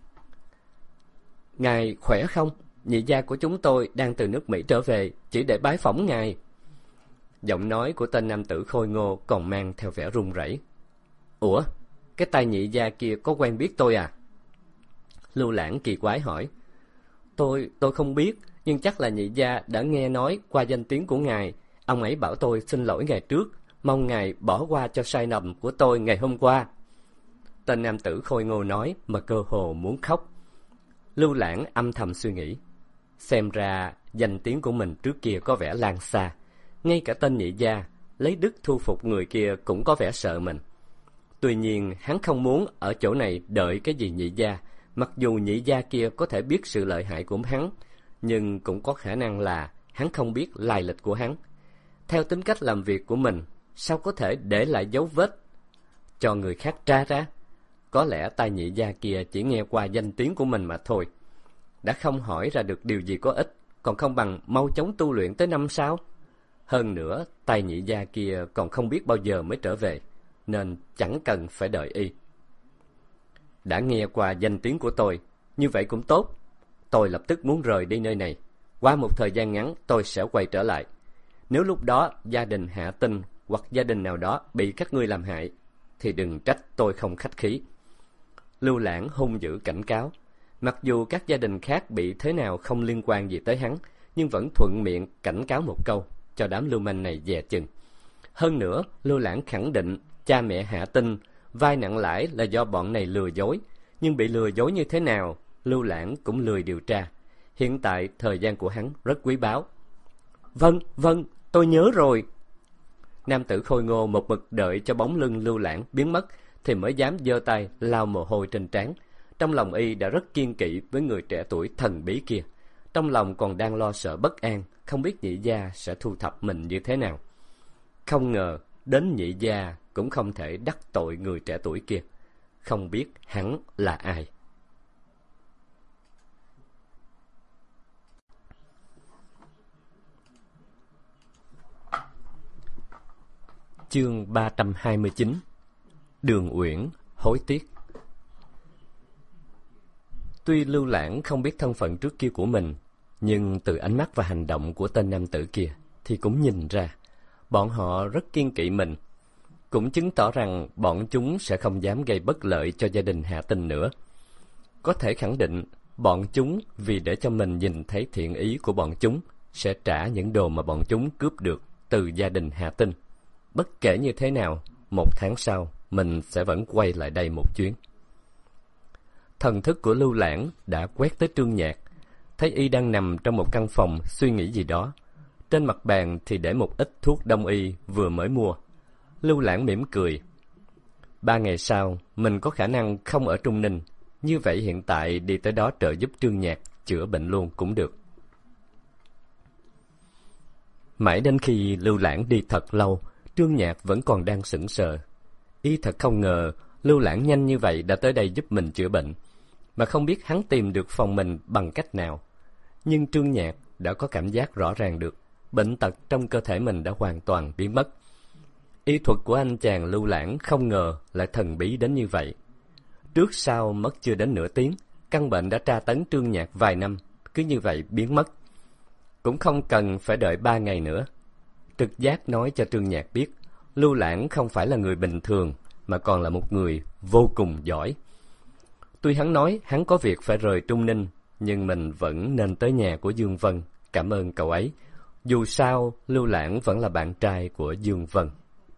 Ngài khỏe không? Nhị gia của chúng tôi đang từ nước Mỹ trở về, chỉ để bái phỏng ngài. Giọng nói của tên nam tử khôi ngô còn mang theo vẻ run rẩy. Ủa, cái tay nhị gia kia có quen biết tôi à? Lưu Lãng kỳ quái hỏi. Tôi không biết, nhưng chắc là nhị gia đã nghe nói qua danh tiếng của ngài. Ông ấy bảo tôi xin lỗi ngày trước, mong ngài bỏ qua cho sai lầm của tôi ngày hôm qua. Tên nam tử khôi ngô nói mà cơ hồ muốn khóc. Lưu Lãng âm thầm suy nghĩ. Xem ra danh tiếng của mình trước kia có vẻ lan xa. Ngay cả tên nhị gia lấy đức thu phục người kia cũng có vẻ sợ mình. Tuy nhiên hắn không muốn ở chỗ này đợi cái gì nhị gia. Mặc dù nhị gia kia có thể biết sự lợi hại của hắn, nhưng cũng có khả năng là hắn không biết lai lịch của hắn. Theo tính cách làm việc của mình, sao có thể để lại dấu vết cho người khác tra ra? Có lẽ tay nhị gia kia chỉ nghe qua danh tiếng của mình mà thôi. Đã không hỏi ra được điều gì có ích, còn không bằng mau chóng tu luyện tới 5 sao. Hơn nữa, tay nhị gia kia còn không biết bao giờ mới trở về, nên chẳng cần phải đợi y. Đã nghe qua danh tiếng của tôi, như vậy cũng tốt. Tôi lập tức muốn rời đi nơi này. Qua một thời gian ngắn tôi sẽ quay trở lại. Nếu lúc đó gia đình Hạ Tinh hoặc gia đình nào đó bị các ngươi làm hại, thì đừng trách tôi không khách khí. Lưu Lãng hung dữ cảnh cáo. Mặc dù các gia đình khác bị thế nào không liên quan gì tới hắn, nhưng vẫn thuận miệng cảnh cáo một câu, cho đám lưu manh này dè chừng. Hơn nữa, Lưu Lãng khẳng định cha mẹ Hạ Tinh vay nặng lãi là do bọn này lừa dối, nhưng bị lừa dối như thế nào, Lưu Lãng cũng lười điều tra. Hiện tại thời gian của hắn rất quý báu. Vâng, tôi nhớ rồi. Nam tử khôi ngô một mực đợi cho bóng lưng Lưu Lãng biến mất thì mới dám giơ tay lau mồ hôi trên trán. Trong lòng y đã rất kiêng kỵ với người trẻ tuổi thần bí kia. Trong lòng còn đang lo sợ bất an, không biết nhị gia sẽ thu thập mình như thế nào. Không ngờ đến nhị gia cũng không thể đắc tội người trẻ tuổi kia. Không biết hắn là ai. Chương 329. Đường Uyển hối tiếc. Tuy Lưu Lãng không biết thân phận trước kia của mình, Nhưng từ ánh mắt và hành động của tên nam tử kia thì cũng nhìn ra, bọn họ rất kiêng kỵ mình, cũng chứng tỏ rằng bọn chúng sẽ không dám gây bất lợi cho gia đình Hạ Tinh nữa. Có thể khẳng định, bọn chúng vì để cho mình nhìn thấy thiện ý của bọn chúng, sẽ trả những đồ mà bọn chúng cướp được từ gia đình Hạ Tinh. Bất kể như thế nào, 1 tháng sau, mình sẽ vẫn quay lại đây một chuyến. Thần thức của Lưu Lãng đã quét tới Trương Nhạc, thấy y đang nằm trong một căn phòng suy nghĩ gì đó. Trên mặt bàn thì để một ít thuốc đông y vừa mới mua. Lưu Lãng mỉm cười. 3 ngày sau, mình có khả năng không ở Trung Ninh. Như vậy hiện tại đi tới đó trợ giúp Trương Nhạc chữa bệnh luôn cũng được. Mãi đến khi Lưu Lãng đi thật lâu, Trương Nhạc vẫn còn đang sững sờ. Y thật không ngờ Lưu Lãng nhanh như vậy đã tới đây giúp mình chữa bệnh, mà không biết hắn tìm được phòng mình bằng cách nào. Nhưng Trương Nhạc đã có cảm giác rõ ràng được bệnh tật trong cơ thể mình đã hoàn toàn biến mất. Y thuật của anh chàng Lưu Lãng không ngờ lại thần bí đến như vậy. Trước sau mất chưa đến nửa tiếng, căn bệnh đã tra tấn Trương Nhạc vài năm, cứ như vậy biến mất. Cũng không cần phải đợi 3 ngày nữa. Trực giác nói cho Trương Nhạc biết, Lưu Lãng không phải là người bình thường, mà còn là một người vô cùng giỏi. Tuy hắn nói hắn có việc phải rời Trung Ninh, nhưng mình vẫn nên tới nhà của Dương Vân, cảm ơn cậu ấy. Dù sao, Lưu Lãng vẫn là bạn trai của Dương Vân.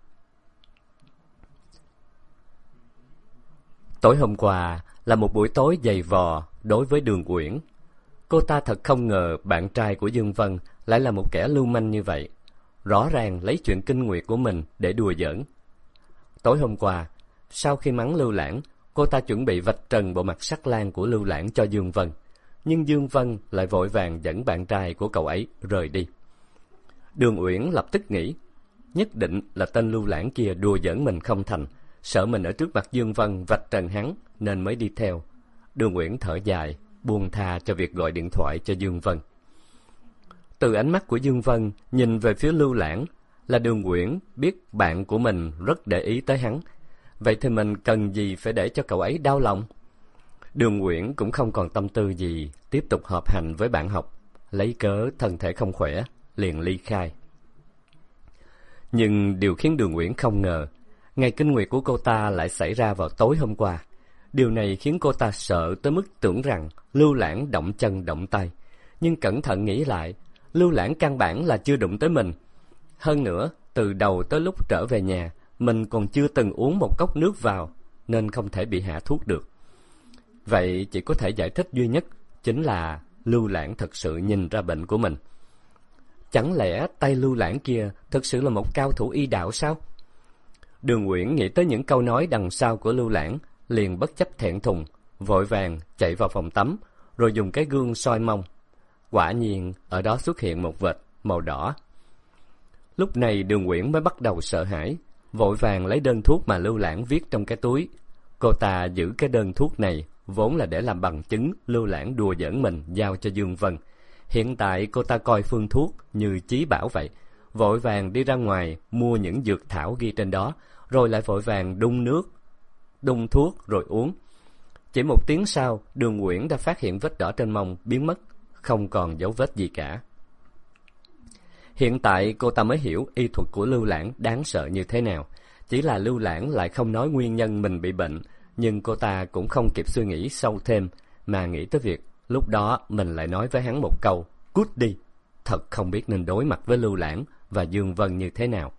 Tối hôm qua là một buổi tối dày vò đối với Đường Uyển. Cô ta thật không ngờ bạn trai của Dương Vân lại là một kẻ lưu manh như vậy. Rõ ràng lấy chuyện kinh nguyệt của mình để đùa giỡn. Tối hôm qua, sau khi mắng Lưu Lãng, cô ta chuẩn bị vạch trần bộ mặt sắc lang của Lưu Lãng cho Dương Vân. Nhưng Dương Vân lại vội vàng dẫn bạn trai của cậu ấy rời đi. Đường Uyển lập tức nghĩ, nhất định là tên Lưu Lãng kia đùa giỡn mình không thành, sợ mình ở trước mặt Dương Vân vạch trần hắn nên mới đi theo. Đường Uyển thở dài, buông tha cho việc gọi điện thoại cho Dương Vân. Từ ánh mắt của Dương Vân nhìn về phía Lưu Lãng là Đường Uyển biết bạn của mình rất để ý tới hắn. Vậy thì mình cần gì phải để cho cậu ấy đau lòng? Đường Uyển cũng không còn tâm tư gì tiếp tục họp hành với bạn học, lấy cớ thân thể không khỏe, liền ly khai. Nhưng điều khiến Đường Uyển không ngờ, ngày kinh nguyệt của cô ta lại xảy ra vào tối hôm qua. Điều này khiến cô ta sợ tới mức tưởng rằng Lưu Lãng động chân động tay. Nhưng cẩn thận nghĩ lại, Lưu Lãng căn bản là chưa đụng tới mình. Hơn nữa, từ đầu tới lúc trở về nhà, mình còn chưa từng uống một cốc nước vào, nên không thể bị hạ thuốc được. Vậy chỉ có thể giải thích duy nhất, chính là Lưu Lãng thật sự nhìn ra bệnh của mình. Chẳng lẽ tay Lưu Lãng kia thực sự là một cao thủ y đạo sao? Đường Uyển nghĩ tới những câu nói đằng sau của Lưu Lãng, liền bất chấp thẹn thùng, vội vàng chạy vào phòng tắm, rồi dùng cái gương soi mông. Quả nhiên, ở đó xuất hiện một vệt màu đỏ. Lúc này Đường Uyển mới bắt đầu sợ hãi, vội vàng lấy đơn thuốc mà Lưu Lãng viết trong cái túi. Cô ta giữ cái đơn thuốc này, vốn là để làm bằng chứng Lưu Lãng đùa giỡn mình giao cho Dương Vân. Hiện tại cô ta coi phương thuốc như chí bảo vậy, vội vàng đi ra ngoài mua những dược thảo ghi trên đó, rồi lại vội vàng đun thuốc rồi uống. Chỉ 1 tiếng sau, Đường Uyển đã phát hiện vết đỏ trên mông biến mất, không còn dấu vết gì cả. Hiện tại cô ta mới hiểu y thuật của Lưu Lãng đáng sợ như thế nào. Chỉ là Lưu Lãng lại không nói nguyên nhân mình bị bệnh, nhưng cô ta cũng không kịp suy nghĩ sâu thêm, mà nghĩ tới việc lúc đó mình lại nói với hắn một câu cút đi. Thật không biết nên đối mặt với Lưu Lãng và Dương Vân như thế nào.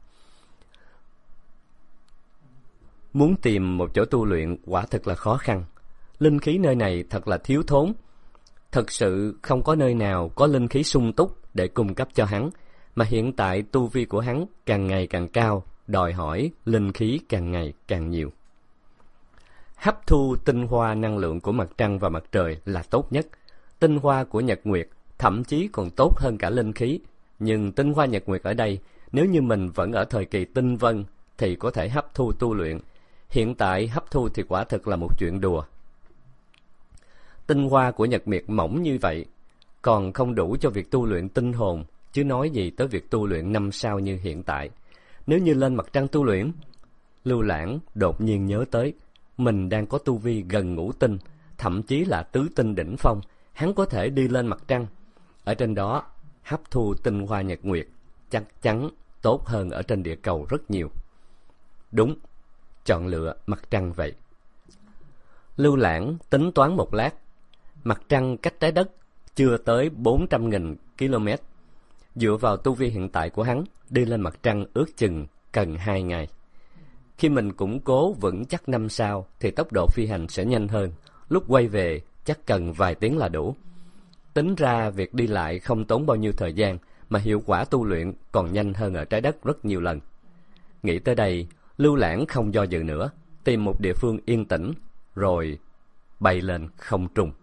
Muốn tìm một chỗ tu luyện quả thực là khó khăn. Linh khí nơi này thật là thiếu thốn. Thật sự không có nơi nào có linh khí sung túc để cung cấp cho hắn, mà hiện tại tu vi của hắn càng ngày càng cao, đòi hỏi linh khí càng ngày càng nhiều. Hấp thu tinh hoa năng lượng của mặt trăng và mặt trời là tốt nhất. Tinh hoa của nhật nguyệt thậm chí còn tốt hơn cả linh khí. Nhưng tinh hoa nhật nguyệt ở đây, nếu như mình vẫn ở thời kỳ tinh vân thì có thể hấp thu tu luyện. Hiện tại hấp thu thì quả thực là một chuyện đùa. Tinh hoa của nhật nguyệt mỏng như vậy, còn không đủ cho việc tu luyện tinh hồn, chứ nói gì tới việc tu luyện 5 sao như hiện tại. Nếu như lên mặt trăng tu luyện, Lưu Lãng đột nhiên nhớ tới, mình đang có tu vi gần ngũ tinh, thậm chí là tứ tinh đỉnh phong, hắn có thể đi lên mặt trăng. ở trên đó hấp thu tinh hoa nhật nguyệt chắc chắn tốt hơn ở trên địa cầu rất nhiều. Đúng, chọn lựa mặt trăng vậy. Lưu Lãng tính toán một lát. Mặt trăng cách trái đất chưa tới 400.000 km. Dựa vào tu vi hiện tại của hắn, đi lên mặt trăng ước chừng cần 2 ngày. Khi mình củng cố vững chắc 5 sao thì tốc độ phi hành sẽ nhanh hơn. Lúc quay về chắc cần vài tiếng là đủ. Tính ra việc đi lại không tốn bao nhiêu thời gian, mà hiệu quả tu luyện còn nhanh hơn ở trái đất rất nhiều lần. Nghĩ tới đây, Lưu Lãng không do dự nữa, tìm một địa phương yên tĩnh, rồi bay lên không trung.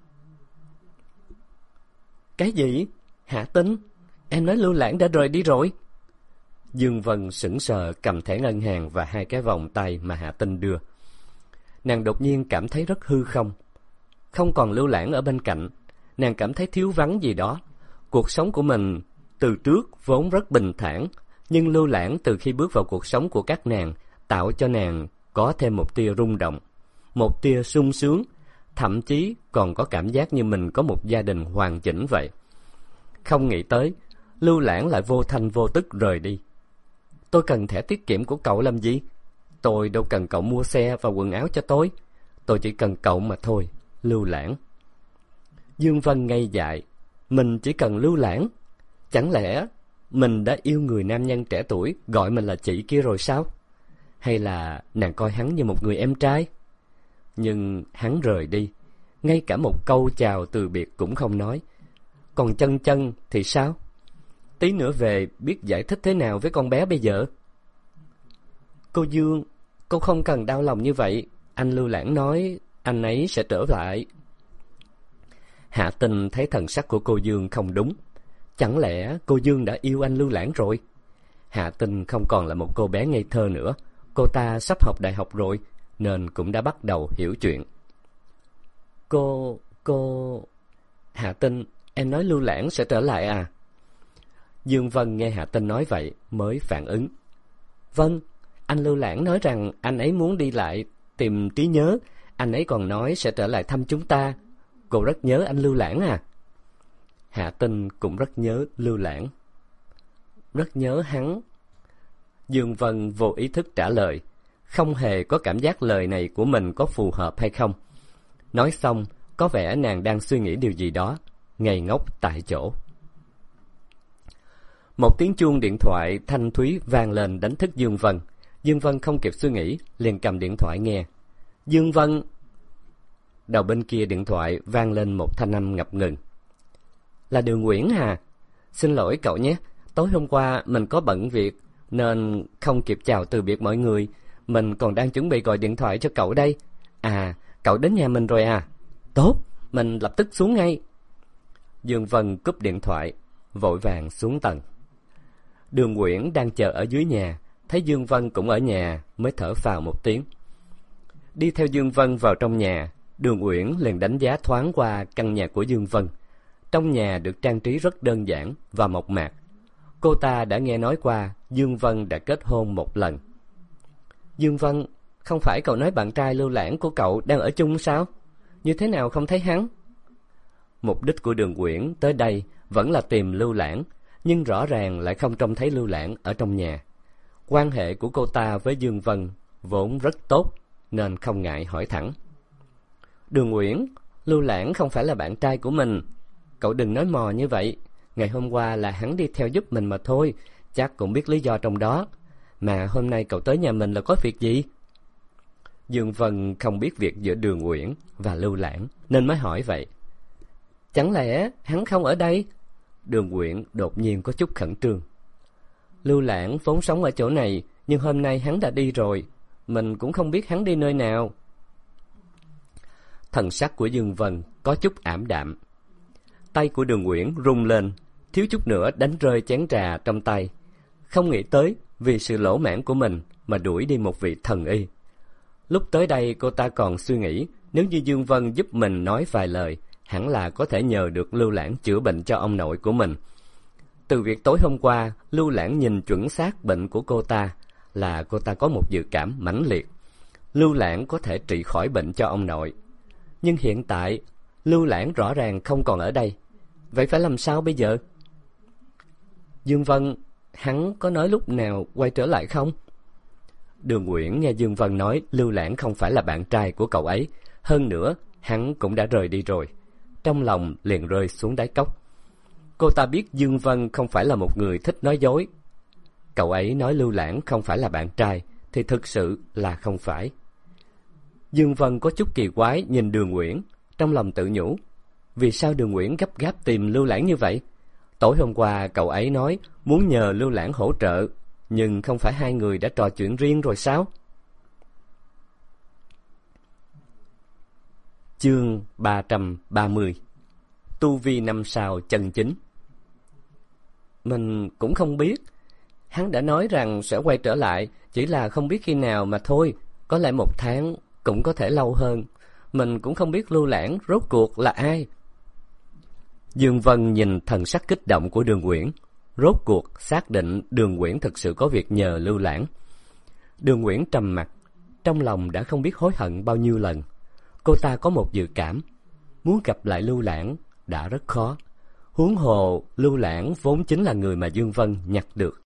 Cái gì? Hạ Tinh? Em nói Lưu Lãng đã rời đi rồi? Dương Vân sững sờ cầm thẻ ngân hàng và 2 cái vòng tay mà Hạ Tinh đưa. Nàng đột nhiên cảm thấy rất hư không. Không còn Lưu Lãng ở bên cạnh, nàng cảm thấy thiếu vắng gì đó. Cuộc sống của mình từ trước vốn rất bình thản, nhưng Lưu Lãng từ khi bước vào cuộc sống của các nàng, tạo cho nàng có thêm một tia rung động, một tia sung sướng, thậm chí còn có cảm giác như mình có một gia đình hoàn chỉnh vậy. Không nghĩ tới, Lưu Lãng lại vô thanh vô tức rời đi. Tôi cần thẻ tiết kiệm của cậu làm gì? Tôi đâu cần cậu mua xe và quần áo cho tôi chỉ cần cậu mà thôi, Lưu Lãng. Dương Vân ngây dại, mình chỉ cần Lưu Lãng? Chẳng lẽ mình đã yêu người nam nhân trẻ tuổi gọi mình là chị kia rồi sao? Hay là nàng coi hắn như một người em trai? Nhưng hắn rời đi, ngay cả một câu chào từ biệt cũng không nói. Còn Chân Chân thì sao? Tí nữa về biết giải thích thế nào với con bé bây giờ? Cô Dương, cô không cần đau lòng như vậy. Anh Lưu Lãng nói anh ấy sẽ trở lại. Hạ Tinh thấy thần sắc của cô Dương không đúng. Chẳng lẽ cô Dương đã yêu anh Lưu Lãng rồi? Hạ Tinh không còn là một cô bé ngây thơ nữa. Cô ta sắp học đại học rồi, nên cũng đã bắt đầu hiểu chuyện. Cô... Hạ Tinh, em nói Lưu Lãng sẽ trở lại à? Dương Vân nghe Hạ Tinh nói vậy mới phản ứng. Vâng, anh Lưu Lãng nói rằng anh ấy muốn đi lại tìm trí nhớ. Anh ấy còn nói sẽ trở lại thăm chúng ta. Cô rất nhớ anh Lưu Lãng à? Hạ Tinh cũng rất nhớ Lưu Lãng. Rất nhớ hắn. Dương Vân vô ý thức trả lời, không hề có cảm giác lời này của mình có phù hợp hay không. Nói xong, có vẻ nàng đang suy nghĩ điều gì đó, ngây ngốc tại chỗ. Một tiếng chuông điện thoại thanh thúy vang lên đánh thức Dương Vân. Dương Vân không kịp suy nghĩ, liền cầm điện thoại nghe. Dương Vân. Đầu bên kia điện thoại vang lên một thanh âm ngập ngừng. Là Đường Uyển à? Xin lỗi cậu nhé, tối hôm qua mình có bận việc nên không kịp chào từ biệt mọi người. Mình còn đang chuẩn bị gọi điện thoại cho cậu đây. À, cậu đến nhà mình rồi à? Tốt, mình lập tức xuống ngay. Dương Vân cúp điện thoại, vội vàng xuống tầng. Đường Uyển đang chờ ở dưới nhà, thấy Dương Vân cũng ở nhà mới thở phào một tiếng. Đi theo Dương Vân vào trong nhà, Đường Uyển liền đánh giá thoáng qua căn nhà của Dương Vân. Trong nhà được trang trí rất đơn giản và mộc mạc. Cô ta đã nghe nói qua Dương Vân đã kết hôn một lần. Dương Vân, không phải cậu nói bạn trai Lưu Lãng của cậu đang ở chung sao? Như thế nào không thấy hắn? Mục đích của Đường Uyển tới đây vẫn là tìm Lưu Lãng, nhưng rõ ràng lại không trông thấy Lưu Lãng ở trong nhà. Quan hệ của cô ta với Dương Vân vốn rất tốt, nên không ngại hỏi thẳng. Đường Uyển, Lưu Lãng không phải là bạn trai của mình. Cậu đừng nói mò như vậy. Ngày hôm qua là hắn đi theo giúp mình mà thôi, chắc cũng biết lý do trong đó. Mà hôm nay cậu tới nhà mình là có việc gì? Dương Vân không biết việc giữa Đường Uyển và Lưu Lãng nên mới hỏi vậy. Chẳng lẽ hắn không ở đây? Đường Uyển đột nhiên có chút khẩn trương. Lưu Lãng vốn sống ở chỗ này, nhưng hôm nay hắn đã đi rồi. Mình cũng không biết hắn đi nơi nào. Thần sắc của Dương Vân có chút ảm đạm. Tay của Đường Uyển rung lên, thiếu chút nữa đánh rơi chén trà trong tay. Không nghĩ tới vì sự lỗ mãng của mình mà đuổi đi một vị thần y. Lúc tới đây cô ta còn suy nghĩ, nếu như Dương Vân giúp mình nói vài lời, hẳn là có thể nhờ được Lưu Lãng chữa bệnh cho ông nội của mình. Từ việc tối hôm qua Lưu Lãng nhìn chuẩn xác bệnh của cô ta, là cô ta có một dự cảm mãnh liệt. Lưu Lãng có thể trị khỏi bệnh cho ông nội. Nhưng hiện tại Lưu Lãng rõ ràng không còn ở đây. Vậy phải làm sao bây giờ? Dương Vân, hắn có nói lúc nào quay trở lại không? Đường Uyển nghe Dương Vân nói Lưu Lãng không phải là bạn trai của cậu ấy, hơn nữa hắn cũng đã rời đi rồi. Trong lòng liền rơi xuống đáy cốc. Cô ta biết Dương Vân không phải là một người thích nói dối. Cậu ấy nói Lưu Lãng không phải là bạn trai thì thực sự là không phải. Dương Vân có chút kỳ quái nhìn Đường Uyển, trong lòng tự nhủ, vì sao Đường Uyển gấp gáp tìm Lưu Lãng như vậy? Tối hôm qua cậu ấy nói muốn nhờ Lưu Lãng hỗ trợ, nhưng không phải hai người đã trò chuyện riêng rồi sao? Chương 330. Tu vi 5 sao chân chính. Mình cũng không biết. Hắn đã nói rằng sẽ quay trở lại, chỉ là không biết khi nào mà thôi. Có lẽ 1 tháng, cũng có thể lâu hơn. Mình cũng không biết Lưu Lãng rốt cuộc là ai. Dương Vân nhìn thần sắc kích động của Đường Uyển, rốt cuộc xác định Đường Uyển thực sự có việc nhờ Lưu Lãng. Đường Uyển trầm mặt, trong lòng đã không biết hối hận bao nhiêu lần. Cô ta có một dự cảm, muốn gặp lại Lưu Lãng đã rất khó. Huống hồ Lưu Lãng vốn chính là người mà Dương Vân nhặt được